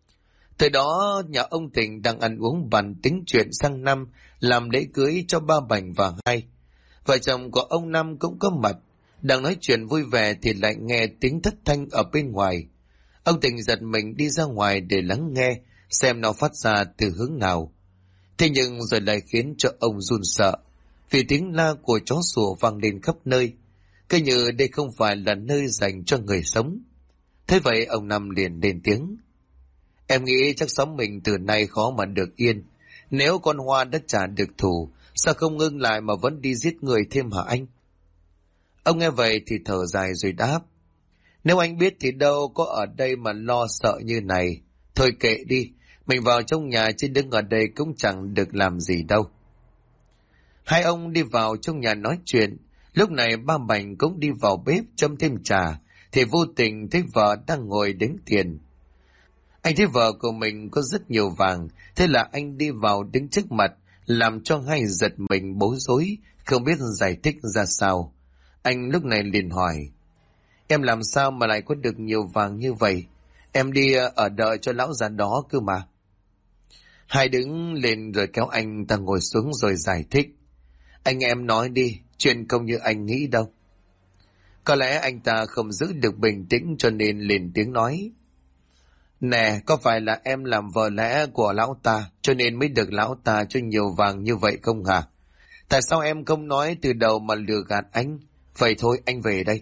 Từ đó nhà ông Tình đang ăn uống bàn tính chuyện sang năm làm lễ cưới cho ba Bảnh và Hai. Vợ chồng của ông Năm cũng có mặt, đang nói chuyện vui vẻ thì lại nghe tiếng thất thanh ở bên ngoài. Ông Tình giật mình đi ra ngoài để lắng nghe xem nó phát ra từ hướng nào. Thế nhưng rồi lại khiến cho ông run sợ, vì tiếng la của chó sủa vang lên khắp nơi, cứ như đây không phải là nơi dành cho người sống. Thế vậy ông Năm liền lên tiếng: Em nghĩ chắc xóm mình từ nay khó mà được yên. Nếu con Hoa đã trả được thù, sao không ngưng lại mà vẫn đi giết người thêm hả anh? Ông nghe vậy thì thở dài rồi đáp: Nếu anh biết thì đâu có ở đây mà lo sợ như này. Thôi kệ đi, mình vào trong nhà chứ đứng ở đây cũng chẳng được làm gì đâu. Hai ông đi vào trong nhà nói chuyện. Lúc này ba Bảnh cũng đi vào bếp châm thêm trà, thì vô tình thấy vợ đang ngồi đếm tiền. Anh thấy vợ của mình có rất nhiều vàng, thế là anh đi vào đứng trước mặt, làm cho Hai giật mình bối rối, không biết giải thích ra sao. Anh lúc này liền hỏi: Em làm sao mà lại có được nhiều vàng như vậy? Em đi ở đợi cho lão già đó cơ mà. Hai đứng lên rồi kéo anh ta ngồi xuống rồi giải thích: Anh em nói đi, chuyện không như anh nghĩ đâu. Có lẽ anh ta không giữ được bình tĩnh cho nên lên tiếng nói: Nè, có phải là em làm vợ lẽ của lão ta cho nên mới được lão ta cho nhiều vàng như vậy không hả? Tại sao em không nói từ đầu mà lừa gạt anh? Vậy thôi anh về đây.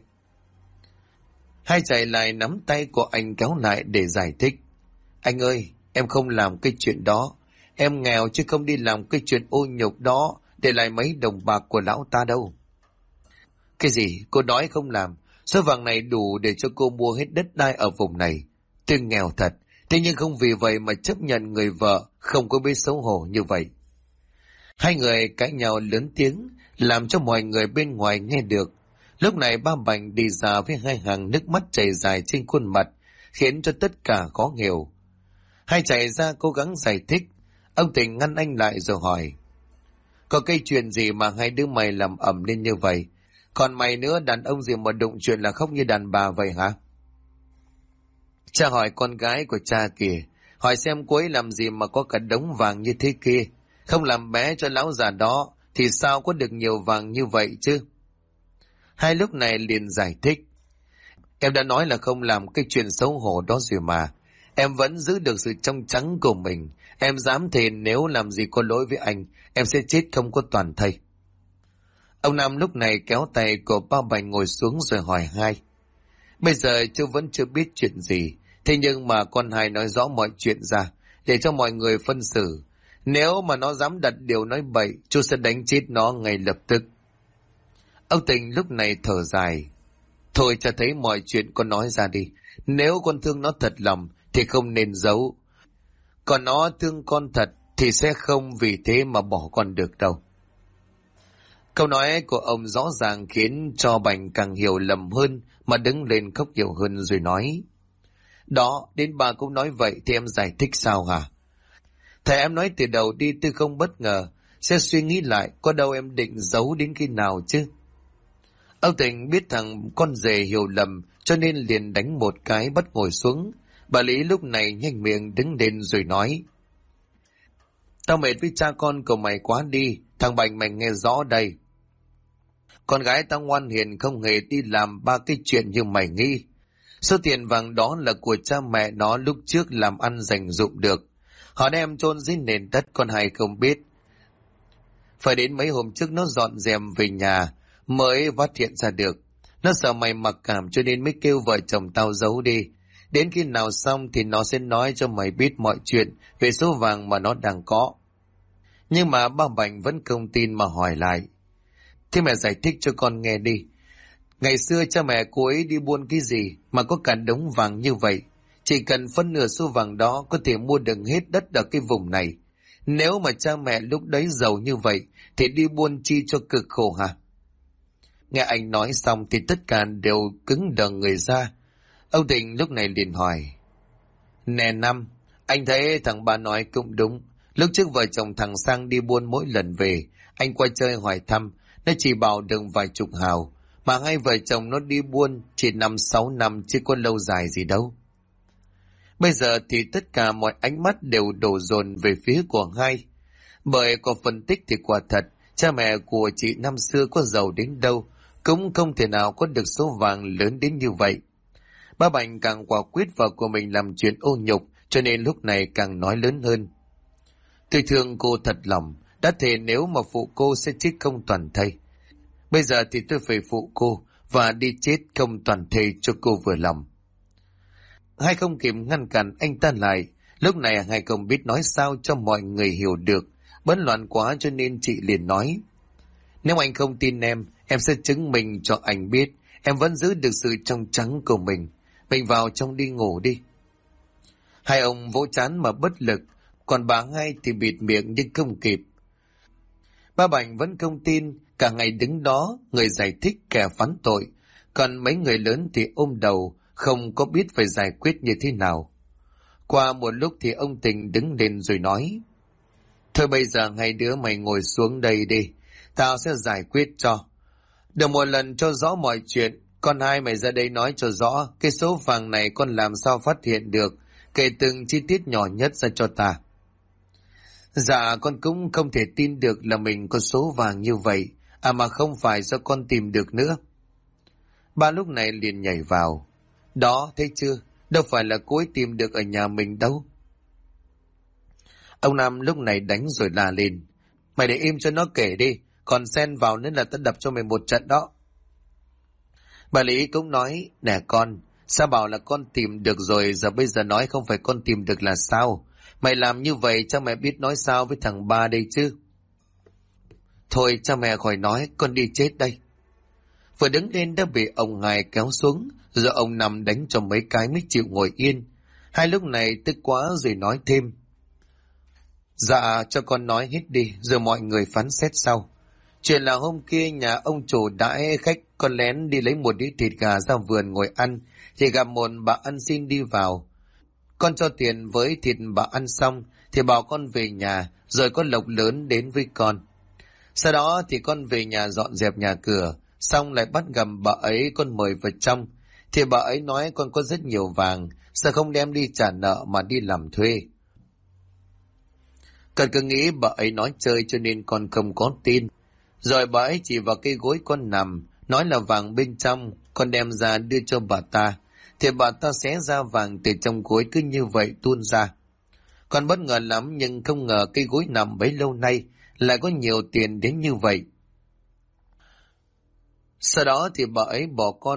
Hai chạy lại nắm tay của anh kéo lại để giải thích: Anh ơi, em không làm cái chuyện đó. Em nghèo chứ không đi làm cái chuyện ô nhục đó để lại mấy đồng bạc của lão ta đâu. Cái gì? Cô nói không làm? Số vàng này đủ để cho cô mua hết đất đai ở vùng này. Tôi nghèo thật, thế nhưng không vì vậy mà chấp nhận người vợ không có biết xấu hổ như vậy. Hai người cãi nhau lớn tiếng, làm cho mọi người bên ngoài nghe được. Lúc này ba Bảnh đi ra với hai hàng nước mắt chảy dài trên khuôn mặt, khiến cho tất cả khó hiểu. Hai chạy ra cố gắng giải thích. Ông Tình ngăn anh lại rồi hỏi: Có cái chuyện gì mà hai đứa mày làm ầm lên như vậy? Còn mày nữa, đàn ông gì mà đụng chuyện là khóc như đàn bà vậy hả? Cha hỏi con gái của cha kìa, hỏi xem cô ấy làm gì mà có cả đống vàng như thế kia. Không làm bé cho lão già đó thì sao có được nhiều vàng như vậy chứ? Hai lúc này liền giải thích: Em đã nói là không làm cái chuyện xấu hổ đó rồi mà. Em vẫn giữ được sự trong trắng của mình. Em dám thề nếu làm gì có lỗi với anh, em sẽ chết không có toàn thây. Ông Nam lúc này kéo tay của ba Bảnh ngồi xuống rồi hỏi Hai: Bây giờ chú vẫn chưa biết chuyện gì, thế nhưng mà con Hai nói rõ mọi chuyện ra, để cho mọi người phân xử. Nếu mà nó dám đặt điều nói bậy, chú sẽ đánh chết nó ngay lập tức. Ông Tình lúc này thở dài: Thôi cho thấy mọi chuyện con nói ra đi. Nếu con thương nó thật lòng thì không nên giấu. Còn nó thương con thật thì sẽ không vì thế mà bỏ con được đâu. Câu nói của ông rõ ràng khiến cho Bành càng hiểu lầm hơn, mà đứng lên khóc nhiều hơn rồi nói. Đó, đến bà cũng nói vậy thì em giải thích sao hả? Thầy em nói từ đầu đi tôi không bất ngờ, sẽ suy nghĩ lại, có đâu em định giấu đến khi nào chứ? Ông Tình biết thằng con rể hiểu lầm, cho nên liền đánh một cái bắt ngồi xuống. Bà Lý lúc này nhanh miệng đứng lên rồi nói. Tao mệt với cha con của mày quá đi, thằng Bành mày nghe rõ đây. Con gái tao ngoan hiền không hề đi làm ba cái chuyện như mày nghĩ. Số tiền vàng đó là của cha mẹ nó lúc trước làm ăn dành dụm được. Họ đem chôn dưới nền đất con hay không biết. Phải đến mấy hôm trước nó dọn dẹp về nhà mới phát hiện ra được. Nó sợ mày mặc cảm cho nên mới kêu vợ chồng tao giấu đi. Đến khi nào xong thì nó sẽ nói cho mày biết mọi chuyện về số vàng mà nó đang có. Nhưng mà ba Bành vẫn không tin mà hỏi lại. Thế mẹ giải thích cho con nghe đi. Ngày xưa cha mẹ cô ấy đi buôn cái gì mà có cả đống vàng như vậy. Chỉ cần phân nửa số vàng đó có thể mua được hết đất ở cái vùng này. Nếu mà cha mẹ lúc đấy giàu như vậy thì đi buôn chi cho cực khổ hả? Nghe anh nói xong thì tất cả đều cứng đờ người ra. Ông Tình lúc này liền hỏi. Nè Năm, anh thấy thằng ba nói cũng đúng. Lúc trước vợ chồng thằng Sang đi buôn mỗi lần về, anh qua chơi hỏi thăm, nó chỉ bảo được vài chục hào. Mà hai vợ chồng nó đi buôn chỉ 5-6 năm chứ có lâu dài gì đâu. Bây giờ thì tất cả mọi ánh mắt đều đổ dồn về phía của hai. Bởi có phân tích thì quả thật, cha mẹ của chị năm xưa có giàu đến đâu, cũng không thể nào có được số vàng lớn đến như vậy. Ba Bành càng quả quyết vợ của mình làm chuyện ô nhục, cho nên lúc này càng nói lớn hơn. Tôi thương cô thật lòng, đã thề nếu mà phụ cô sẽ chết không toàn thây. Bây giờ thì tôi phải phụ cô và đi chết không toàn thây cho cô vừa lòng. Hai không kịp ngăn cản anh ta lại. Lúc này hai không biết nói sao cho mọi người hiểu được. Bấn loạn quá cho nên chị liền nói. Nếu anh không tin em sẽ chứng minh cho anh biết em vẫn giữ được sự trong trắng của mình. Mình vào trong đi ngủ đi. Hai ông vỗ trán mà bất lực, còn bà hai thì bịt miệng nhưng không kịp. Ba Bành vẫn không tin, cả ngày đứng đó, người giải thích kẻ phán tội, còn mấy người lớn thì ôm đầu, không có biết phải giải quyết như thế nào. Qua một lúc thì ông Tình đứng lên rồi nói. Thôi bây giờ hai đứa mày ngồi xuống đây đi, tao sẽ giải quyết cho. Được một lần cho rõ mọi chuyện, con hai mày ra đây nói cho rõ, cái số vàng này con làm sao phát hiện được, kể từng chi tiết nhỏ nhất ra cho ta. Dạ con cũng không thể tin được là mình có số vàng như vậy, mà không phải do con tìm được nữa. Ba lúc này liền nhảy vào. Đó, thấy chưa, đâu phải là cô ấy tìm được ở nhà mình đâu. Ông Nam lúc này đánh rồi la lên. Mày để im cho nó kể đi, còn xen vào nên là tao đập cho mày một trận đó. Bà Lý cũng nói, nè con, sao bảo là con tìm được rồi, giờ bây giờ nói không phải con tìm được là sao? Mày làm như vậy cha mẹ biết nói sao với thằng ba đây chứ? Thôi cha mẹ khỏi nói, con đi chết đây. Vừa đứng lên đã bị ông Hai kéo xuống, rồi ông nằm đánh cho mấy cái mới chịu ngồi yên. Hai lúc này tức quá rồi nói thêm. Dạ cho con nói hết đi, rồi mọi người phán xét sau. Chuyện là hôm kia nhà ông chủ đãi khách, con lén đi lấy một đĩa thịt gà ra vườn ngồi ăn, thì gặp một bà ăn xin đi vào. Con cho tiền với thịt bà ăn xong, thì bảo con về nhà, rồi có lộc lớn đến với con. Sau đó thì con về nhà dọn dẹp nhà cửa, xong lại bắt gặp bà ấy con mời vào trong. Thì bà ấy nói con có rất nhiều vàng, sao không đem đi trả nợ mà đi làm thuê. Con cứ nghĩ bà ấy nói chơi cho nên con không có tin. Rồi bà ấy chỉ vào cái gối con nằm, nói là vàng bên trong, con đem ra đưa cho bà ta. Thì bà ta xé ra vàng từ trong gối cứ như vậy tuôn ra. Con bất ngờ lắm nhưng không ngờ cái gối nằm bấy lâu nay lại có nhiều tiền đến như vậy. Sau đó thì bà ấy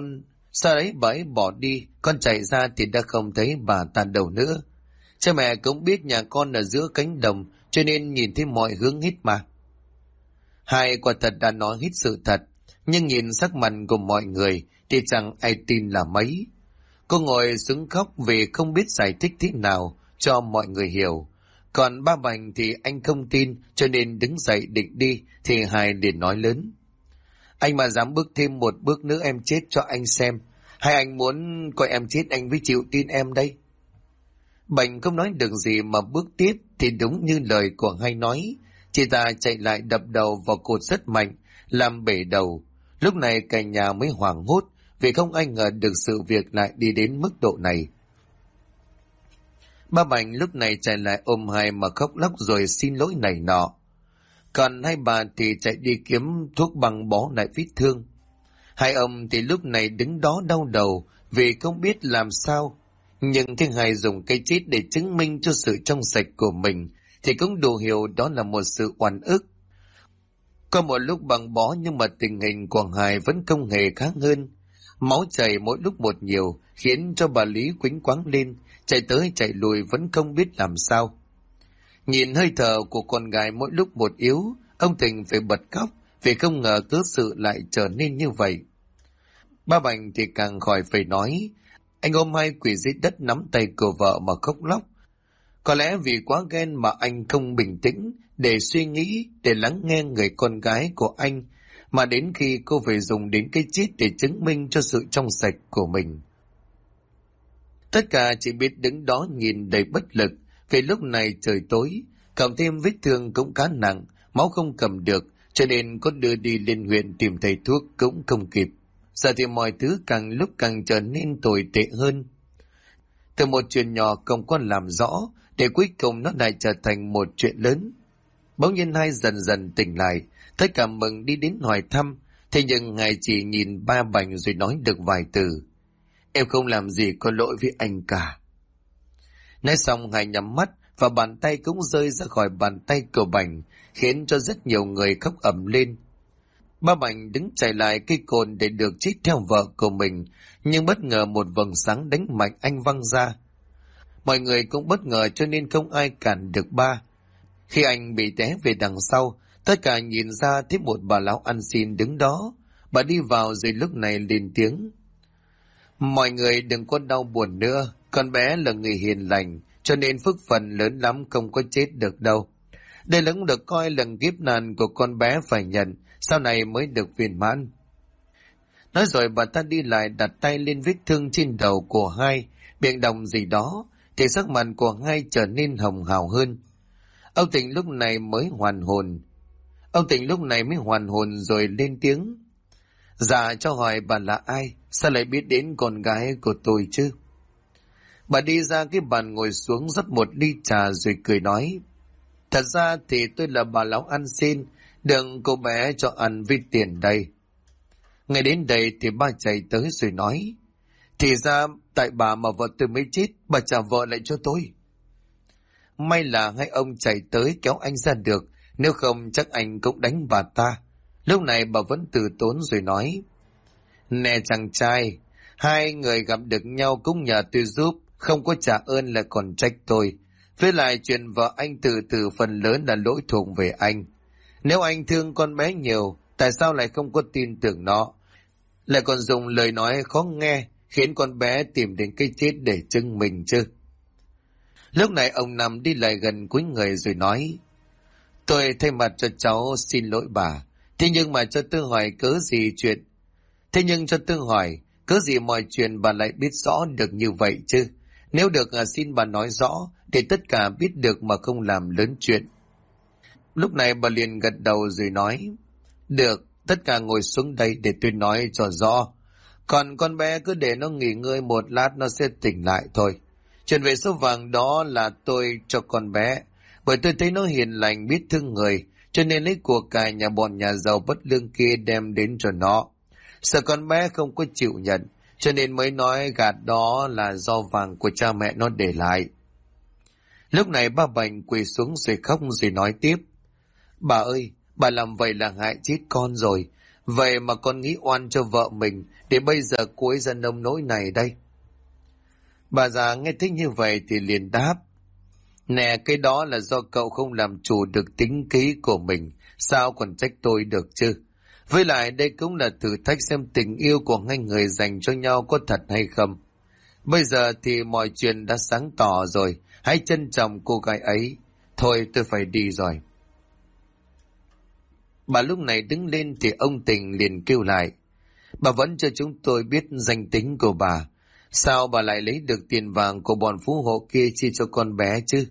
bỏ đi, con chạy ra thì đã không thấy bà ta đâu nữa. Cha mẹ cũng biết nhà con ở giữa cánh đồng cho nên nhìn thấy mọi hướng hết mà. Hai quả thật đã nói hết sự thật, nhưng nhìn sắc mặt của mọi người thì chẳng ai tin là mấy. Cô ngồi xuống khóc vì không biết giải thích thế nào cho mọi người hiểu. Còn ba Bành thì anh không tin cho nên đứng dậy định đi thì Hai liền nói lớn. Anh mà dám bước thêm một bước nữa em chết cho anh xem. Hay anh muốn coi em chết anh mới chịu tin em đây? Bành không nói được gì mà bước tiếp thì đúng như lời của Hai nói. Chị ta chạy lại đập đầu vào cột rất mạnh, làm bể đầu. Lúc này cả nhà mới hoảng hốt vì không ai ngờ được sự việc lại đi đến mức độ này. Ba Bành lúc này chạy lại ôm Hai mà khóc lóc rồi xin lỗi này nọ. Còn hai bà thì chạy đi kiếm thuốc băng bó lại vết thương. Hai ông thì lúc này đứng đó đau đầu vì không biết làm sao. Nhưng khi Hai dùng cái chết để chứng minh cho sự trong sạch của mình thì cũng đủ hiểu đó là một sự oan ức. Có một lúc băng bó nhưng mà tình hình của Hai vẫn không hề khác hơn. Máu chảy mỗi lúc một nhiều khiến cho bà Lý quĩnh quáng lên, chạy tới chạy lùi vẫn không biết làm sao. Nhìn hơi thở của con gái mỗi lúc một yếu, ông Tình phải bật khóc vì không ngờ cứ sự lại trở nên như vậy. Ba Bành thì càng khỏi phải nói, anh ôm Hai quỳ dưới đất nắm tay của vợ mà khóc lóc. Có lẽ vì quá ghen mà anh không bình tĩnh để suy nghĩ, để lắng nghe người con gái của anh, mà đến khi cô phải dùng đến cái chết để chứng minh cho sự trong sạch của mình. Tất cả chỉ biết đứng đó nhìn đầy bất lực, vì lúc này trời tối, cộng thêm vết thương cũng khá nặng, máu không cầm được, cho nên có đưa đi lên huyện tìm thầy thuốc cũng không kịp. Giờ thì mọi thứ càng lúc càng trở nên tồi tệ hơn. Từ một chuyện nhỏ không có làm rõ, để cuối cùng nó lại trở thành một chuyện lớn. Bỗng nhiên Hai dần dần tỉnh lại, tất cả mừng đi đến hỏi thăm, thế nhưng Hai chỉ nhìn ba Bành rồi nói được vài từ. Em không làm gì có lỗi với anh cả. Nói xong Hai nhắm mắt và bàn tay cũng rơi ra khỏi bàn tay của Bành, khiến cho rất nhiều người khóc ầm lên. Ba Bành đứng chạy lại cây cồn để được chết theo vợ của mình, nhưng bất ngờ một vầng sáng đánh mạnh anh văng ra. Mọi người cũng bất ngờ cho nên không ai cản được ba. Khi anh bị té về đằng sau, tất cả nhìn ra thấy một bà lão ăn xin đứng đó. Bà đi vào rồi lúc này lên tiếng. Mọi người đừng có đau buồn nữa, con bé là người hiền lành, cho nên phước phần lớn lắm không có chết được đâu. Đây cũng được coi là kiếp nạn của con bé phải nhận, sau này mới được viên mãn. Nói rồi bà ta đi lại đặt tay lên vết thương trên đầu của Hai, miệng đồng gì đó, thì sắc mặt của Hai trở nên hồng hào hơn. Ông Tình lúc này mới hoàn hồn rồi lên tiếng. Dạ cho hỏi bà là ai, sao lại biết đến con gái của tôi chứ? Bà đi ra cái bàn ngồi xuống rót một ly trà rồi cười nói. Thật ra thì tôi là bà lão ăn xin, đừng cô bé cho ăn với tiền đây. Ngay đến đây thì ba chạy tới rồi nói. Thì ra tại bà mà vợ tôi mới chết, bà trả vợ lại cho tôi. May là hai ông chạy tới kéo anh ra được, nếu không chắc anh cũng đánh bà ta. Lúc này bà vẫn từ tốn rồi nói. Nè chàng trai, hai người gặp được nhau cũng nhờ tôi giúp, không có trả ơn là còn trách tôi. Với lại chuyện vợ anh từ từ phần lớn là lỗi thuộc về anh. Nếu anh thương con bé nhiều, tại sao lại không có tin tưởng nó? Lại còn dùng lời nói khó nghe, khiến con bé tìm đến cái chết để chứng minh chứ. Lúc này ông Năm đi lại gần cúi người rồi nói. Tôi thay mặt cho cháu xin lỗi bà. Thế nhưng cho tôi hỏi cớ gì mọi chuyện bà lại biết rõ được như vậy chứ? Nếu được xin bà nói rõ, để tất cả biết được mà không làm lớn chuyện. Lúc này bà liền gật đầu rồi nói. Được, tất cả ngồi xuống đây để tôi nói cho rõ. Còn con bé cứ để nó nghỉ ngơi một lát nó sẽ tỉnh lại thôi. Chuyện về số vàng đó là tôi cho con bé, bởi tôi thấy nó hiền lành biết thương người, cho nên lấy của cải nhà bọn nhà giàu bất lương kia đem đến cho nó. Sợ con bé không có chịu nhận, cho nên mới nói gạt đó là do vàng của cha mẹ nó để lại. Lúc này ba Bành quỳ xuống rồi khóc rồi nói tiếp. Bà ơi, bà làm vậy là hại chết con rồi. Vậy mà con nghĩ oan cho vợ mình, để bây giờ cuối ra nông nỗi này đây. Bà già nghe thích như vậy thì liền đáp. Nè, cái đó là do cậu không làm chủ được tính khí của mình, sao còn trách tôi được chứ? Với lại đây cũng là thử thách xem tình yêu của hai người dành cho nhau có thật hay không. Bây giờ thì mọi chuyện đã sáng tỏ rồi, hãy trân trọng cô gái ấy. Thôi tôi phải đi rồi. Bà lúc này đứng lên thì ông Tình liền kêu lại. Bà vẫn cho chúng tôi biết danh tính của bà. Sao bà lại lấy được tiền vàng của bọn phú hộ kia chia cho con bé chứ?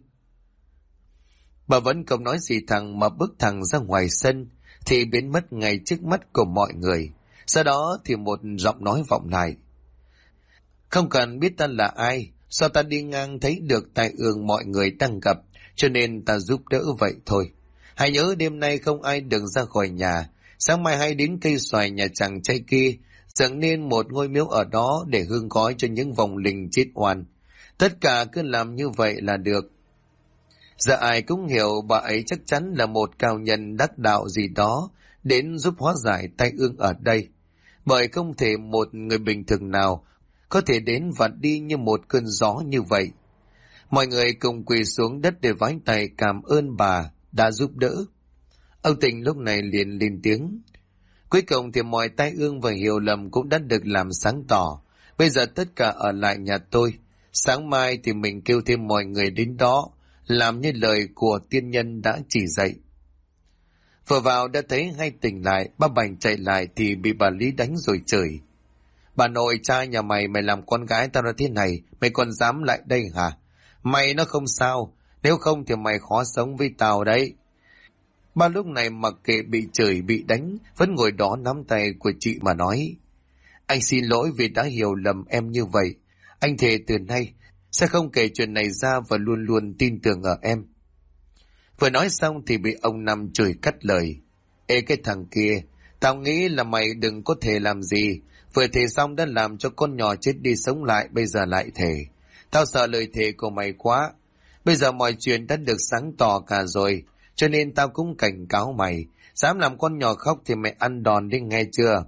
Bà vẫn không nói gì thẳng mà bước thẳng ra ngoài sân thì biến mất ngay trước mắt của mọi người. Sau đó thì một giọng nói vọng lại. Không cần biết ta là ai, sao ta đi ngang thấy được tai ương mọi người đang gặp, cho nên ta giúp đỡ vậy thôi. Hãy nhớ đêm nay không ai được ra khỏi nhà, sáng mai hãy đến cây xoài nhà chàng trai kia, dựng nên một ngôi miếu ở đó để hương khói cho những vong linh chết oan. Tất cả cứ làm như vậy là được. Giờ ai cũng hiểu bà ấy chắc chắn là một cao nhân đắc đạo gì đó đến giúp hóa giải tai ương ở đây. Bởi không thể một người bình thường nào có thể đến và đi như một cơn gió như vậy. Mọi người cùng quỳ xuống đất để vái tay cảm ơn bà đã giúp đỡ. Ông Tình lúc này liền lên tiếng. Cuối cùng thì mọi tai ương và hiểu lầm cũng đã được làm sáng tỏ. Bây giờ tất cả ở lại nhà tôi. Sáng mai thì mình kêu thêm mọi người đến đó, làm như lời của tiên nhân đã chỉ dạy. Vừa vào đã thấy hai tỉnh lại, ba Bành chạy lại thì bị bà Lý đánh rồi chửi. Bà nội cha nhà mày làm con gái tao ra thế này, mày còn dám lại đây hả? Mày nó không sao, nếu không thì mày khó sống với tao đấy. Ba lúc này mặc kệ bị chửi bị đánh, vẫn ngồi đó nắm tay của chị mà nói. Anh xin lỗi vì đã hiểu lầm em như vậy. Anh thề từ nay sẽ không kể chuyện này ra và luôn luôn tin tưởng ở em. Vừa nói xong thì bị ông Năm chửi cắt lời. Ê cái thằng kia, tao nghĩ là mày đừng có thể làm gì. Vừa thề xong đã làm cho con nhỏ chết đi sống lại, bây giờ lại thề. Tao sợ lời thề của mày quá. Bây giờ mọi chuyện đã được sáng tỏ cả rồi, cho nên tao cũng cảnh cáo mày. Dám làm con nhỏ khóc thì mày ăn đòn đi nghe chưa?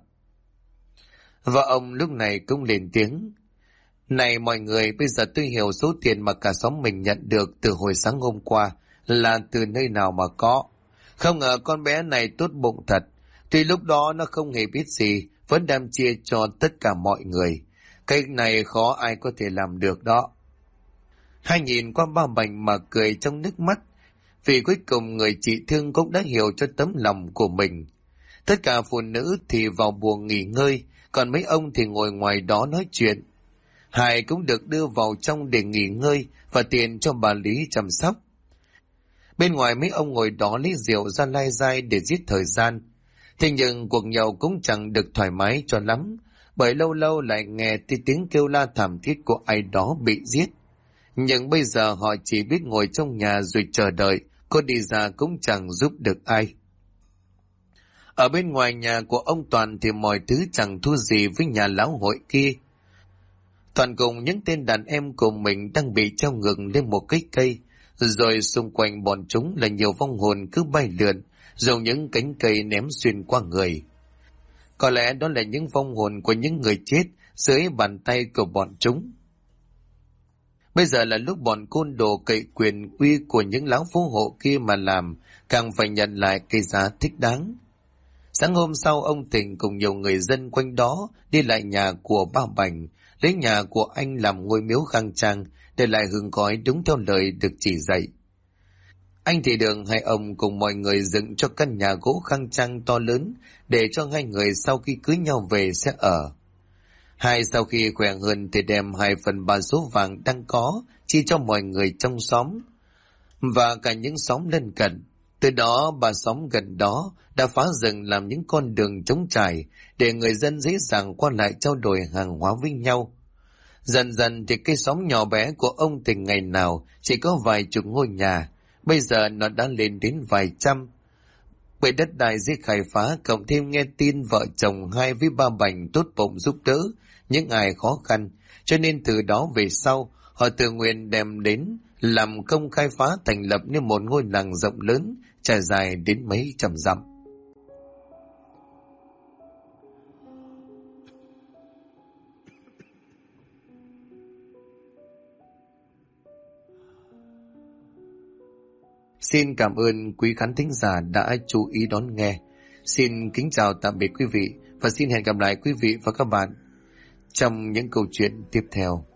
Và ông lúc này cũng lên tiếng. Này mọi người, bây giờ tôi hiểu số tiền mà cả xóm mình nhận được từ hồi sáng hôm qua là từ nơi nào mà có. Không ngờ con bé này tốt bụng thật. Tuy lúc đó nó không hề biết gì, vẫn đem chia cho tất cả mọi người. Cái này khó ai có thể làm được đó. Hai nhìn qua ba Bành mà cười trong nước mắt, vì cuối cùng người chị thương cũng đã hiểu cho tấm lòng của mình. Tất cả phụ nữ thì vào buồng nghỉ ngơi, còn mấy ông thì ngồi ngoài đó nói chuyện. Hải cũng được đưa vào trong để nghỉ ngơi và tiền cho bà Lý chăm sóc. Bên ngoài mấy ông ngồi đó lấy rượu ra lai dai để giết thời gian. Thế nhưng cuộc nhậu cũng chẳng được thoải mái cho lắm, bởi lâu lâu lại nghe tiếng kêu la thảm thiết của ai đó bị giết. Nhưng bây giờ họ chỉ biết ngồi trong nhà rồi chờ đợi, có đi ra cũng chẳng giúp được ai. Ở bên ngoài nhà của ông Toàn thì mọi thứ chẳng thua gì với nhà lão hội kia. Toàn cùng những tên đàn em của mình đang bị treo ngược lên một cái cây, rồi xung quanh bọn chúng là nhiều vong hồn cứ bay lượn, dùng những cánh cây ném xuyên qua người. Có lẽ đó là những vong hồn của những người chết dưới bàn tay của bọn chúng. Bây giờ là lúc bọn côn đồ cậy quyền uy của những lão phú hộ kia mà làm, càng phải nhận lại cái giá thích đáng. Sáng hôm sau, ông Tình cùng nhiều người dân quanh đó đi lại nhà của ba Bành, lấy nhà của anh làm ngôi miếu khang trang, để lại hương khói đúng theo lời được chỉ dạy. Anh thì Đường hai ông cùng mọi người dựng cho căn nhà gỗ khang trang to lớn, để cho hai người sau khi cưới nhau về sẽ ở. Hai sau khi khỏe hơn thì đem 2/3 số vàng đang có chia cho mọi người trong xóm và cả những xóm lân cận. Từ đó bà xóm gần đó đã phá rừng làm những con đường trống trải để người dân dễ dàng qua lại trao đổi hàng hóa với nhau. Dần dần thì cái xóm nhỏ bé của ông Tình ngày nào chỉ có vài chục ngôi nhà, bây giờ nó đã lên đến vài trăm. Bởi đất đai dễ khai phá, cộng thêm nghe tin vợ chồng hai với ba Bành tốt bụng giúp đỡ những ai khó khăn, cho nên từ đó về sau họ tự nguyện đem đến làm công khai phá thành lập nên một ngôi làng rộng lớn trải dài đến mấy trăm dặm. Xin cảm ơn quý khán thính giả đã chú ý đón nghe. Xin kính chào tạm biệt quý vị và xin hẹn gặp lại quý vị và các bạn trong những câu chuyện tiếp theo.